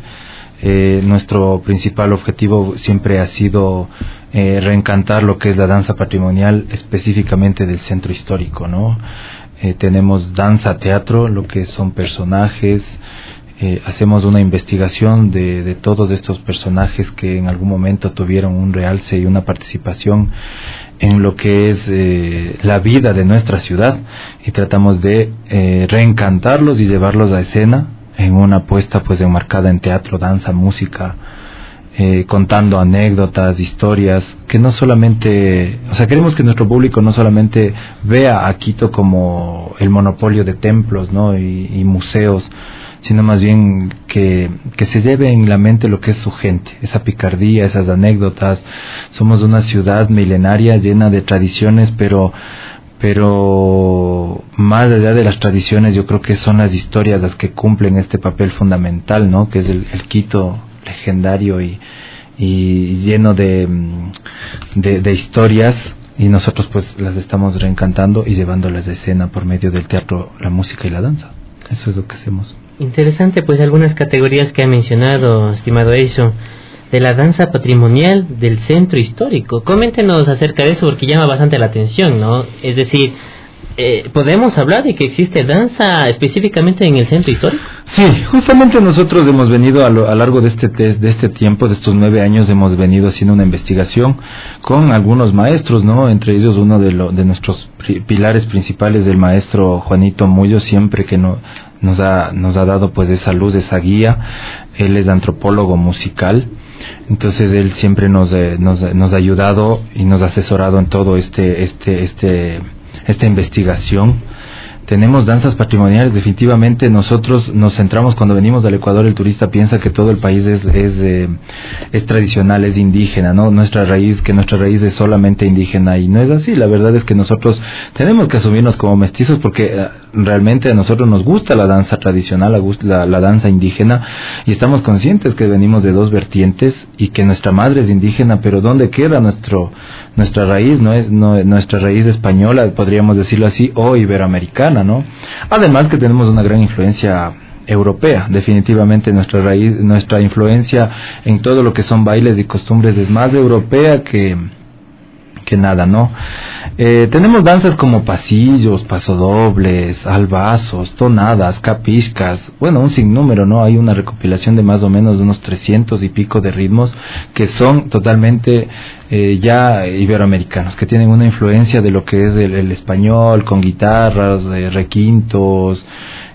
Nuestro principal objetivo siempre ha sido reencantar lo que es la danza patrimonial, específicamente del centro histórico, ¿no? Tenemos danza teatro, lo que son personajes, hacemos una investigación de todos estos personajes que en algún momento tuvieron un realce y una participación en lo que es la vida de nuestra ciudad, y tratamos de reencantarlos y llevarlos a escena en una apuesta pues enmarcada en teatro, danza, música, contando anécdotas, historias, que no solamente, o sea, queremos que nuestro público no solamente vea a Quito como el monopolio de templos, ¿no? y museos, sino más bien que se lleve en la mente lo que es su gente, esa picardía, esas anécdotas. Somos una ciudad milenaria llena de tradiciones, pero más allá de las tradiciones, yo creo que son las historias las que cumplen este papel fundamental, ¿no? Que es el Quito legendario y lleno de historias, y nosotros pues las estamos reencantando y llevándolas de escena por medio del teatro, la música y la danza. Eso es lo que hacemos. Interesante, pues algunas categorías que ha mencionado, estimado Edison, de la danza patrimonial del centro histórico. Coméntenos acerca de eso, porque llama bastante la atención, ¿no? Es decir, ¿podemos hablar de que existe danza específicamente en el centro histórico? Sí, justamente nosotros hemos venido a lo largo de este tiempo, de estos 9 años, hemos venido haciendo una investigación con algunos maestros, ¿no? Entre ellos uno de nuestros pilares principales, el maestro Juanito Mullo, siempre que nos ha dado pues esa luz, esa guía. Él es antropólogo musical, entonces él siempre nos ha ayudado y nos ha asesorado en todo esta investigación. Tenemos danzas patrimoniales, definitivamente nosotros nos centramos, cuando venimos del Ecuador, el turista piensa que todo el país es tradicional, es indígena, ¿no? Nuestra raíz es solamente indígena, y no es así. La verdad es que nosotros tenemos que asumirnos como mestizos, porque realmente a nosotros nos gusta la danza tradicional, la danza indígena, y estamos conscientes que venimos de 2 vertientes y que nuestra madre es indígena, pero ¿dónde queda nuestra raíz? Nuestra raíz española, podríamos decirlo así, o iberoamericana, ¿no? Además que tenemos una gran influencia europea. Definitivamente nuestra influencia en todo lo que son bailes y costumbres es más europea que nada, ¿no? Tenemos danzas como pasillos, pasodobles, albazos, tonadas, capiscas, bueno, un sinnúmero, ¿no? Hay una recopilación de más o menos de unos 300 y pico de ritmos que son totalmente ya iberoamericanos, que tienen una influencia de lo que es el español, con guitarras, requintos,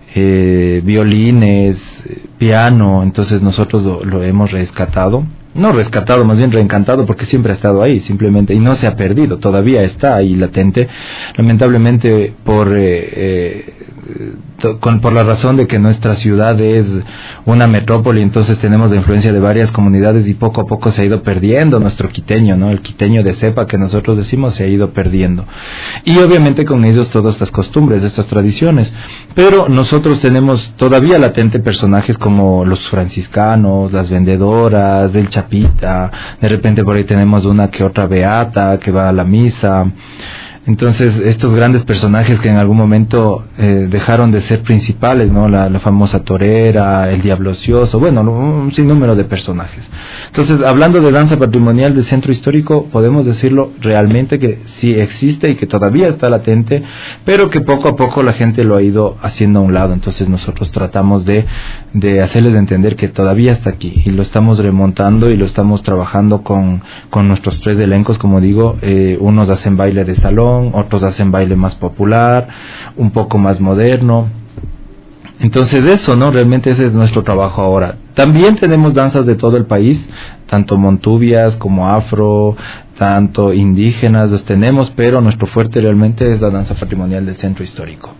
violines, piano. Entonces nosotros lo hemos rescatado, más bien reencantado, porque siempre ha estado ahí, simplemente, y no se ha perdido, todavía está ahí latente. Lamentablemente por por la razón de que nuestra ciudad es una metrópoli, entonces tenemos la influencia de varias comunidades y poco a poco se ha ido perdiendo nuestro quiteño, ¿no? El quiteño de cepa que nosotros decimos se ha ido perdiendo. Y obviamente con ellos todas estas costumbres, estas tradiciones. Pero nosotros tenemos todavía latente personajes como los franciscanos, las vendedoras, el chapita, de repente por ahí tenemos una que otra beata que va a la misa. Entonces, estos grandes personajes que en algún momento dejaron de ser principales, ¿no? La famosa torera, el diablo ocioso, bueno, un sinnúmero de personajes. Entonces, hablando de danza patrimonial del centro histórico, podemos decirlo realmente que sí existe y que todavía está latente, pero que poco a poco la gente lo ha ido haciendo a un lado. Entonces, nosotros tratamos de hacerles entender que todavía está aquí y lo estamos remontando y lo estamos trabajando con nuestros 3 elencos, como digo, unos hacen baile de salón, otros hacen baile más popular, un poco más moderno. Entonces eso, ¿no? Realmente ese es nuestro trabajo ahora. También tenemos danzas de todo el país, tanto montubias como afro, tanto indígenas, los tenemos, pero nuestro fuerte realmente es la danza patrimonial del centro histórico.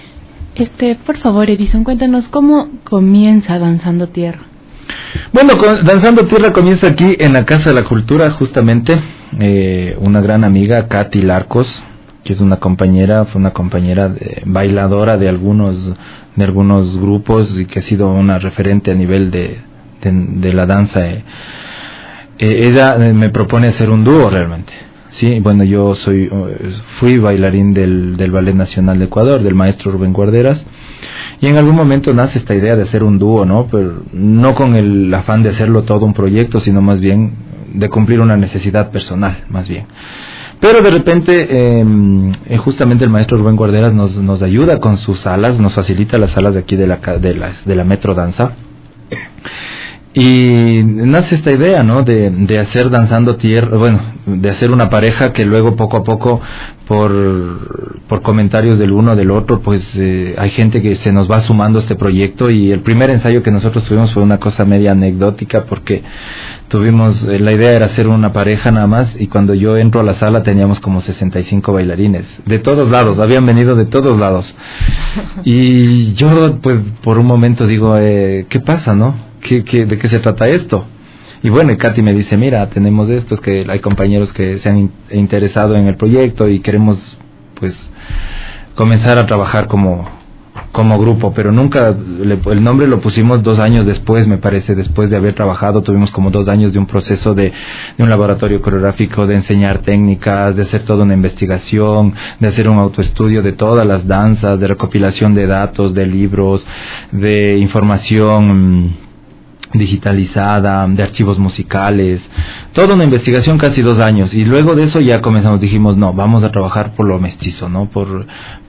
Por favor, Edison, cuéntanos cómo comienza Danzando Tierra. Bueno, Danzando Tierra comienza aquí en la Casa de la Cultura, justamente. Una gran amiga, Katy Larcos, que es fue una compañera bailadora de algunos grupos y que ha sido una referente a nivel de la danza. Ella me propone hacer un dúo realmente. Sí, bueno, yo fui bailarín del Ballet Nacional de Ecuador, del maestro Rubén Guarderas, y en algún momento nace esta idea de hacer un dúo, ¿no? Pero no con el afán de hacerlo todo un proyecto, sino más bien de cumplir una necesidad personal, más bien. Pero de repente, justamente el maestro Rubén Guarderas nos ayuda con sus salas, nos facilita las salas de aquí de la Metro Danza. Y nace esta idea, ¿no? De hacer Danzando Tierra, bueno, de hacer una pareja que luego poco a poco por comentarios del uno del otro, pues hay gente que se nos va sumando a este proyecto. Y el primer ensayo que nosotros tuvimos fue una cosa media anecdótica, porque la idea era hacer una pareja nada más, y cuando yo entro a la sala teníamos como 65 bailarines de todos lados, habían venido de todos lados. Y yo pues por un momento digo, ¿qué pasa, no? ¿De qué se trata esto? Y bueno, y Katy me dice, mira, tenemos esto, es que hay compañeros que se han interesado en el proyecto y queremos pues comenzar a trabajar como grupo, pero nunca el nombre lo pusimos 2 años después, me parece, después de haber trabajado. Tuvimos como 2 años de un proceso de un laboratorio coreográfico, de enseñar técnicas, de hacer toda una investigación, de hacer un autoestudio de todas las danzas, de recopilación de datos, de libros, de información digitalizada, de archivos musicales, toda una investigación, casi 2 años. Y luego de eso ya dijimos, no, vamos a trabajar por lo mestizo, ¿no? Por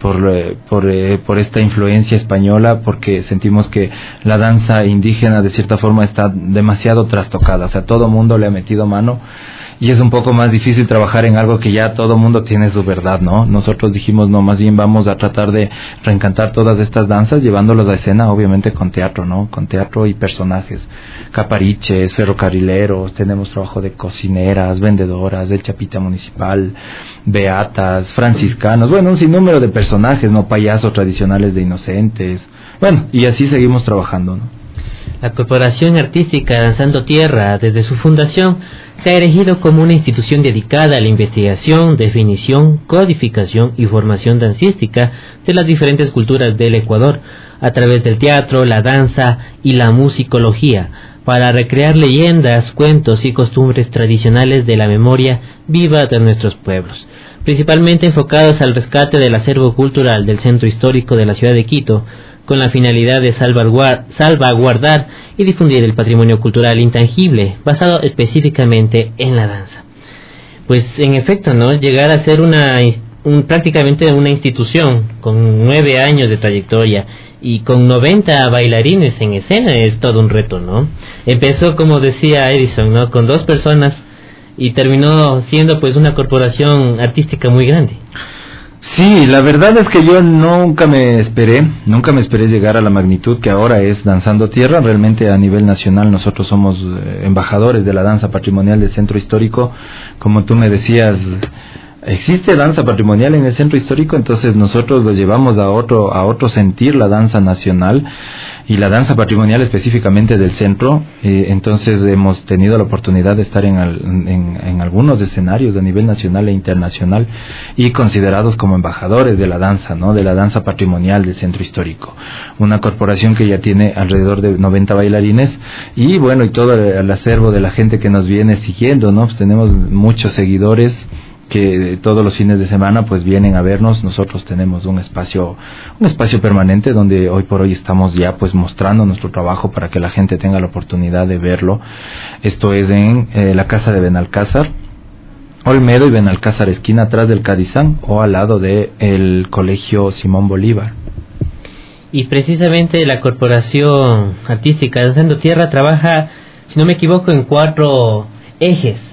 esta influencia española, porque sentimos que la danza indígena de cierta forma está demasiado trastocada, o sea, todo mundo le ha metido mano. Y es un poco más difícil trabajar en algo que ya todo mundo tiene su verdad, ¿no? Nosotros dijimos, no, más bien vamos a tratar de reencantar todas estas danzas, llevándolas a escena, obviamente con teatro, ¿no? Con teatro y personajes. Capariches, ferrocarrileros, tenemos trabajo de cocineras, vendedoras, del chapita municipal, beatas, franciscanos, bueno, un sinnúmero de personajes, ¿no? Payasos tradicionales de inocentes. Bueno, y así seguimos trabajando, ¿no? La Corporación Artística Danzando Tierra, desde su fundación, se ha erigido como una institución dedicada a la investigación, definición, codificación y formación dancística de las diferentes culturas del Ecuador, a través del teatro, la danza y la musicología, para recrear leyendas, cuentos y costumbres tradicionales de la memoria viva de nuestros pueblos, principalmente enfocados al rescate del acervo cultural del centro histórico de la ciudad de Quito, con la finalidad de salvaguardar y difundir el patrimonio cultural intangible, basado específicamente en la danza. Pues en efecto, ¿no? Llegar a ser prácticamente una institución con 9 años de trayectoria y con 90 bailarines en escena es todo un reto, ¿no? Empezó, como decía Edison, ¿no? Con 2 personas y terminó siendo pues una corporación artística muy grande. Sí, la verdad es que yo nunca me esperé llegar a la magnitud que ahora es Danzando Tierra. Realmente a nivel nacional nosotros somos embajadores de la danza patrimonial del centro histórico. Como tú me decías, existe danza patrimonial en el centro histórico, entonces nosotros lo llevamos a otro sentir, la danza nacional y la danza patrimonial específicamente del centro. Entonces hemos tenido la oportunidad de estar en algunos escenarios a nivel nacional e internacional y considerados como embajadores de la danza, ¿no? De la danza patrimonial del centro histórico, una corporación que ya tiene alrededor de 90 bailarines y bueno, y todo el acervo de la gente que nos viene siguiendo, ¿no? Pues tenemos muchos seguidores que todos los fines de semana pues vienen a vernos. Nosotros tenemos un espacio permanente donde hoy por hoy estamos ya pues mostrando nuestro trabajo para que la gente tenga la oportunidad de verlo. Esto es en la casa de Benalcázar, Olmedo y Benalcázar esquina, atrás del Cadizán o al lado de el Colegio Simón Bolívar. Y precisamente la Corporación Artística Danzando Tierra trabaja, si no me equivoco, en 4 ejes.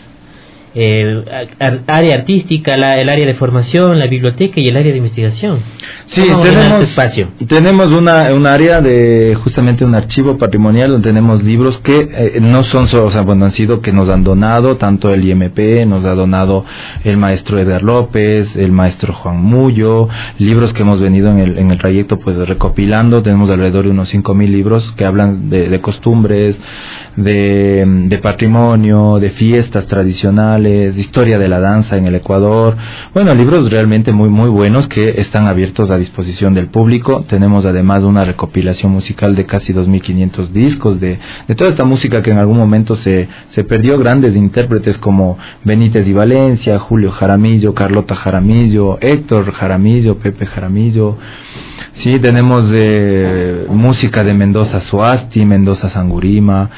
Área artística, el área de formación, la biblioteca y el área de investigación. Sí, tenemos un área de justamente un archivo patrimonial donde tenemos libros que no son solo, o sea, bueno, han sido que nos han donado, tanto el IMP, nos ha donado el maestro Eder López, el maestro Juan Mullo, libros que hemos venido en el trayecto pues recopilando. Tenemos alrededor de unos 5,000 libros que hablan de costumbres, de patrimonio, de fiestas tradicionales, historia de la danza en el Ecuador. Bueno, libros realmente muy muy buenos que están abiertos a disposición del público. Tenemos además una recopilación musical de casi 2.500 discos de toda esta música que en algún momento se perdió. Grandes intérpretes como Benítez y Valencia, Julio Jaramillo, Carlota Jaramillo, Héctor Jaramillo, Pepe Jaramillo. Sí, tenemos música de Mendoza Suasti, Mendoza Sangurima,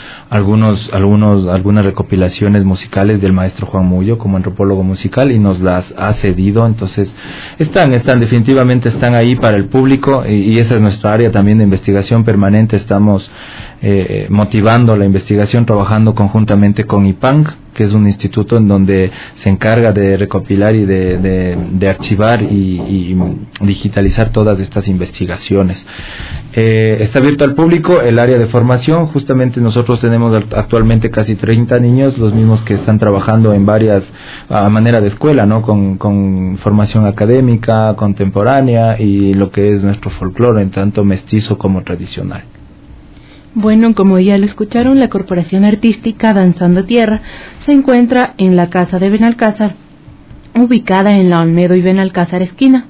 algunas recopilaciones musicales del maestro Juan Mullo como antropólogo musical y nos las ha cedido. Entonces definitivamente están ahí para el público y esa es nuestra área también de investigación permanente. Estamos motivando la investigación, trabajando conjuntamente con IPANC, que es un instituto en donde se encarga de recopilar y de archivar y digitalizar todas estas investigaciones. Está abierto al público el área de formación. Justamente nosotros tenemos actualmente casi 30 niños, los mismos que están trabajando en varias a manera de escuela, ¿no? Con formación académica, contemporánea y lo que es nuestro folclore, en tanto mestizo como tradicional. Bueno, como ya lo escucharon, la Corporación Artística Danzando Tierra se encuentra en la casa de Benalcázar, ubicada en la Olmedo y Benalcázar esquina.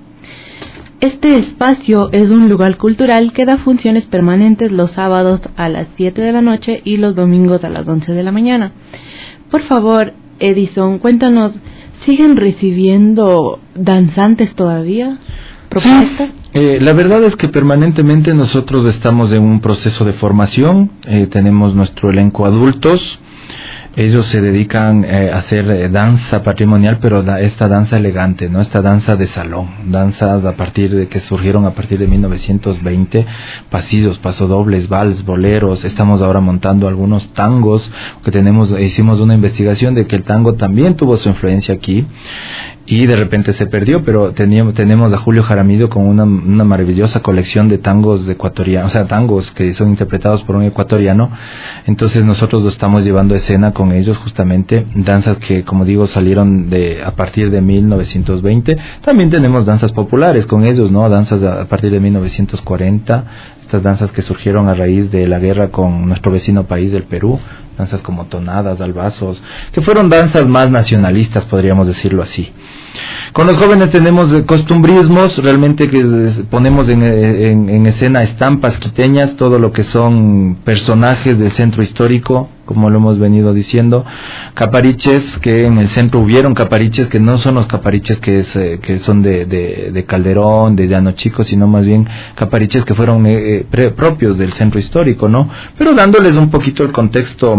Este espacio es un lugar cultural que da funciones permanentes los sábados a las 7 de la noche y los domingos a las 11 de la mañana. Por favor, Edison, cuéntanos, ¿siguen recibiendo danzantes todavía? ¿Propuestas? Sí. La verdad es que permanentemente nosotros estamos en un proceso de formación. Tenemos nuestro elenco adultos. Ellos se dedican a hacer danza patrimonial, pero esta danza elegante, ¿no? Esta danza de salón, danzas que surgieron a partir de 1920, pasillos, pasodobles, vals, boleros. Estamos ahora montando algunos tangos, que hicimos una investigación de que el tango también tuvo su influencia aquí y de repente se perdió, pero tenemos a Julio Jaramillo con una maravillosa colección de tangos ecuatorianos, o sea, tangos que son interpretados por un ecuatoriano. Entonces nosotros lo estamos llevando a escena con ellos, justamente danzas que, como digo, salieron a partir de 1920. También tenemos danzas populares con ellos, ¿no? Danzas a partir de 1940, estas danzas que surgieron a raíz de la guerra con nuestro vecino país del Perú, danzas como tonadas, albazos, que fueron danzas más nacionalistas, podríamos decirlo así. Con los jóvenes tenemos costumbrismos, realmente que ponemos en escena estampas quiteñas, todo lo que son personajes del centro histórico, como lo hemos venido diciendo, capariches, que en el centro hubieron capariches que no son los capariches que son de Calderón, de Llano Chico, sino más bien capariches que fueron propios del centro histórico, ¿no? Pero dándoles un poquito el contexto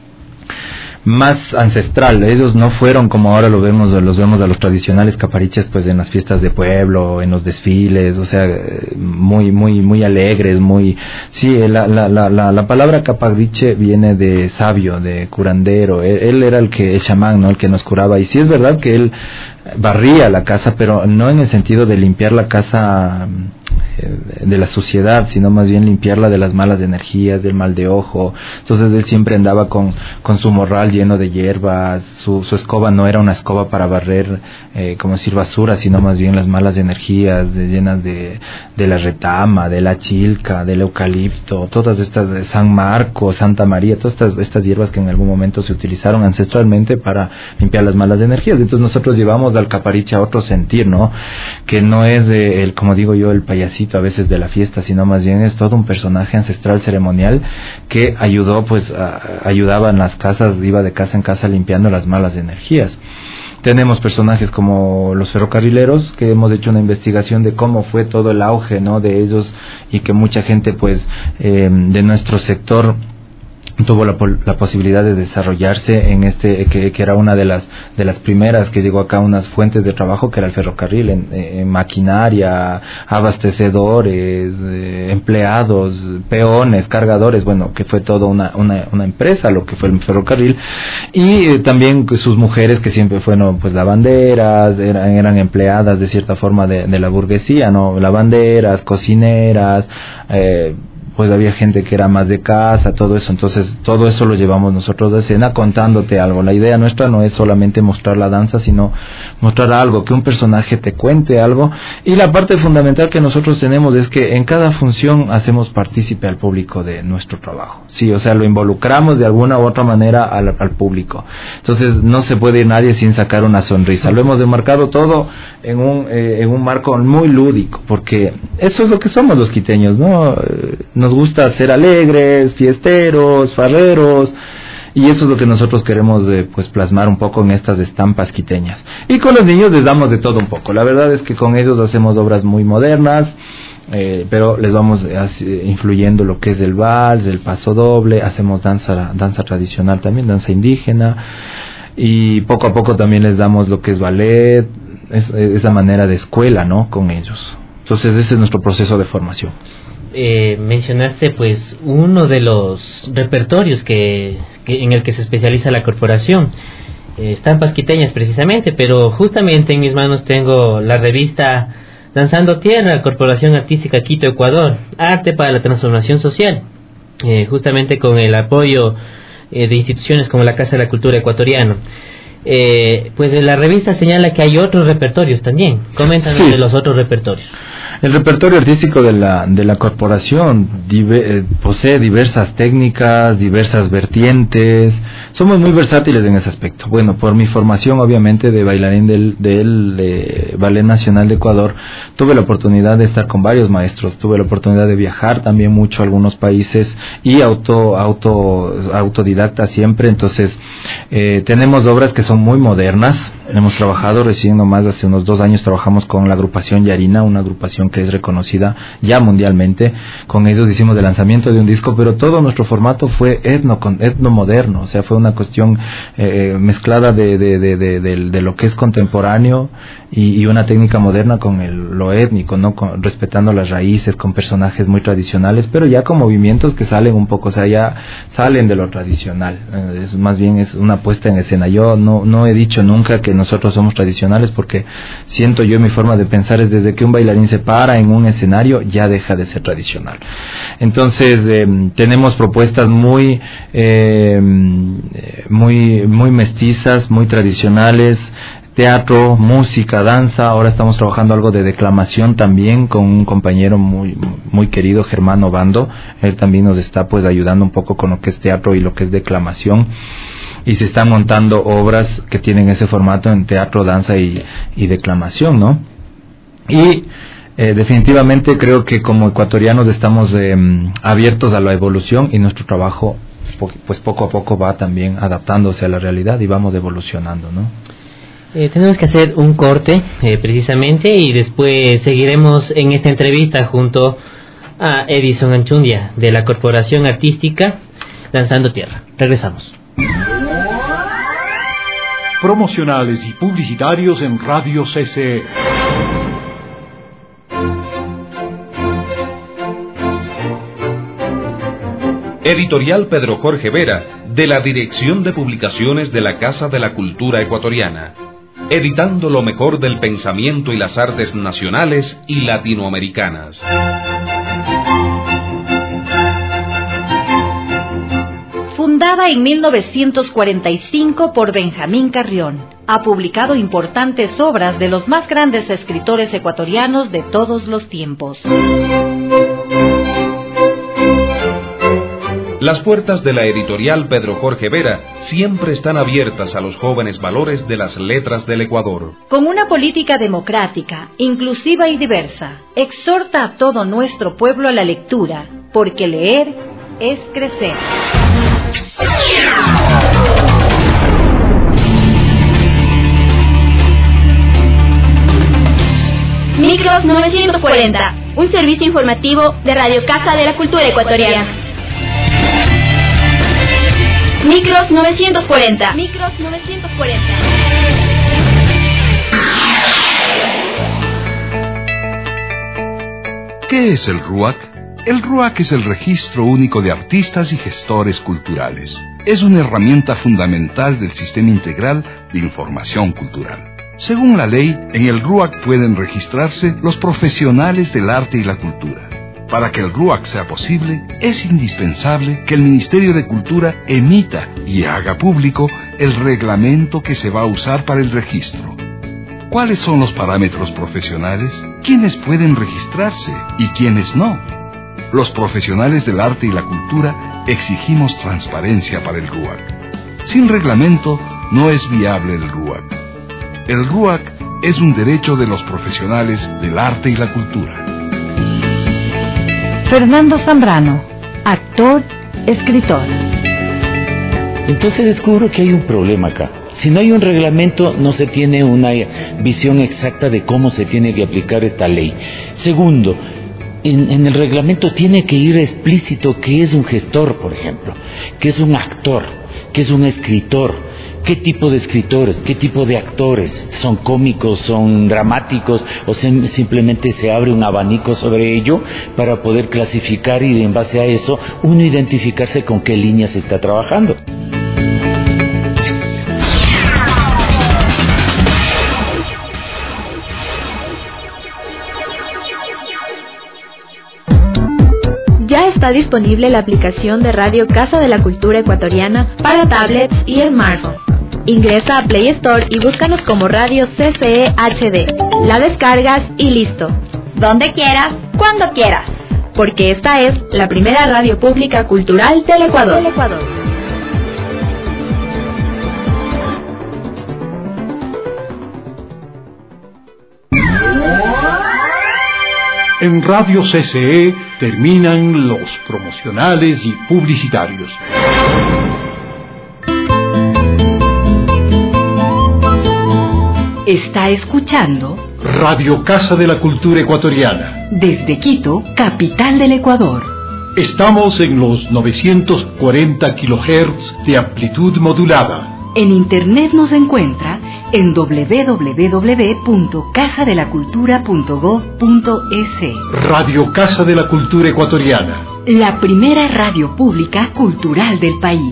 más ancestral. Ellos no fueron como ahora los vemos a los tradicionales capariches pues en las fiestas de pueblo, en los desfiles, o sea, muy muy muy alegres, muy sí, la palabra capariche viene de sabio, de curandero. Él era el chamán, ¿no? El que nos curaba, y sí es verdad que él barría la casa, pero no en el sentido de limpiar la casa de la suciedad, sino más bien limpiarla de las malas energías, del mal de ojo. Entonces él siempre andaba con su morral lleno de hierbas, su escoba no era una escoba para barrer, como decir, basura, sino más bien las malas energías llenas de la retama, de la chilca, del eucalipto, todas estas, de San Marco, Santa María, todas estas hierbas que en algún momento se utilizaron ancestralmente para limpiar las malas energías. Entonces nosotros llevamos al Capariche a otro sentir, ¿no? Que no es el, como digo yo, el payasito a veces de la fiesta, sino más bien es todo un personaje ancestral ceremonial que ayudó, pues ayudaba en las casas, iba de casa en casa limpiando las malas energías. Tenemos personajes como los ferrocarrileros, que hemos hecho una investigación de cómo fue todo el auge, ¿no?, de ellos, y que mucha gente, pues, de nuestro sector tuvo la posibilidad de desarrollarse en que era una de las primeras que llegó acá, unas fuentes de trabajo, que era el ferrocarril, en maquinaria, abastecedores, empleados, peones, cargadores, bueno, que fue toda una empresa lo que fue el ferrocarril. Y también sus mujeres, que siempre fueron, pues, lavanderas, eran empleadas de cierta forma de la burguesía, ¿no? Lavanderas, cocineras, pues había gente que era más de casa, todo eso. Entonces todo eso lo llevamos nosotros de escena, contándote algo. La idea nuestra no es solamente mostrar la danza, sino mostrar algo, que un personaje te cuente algo. Y la parte fundamental que nosotros tenemos es que en cada función hacemos partícipe al público de nuestro trabajo. Sí, o sea, lo involucramos de alguna u otra manera al público. Entonces no se puede ir nadie sin sacar una sonrisa. Lo hemos demarcado todo en un marco muy lúdico, porque eso es lo que somos los quiteños, ¿no? Nos gusta ser alegres, fiesteros, farreros, y eso es lo que nosotros queremos pues plasmar un poco en estas estampas quiteñas. Y con los niños les damos de todo un poco. La verdad es que con ellos hacemos obras muy modernas, pero les vamos influyendo lo que es el vals, el paso doble, hacemos danza tradicional también, danza indígena, y poco a poco también les damos lo que es ballet, esa manera de escuela, ¿no?, con ellos. Entonces ese es nuestro proceso de formación. Mencionaste, pues, uno de los repertorios que en el que se especializa la corporación, estampas quiteñas precisamente, pero justamente en mis manos tengo la revista Danzando Tierra, Corporación Artística Quito, Ecuador, Arte para la Transformación Social, justamente con el apoyo de instituciones como la Casa de la Cultura Ecuatoriana. Pues la revista señala que hay otros repertorios también. Coméntanos de los otros repertorios. El repertorio artístico de la corporación posee diversas técnicas, diversas vertientes. Somos muy versátiles en ese aspecto. Bueno, por mi formación, obviamente, de bailarín del Ballet Nacional de Ecuador, tuve la oportunidad de estar con varios maestros, tuve la oportunidad de viajar también mucho a algunos países y autodidacta siempre. Entonces, tenemos obras que son muy modernas. Hemos trabajado recién nomás hace unos 2 años, trabajamos con la agrupación Yarina, una agrupación que es reconocida ya mundialmente. Con ellos hicimos el lanzamiento de un disco, pero todo nuestro formato fue etno moderno, o sea, fue una cuestión mezclada de lo que es contemporáneo y una técnica moderna con lo étnico, ¿no? Respetando las raíces, con personajes muy tradicionales, pero ya con movimientos que salen un poco, o sea, ya salen de lo tradicional. Es más bien es una puesta en escena. Yo no he dicho nunca que nosotros somos tradicionales, porque siento yo, mi forma de pensar es desde que un bailarín se para en un escenario ya deja de ser tradicional. Entonces tenemos propuestas muy mestizas, muy tradicionales, teatro, música, danza. Ahora estamos trabajando algo de declamación también con un compañero muy querido, Germán Obando. Él también nos está, pues, ayudando un poco con lo que es teatro y lo que es declamación. Y se están montando obras que tienen ese formato en teatro, danza y declamación, ¿no? Y definitivamente creo que como ecuatorianos estamos abiertos a la evolución, y nuestro trabajo, pues, poco a poco va también adaptándose a la realidad y vamos evolucionando, ¿no? Tenemos que hacer un corte precisamente, y después seguiremos en esta entrevista junto a Edison Anchundia de la Corporación Artística Danzando Tierra. Regresamos. Promocionales y publicitarios en Radio CCE. Editorial Pedro Jorge Vera, de la Dirección de Publicaciones de la Casa de la Cultura Ecuatoriana. editando lo mejor del pensamiento y las artes nacionales y latinoamericanas. Fundada en 1945 por Benjamín Carrión, ha publicado importantes obras de los más grandes escritores ecuatorianos de todos los tiempos. Las puertas de la editorial Pedro Jorge Vera siempre están abiertas a los jóvenes valores de las letras del Ecuador. Con una política democrática, inclusiva y diversa, exhorta a todo nuestro pueblo a la lectura, porque leer es crecer. Micros 940, un servicio informativo de Radio Casa de la Cultura Ecuatoriana. Micros 940. Micros 940. ¿Qué es el RUAC? El RUAC es el Registro Único de Artistas y Gestores Culturales. Es una herramienta fundamental del Sistema Integral de Información Cultural. Según la ley, en el RUAC pueden registrarse los profesionales del arte y la cultura. Para que el RUAC sea posible, es indispensable que el Ministerio de Cultura emita y haga público el reglamento que se va a usar para el registro. ¿Cuáles son los parámetros profesionales? ¿Quiénes pueden registrarse y quiénes no? Los profesionales del arte y la cultura exigimos transparencia para el RUAC. Sin reglamento no es viable el RUAC. El RUAC es un derecho de los profesionales del arte y la cultura. Fernando Zambrano, actor, escritor. Entonces descubro que hay un problema acá. Si no hay un reglamento, no se tiene una visión exacta de cómo se tiene que aplicar esta ley. Segundo, en el reglamento tiene que ir explícito qué es un gestor, por ejemplo, qué es un actor, qué es un escritor, qué tipo de escritores, qué tipo de actores, son cómicos, son dramáticos, o simplemente se abre un abanico sobre ello para poder clasificar y en base a eso uno identificarse con qué línea se está trabajando. Ya está disponible la aplicación de Radio Casa de la Cultura Ecuatoriana para tablets y smartphones. Ingresa a Play Store y búscanos como Radio CCE HD. La descargas y listo. Donde quieras, cuando quieras. Porque esta es la primera radio pública cultural del Ecuador. En Radio CCE terminan los promocionales y publicitarios. Está escuchando Radio Casa de la Cultura Ecuatoriana. Desde Quito, capital del Ecuador. Estamos en los 940 kHz de amplitud modulada. En internet nos encuentra en www.casadelacultura.gov.es. Radio Casa de la Cultura Ecuatoriana. La primera radio pública cultural del país.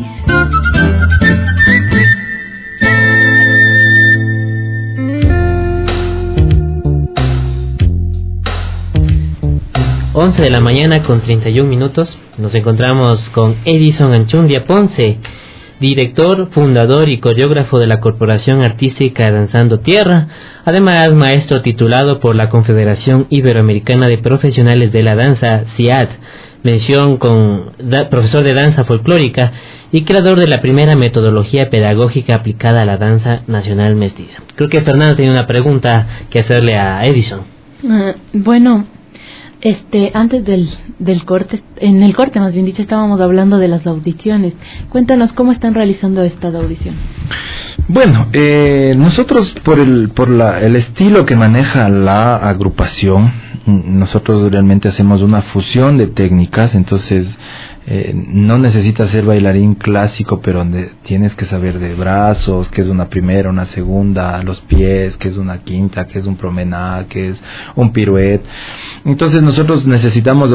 Once de la mañana con 31 minutos. Nos encontramos con Edison Anchundia Ponce, director, fundador y coreógrafo de la Corporación Artística Danzando Tierra, además maestro titulado por la Confederación Iberoamericana de Profesionales de la Danza, CIAD, mención con profesor de danza folclórica y creador de la primera metodología pedagógica aplicada a la danza nacional mestiza. Creo que Fernando tiene una pregunta que hacerle a Edison. Bueno, antes del corte, en el corte más bien dicho, estábamos hablando de las audiciones. Cuéntanos cómo están realizando estas audiciones. Bueno, nosotros por el estilo que maneja la agrupación, nosotros realmente hacemos una fusión de técnicas, entonces no necesitas ser bailarín clásico, pero donde tienes que saber de brazos, que es una primera, una segunda, los pies, que es una quinta, que es un promenade, que es un pirouette. Entonces nosotros necesitamos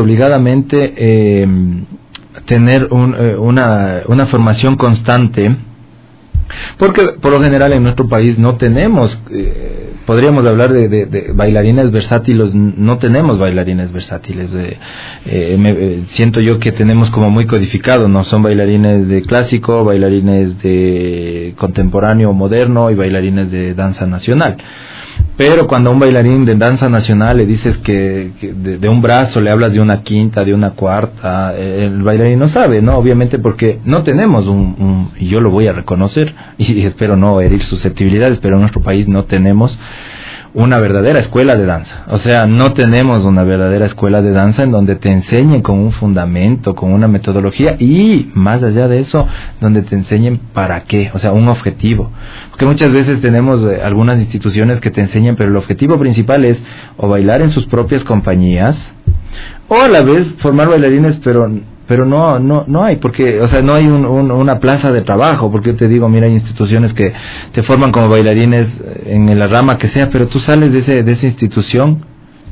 obligadamente tener una formación constante Porque por lo general en nuestro país no tenemos, podríamos hablar de bailarines versátiles, no tenemos bailarines versátiles. Siento yo que tenemos como muy codificado, no son bailarines de clásico, bailarines de contemporáneo moderno y bailarines de danza nacional. Pero cuando a un bailarín de danza nacional le dices que de un brazo le hablas de una quinta, de una cuarta, el bailarín no sabe, ¿no? Obviamente porque no tenemos y yo lo voy a reconocer y espero no herir susceptibilidades, pero en nuestro país no tenemos una verdadera escuela de danza. O sea, no tenemos una verdadera escuela de danza en donde te enseñen con un fundamento, con una metodología y, más allá de eso, donde te enseñen para qué, o sea, un objetivo. Porque muchas veces tenemos algunas instituciones que te enseñan, pero el objetivo principal es o bailar en sus propias compañías o a la vez formar bailarines, pero no hay, porque, o sea, no hay una plaza de trabajo, porque yo te digo, mira, hay instituciones que te forman como bailarines en la rama que sea, pero tú sales de esa institución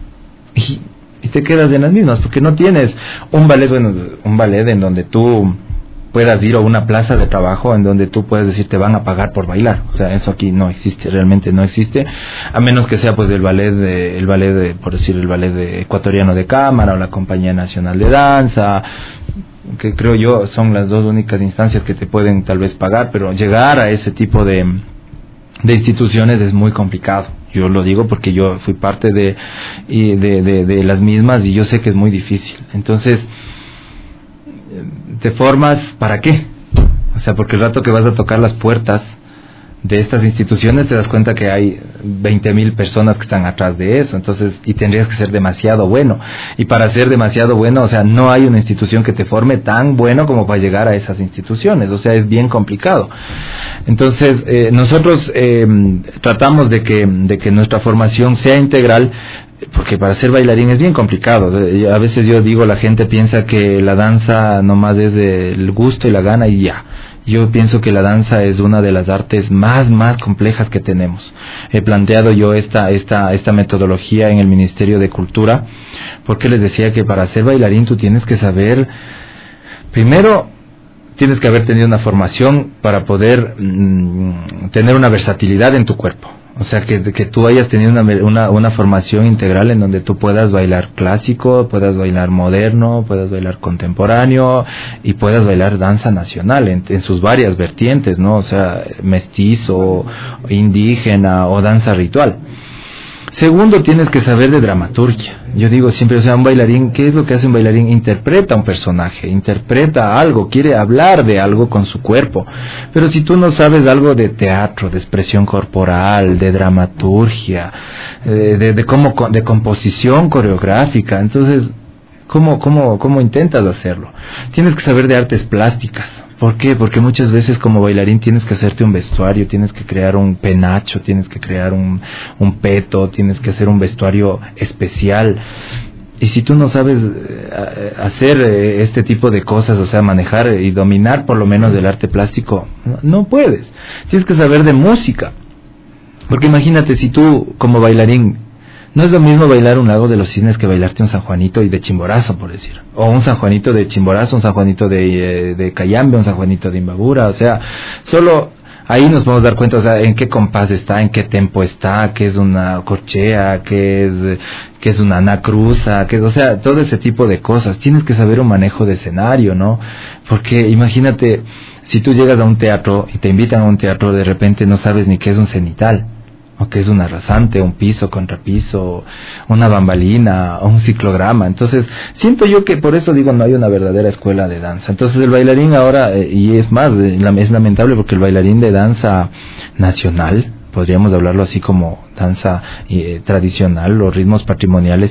y te quedas en las mismas, porque no tienes un ballet en donde tú puedas ir a una plaza de trabajo en donde tú puedes decir te van a pagar por bailar. O sea, eso aquí no existe, realmente no existe, a menos que sea pues el ballet ecuatoriano de cámara o la Compañía Nacional de Danza, que creo yo son las dos únicas instancias que te pueden tal vez pagar, pero llegar a ese tipo de instituciones es muy complicado. Yo lo digo porque yo fui parte de las mismas y yo sé que es muy difícil. Entonces, ¿te formas para qué? O sea, porque el rato que vas a tocar las puertas de estas instituciones te das cuenta que hay 20,000 personas que están atrás de eso, entonces, y tendrías que ser demasiado bueno, y para ser demasiado bueno, o sea, no hay una institución que te forme tan bueno como para llegar a esas instituciones, o sea, es bien complicado. Entonces, nosotros tratamos de que nuestra formación sea integral, porque para ser bailarín es bien complicado. A veces yo digo, la gente piensa que la danza nomás es el gusto y la gana y ya. Yo pienso que la danza es una de las artes más complejas que tenemos. He planteado yo esta metodología en el Ministerio de Cultura, porque les decía que para ser bailarín tú tienes que saber, primero, tienes que haber tenido una formación para poder tener una versatilidad en tu cuerpo. O sea, que tú hayas tenido una formación integral en donde tú puedas bailar clásico, puedas bailar moderno, puedas bailar contemporáneo y puedas bailar danza nacional en sus varias vertientes, ¿no? O sea, mestizo, indígena o danza ritual. Segundo, tienes que saber de dramaturgia. Yo digo siempre, o sea, un bailarín, ¿qué es lo que hace un bailarín? Interpreta un personaje, interpreta algo, quiere hablar de algo con su cuerpo. Pero si tú no sabes algo de teatro, de expresión corporal, de dramaturgia, de composición coreográfica, entonces, ¿cómo intentas hacerlo? Tienes que saber de artes plásticas. ¿Por qué? Porque muchas veces como bailarín tienes que hacerte un vestuario, tienes que crear un penacho, tienes que crear un peto, tienes que hacer un vestuario especial. Y si tú no sabes hacer este tipo de cosas, o sea, manejar y dominar por lo menos el arte plástico, no puedes. Tienes que saber de música. Porque imagínate, si tú como bailarín, no es lo mismo bailar un Lago de los Cisnes que bailarte un San Juanito y de Chimborazo, por decir. O un San Juanito de Chimborazo, un San Juanito de Cayambe, un San Juanito de Imbabura. O sea, solo ahí nos podemos dar cuenta, o sea, en qué compás está, en qué tempo está, qué es una corchea, qué es una anacruza, o sea, todo ese tipo de cosas. Tienes que saber un manejo de escenario, ¿no? Porque imagínate, si tú llegas a un teatro y te invitan a un teatro, de repente no sabes ni qué es un cenital, o que es un arrasante, un piso, contrapiso, una bambalina, o un ciclograma. Entonces, siento yo que por eso digo, no hay una verdadera escuela de danza. Entonces, el bailarín ahora, y es más, es lamentable porque el bailarín de danza nacional, podríamos hablarlo así como danza tradicional, los ritmos patrimoniales,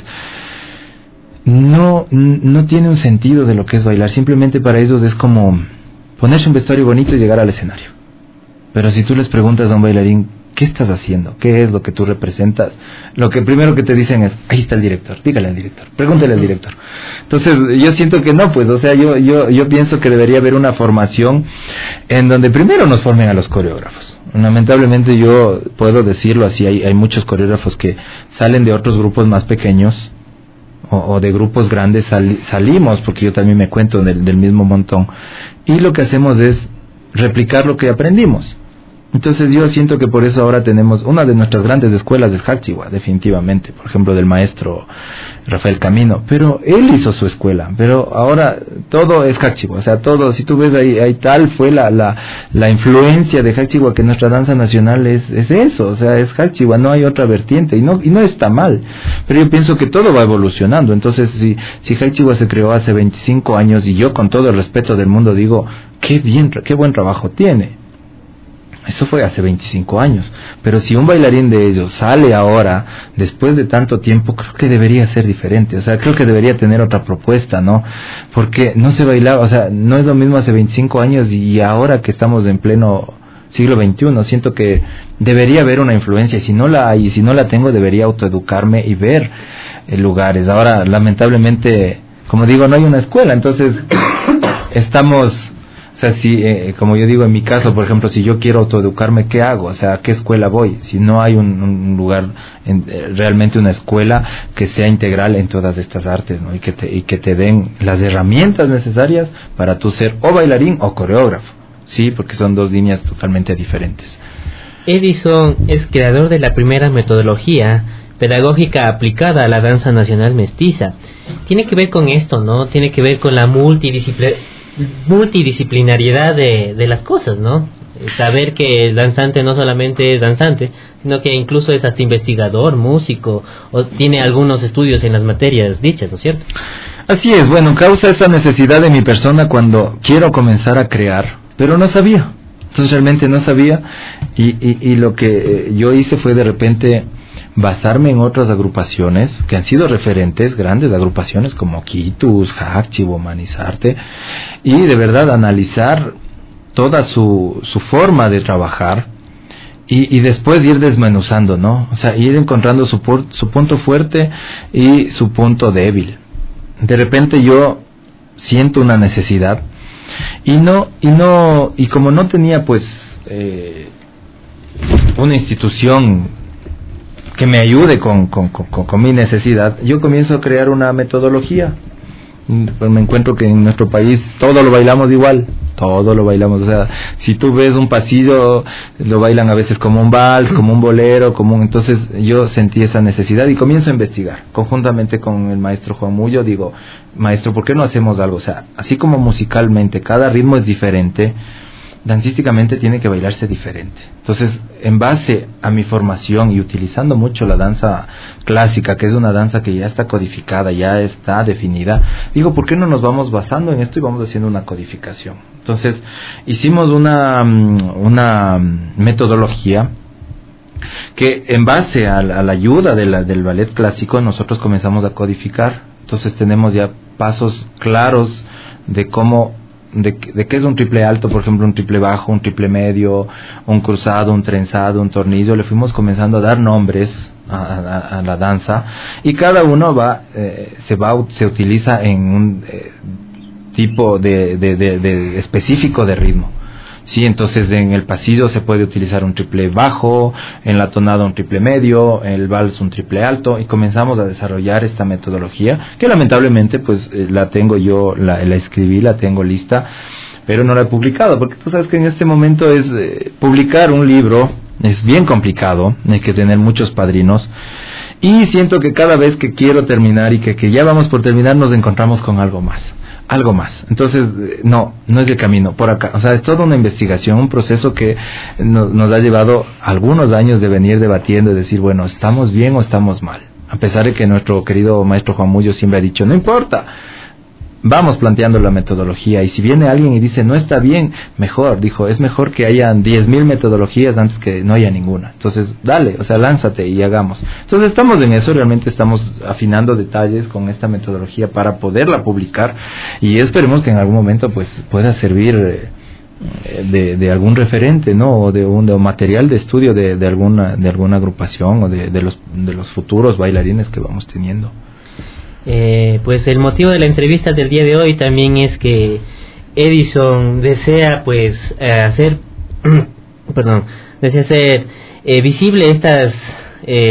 no tiene un sentido de lo que es bailar. Simplemente para ellos es como ponerse un vestuario bonito y llegar al escenario. Pero si tú les preguntas a un bailarín, ¿qué estás haciendo? ¿Qué es lo que tú representas? Lo que primero que te dicen es, ahí está el director, dígale al director, pregúntale al director. Entonces, yo siento que no, pues, o sea, yo pienso que debería haber una formación en donde primero nos formen a los coreógrafos. Lamentablemente yo puedo decirlo así, hay muchos coreógrafos que salen de otros grupos más pequeños o de grupos grandes, salimos, porque yo también me cuento del mismo montón, y lo que hacemos es replicar lo que aprendimos. Entonces yo siento que por eso ahora tenemos una de nuestras grandes escuelas es Jáchigua, definitivamente, por ejemplo del maestro Rafael Camino, pero él hizo su escuela, pero ahora todo es Jáchigua, o sea, todo, si tú ves ahí tal fue la influencia de Jáchigua, que nuestra danza nacional es eso, o sea, es Jáchigua, no hay otra vertiente, y no está mal, pero yo pienso que todo va evolucionando. Entonces si Jáchigua se creó hace 25 años, y yo con todo el respeto del mundo digo, qué buen trabajo tiene. Eso fue hace 25 años, pero si un bailarín de ellos sale ahora, después de tanto tiempo, creo que debería ser diferente, o sea, creo que debería tener otra propuesta, ¿no? Porque no se bailaba, o sea, no es lo mismo hace 25 años y ahora que estamos en pleno siglo XXI, siento que debería haber una influencia, y si no la hay, y si no la tengo, debería autoeducarme y ver lugares. Ahora, lamentablemente, como digo, no hay una escuela, entonces estamos... O sea, si, como yo digo en mi caso, por ejemplo, si yo quiero autoeducarme, ¿qué hago? O sea, ¿a qué escuela voy? Si no hay un lugar, realmente una escuela que sea integral en todas estas artes, ¿no? Y que te den las herramientas necesarias para tú ser o bailarín o coreógrafo, ¿sí? Porque son dos líneas totalmente diferentes. Edison es creador de la primera metodología pedagógica aplicada a la danza nacional mestiza. Tiene que ver con esto, ¿no? Tiene que ver con la multidisciplinariedad de las cosas, ¿no? Saber que el danzante no solamente es danzante, sino que incluso es hasta investigador, músico, o tiene algunos estudios en las materias dichas, ¿no es cierto? Así es, bueno, causa esa necesidad de mi persona cuando quiero comenzar a crear, pero no sabía. Entonces realmente no sabía, y lo que yo hice fue de repente basarme en otras agrupaciones que han sido referentes, grandes agrupaciones como Quitus, Jáchigua, Manizarte, y de verdad analizar toda su forma de trabajar y después ir desmenuzando, ¿no? O sea, ir encontrando su punto fuerte y su punto débil. De repente yo siento una necesidad y como no tenía pues una institución que me ayude con mi necesidad, yo comienzo a crear una metodología. Pues me encuentro que en nuestro país todo lo bailamos igual, o sea, si tú ves un pasillo, lo bailan a veces como un vals, como un bolero, entonces yo sentí esa necesidad y comienzo a investigar, conjuntamente con el maestro Juan Mullo. Digo, maestro, ¿por qué no hacemos algo? O sea, así como musicalmente cada ritmo es diferente, dancísticamente tiene que bailarse diferente. Entonces, en base a mi formación y utilizando mucho la danza clásica, que es una danza que ya está codificada, ya está definida, digo, ¿por qué no nos vamos basando en esto y vamos haciendo una codificación? Entonces, hicimos una metodología que en base a la ayuda del ballet clásico nosotros comenzamos a codificar. Entonces tenemos ya pasos claros de cómo, de qué es un triple alto, por ejemplo, un triple bajo, un triple medio, un cruzado, un trenzado, un tornillo. Le fuimos comenzando a dar nombres a la danza, y cada uno se utiliza en un tipo de específico de ritmo. Sí, entonces en el pasillo se puede utilizar un triple bajo, en la tonada un triple medio, en el vals un triple alto, y comenzamos a desarrollar esta metodología que lamentablemente pues la tengo yo, la escribí, la tengo lista, pero no la he publicado, porque tú sabes que en este momento publicar un libro es bien complicado, hay que tener muchos padrinos, y siento que cada vez que quiero terminar y que ya vamos por terminar nos encontramos con algo más. Entonces no es el camino por acá. O sea, es toda una investigación, un proceso que nos ha llevado algunos años de venir debatiendo y decir, bueno, ¿estamos bien o estamos mal? A pesar de que nuestro querido maestro Juan Mullo siempre ha dicho, no importa, vamos planteando la metodología, y si viene alguien y dice no está bien, mejor, dijo, es mejor que hayan 10,000 metodologías antes que no haya ninguna. Entonces dale, o sea, lánzate y hagamos. Entonces estamos en eso, realmente estamos afinando detalles con esta metodología para poderla publicar, y esperemos que en algún momento pues pueda servir de algún referente, ¿no? O de un material de estudio de alguna agrupación o de los futuros bailarines que vamos teniendo. Pues el motivo de la entrevista del día de hoy también es que Edison desea pues hacer visible estas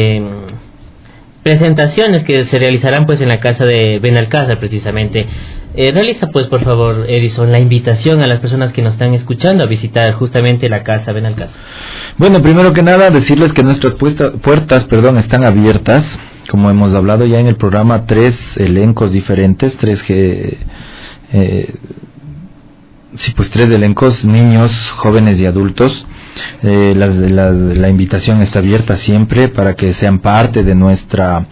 presentaciones que se realizarán pues en la casa de Benalcázar precisamente. Realiza pues por favor, Edison, la invitación a las personas que nos están escuchando a visitar justamente la casa Benalcázar. Bueno, primero que nada decirles que nuestras puertas están abiertas, como hemos hablado ya en el programa, 3 elencos diferentes, 3 elencos, niños, jóvenes y adultos. La invitación está abierta siempre para que sean parte de nuestro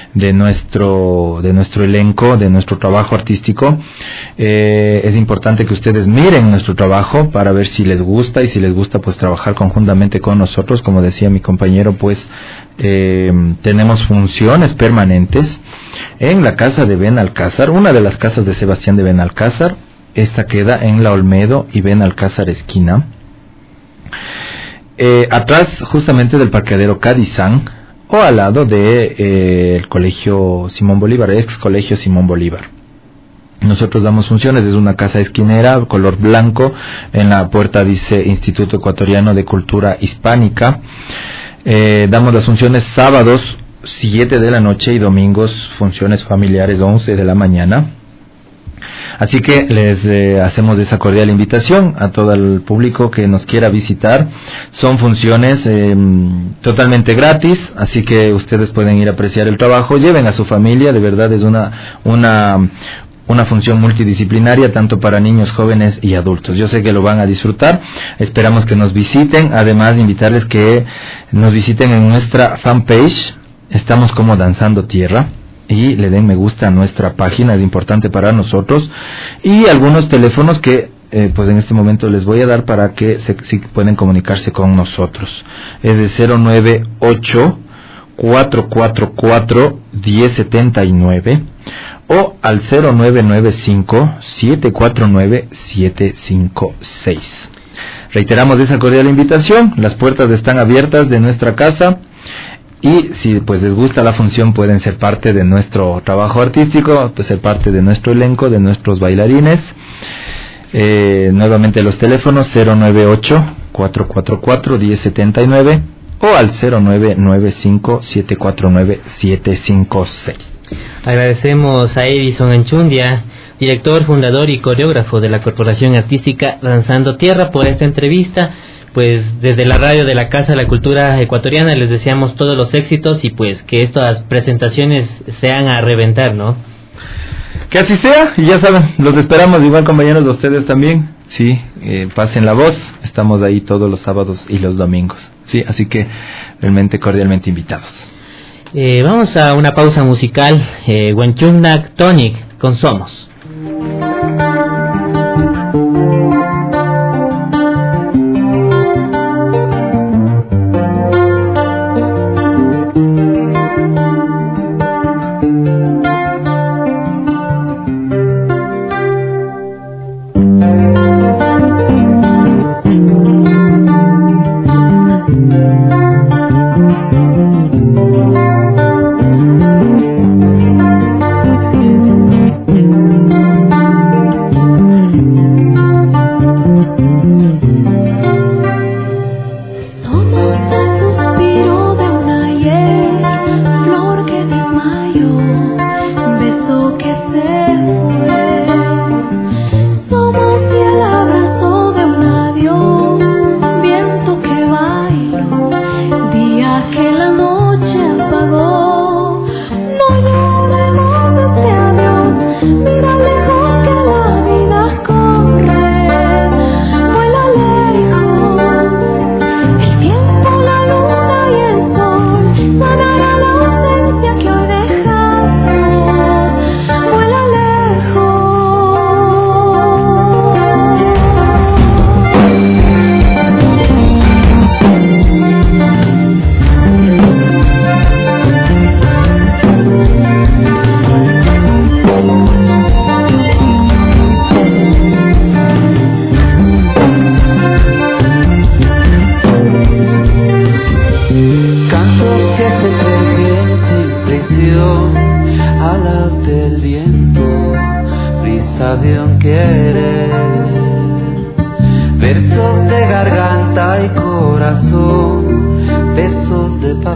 elenco, de nuestro trabajo artístico. Es importante que ustedes miren nuestro trabajo para ver si les gusta, y si les gusta pues trabajar conjuntamente con nosotros. Como decía mi compañero, pues tenemos funciones permanentes en la casa de Benalcázar, una de las casas de Sebastián de Benalcázar. Esta queda en la Olmedo y Benalcázar esquina, atrás justamente del parqueadero Cadizán, o al lado de el colegio Simón Bolívar, ex colegio Simón Bolívar. Nosotros damos funciones, es una casa esquinera, color blanco, en la puerta dice Instituto Ecuatoriano de Cultura Hispánica. Damos las funciones sábados 7 de la noche y domingos funciones familiares 11 de la mañana. Así que les hacemos esa cordial invitación a todo el público que nos quiera visitar. Son funciones totalmente gratis, así que ustedes pueden ir a apreciar el trabajo. Lleven a su familia, de verdad es una función multidisciplinaria, tanto para niños, jóvenes y adultos. Yo sé que lo van a disfrutar. Esperamos que nos visiten. Además, invitarles que nos visiten en nuestra fanpage. Estamos como Danzando Tierra, y le den me gusta a nuestra página, es importante para nosotros. Y algunos teléfonos que pues en este momento les voy a dar para que si pueden comunicarse con nosotros. Es de 098-444-1079 o al 0995-749-756. Reiteramos esa cordial invitación. Las puertas están abiertas de nuestra casa. Y si pues les gusta la función, pueden ser parte de nuestro trabajo artístico, pues ser parte de nuestro elenco, de nuestros bailarines. Nuevamente los teléfonos 098-444-1079 o al 0995-749-756. Agradecemos a Edison Anchundia, director, fundador y coreógrafo de la Corporación Artística Danzando Tierra, por esta entrevista. Pues desde la radio de la Casa de la Cultura Ecuatoriana les deseamos todos los éxitos y pues que estas presentaciones sean a reventar, ¿no? Que así sea, y ya saben, los esperamos igual, compañeros, de ustedes también. Sí, pasen la voz, estamos ahí todos los sábados y los domingos. Sí, así que realmente cordialmente invitados. Vamos a una pausa musical. Huanchumnak Tonic con Somos.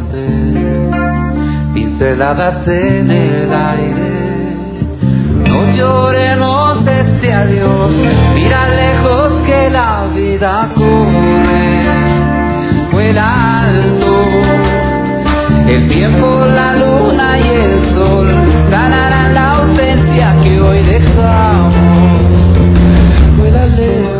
Pinceladas en el aire, noche lloremos este adiós. Mira lejos que la vida corre, vuela alto. El tiempo, la luna y el sol sanarán la ausencia que hoy dejamos. Vuela lejos.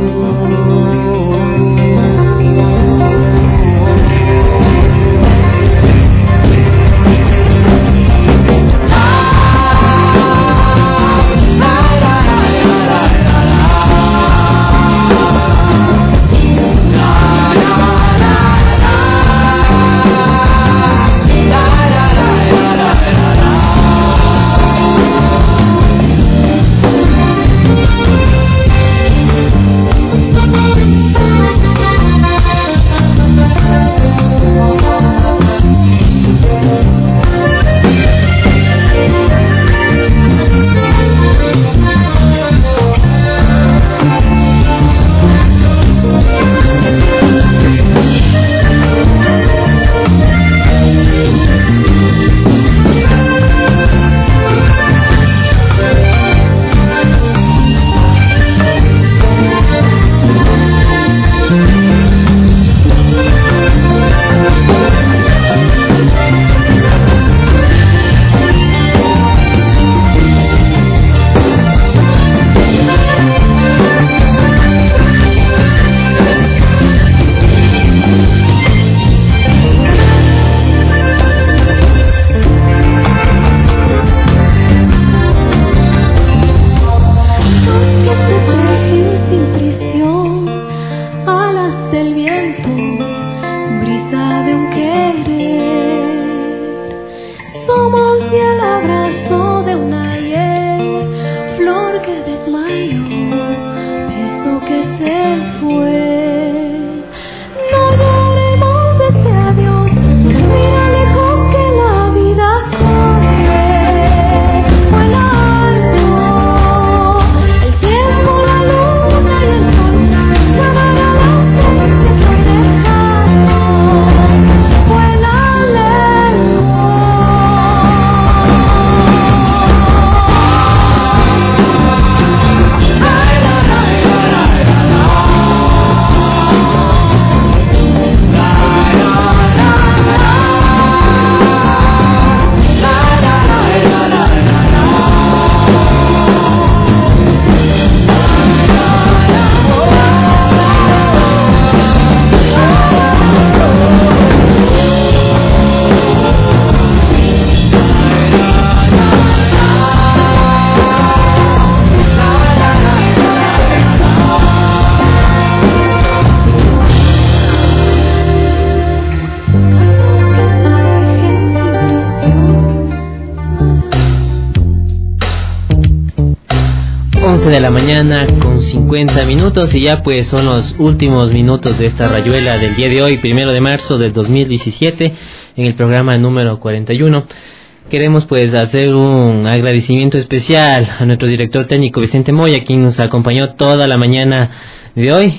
De la mañana con 50 minutos y ya pues son los últimos minutos de esta rayuela del día de hoy, 1 de marzo del 2017, en el programa número 41. Queremos pues hacer un agradecimiento especial a nuestro director técnico Vicente Moya, quien nos acompañó toda la mañana de hoy.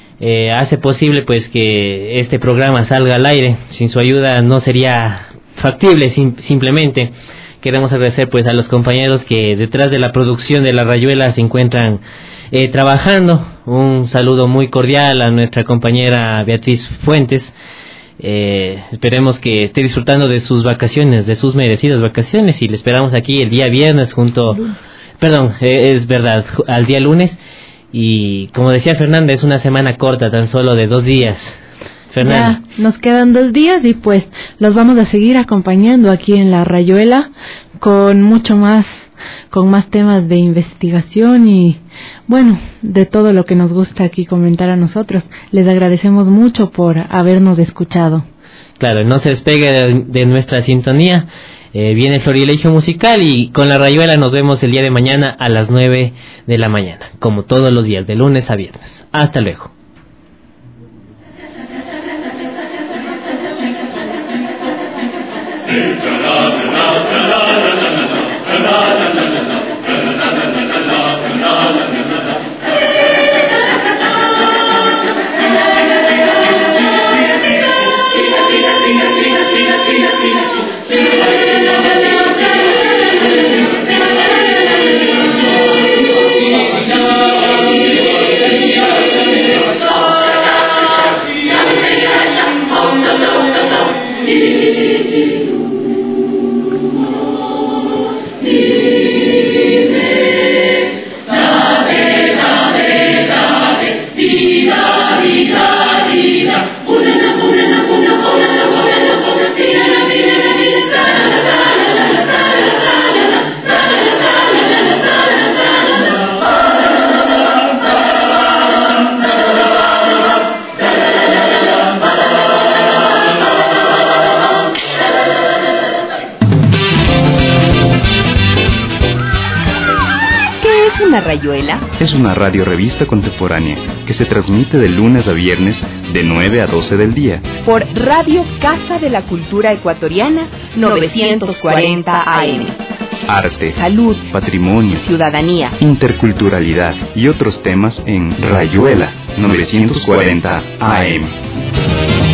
Hace posible pues que este programa salga al aire. Sin su ayuda no sería factible simplemente. Queremos agradecer pues a los compañeros que detrás de la producción de la rayuela se encuentran trabajando. Un saludo muy cordial a nuestra compañera Beatriz Fuentes. Esperemos que esté disfrutando de sus vacaciones, de sus merecidas vacaciones, y le esperamos aquí el día viernes al día lunes. Y como decía Fernanda, es una semana corta, tan solo de 2 días. Fernanda. Ya, nos quedan 2 días y pues los vamos a seguir acompañando aquí en la rayuela con mucho más, con más temas de investigación y bueno, de todo lo que nos gusta aquí comentar a nosotros. Les agradecemos mucho por habernos escuchado. Claro, no se despegue de nuestra sintonía. Viene el Florilegio Musical y con la rayuela nos vemos el día de mañana a las 9 de la mañana, como todos los días, de lunes a viernes. Hasta luego. Rayuela es una radiorevista contemporánea que se transmite de lunes a viernes de 9 a 12 del día por Radio Casa de la Cultura Ecuatoriana 940 AM. Arte, salud, patrimonio, ciudadanía, interculturalidad y otros temas en Rayuela 940 AM.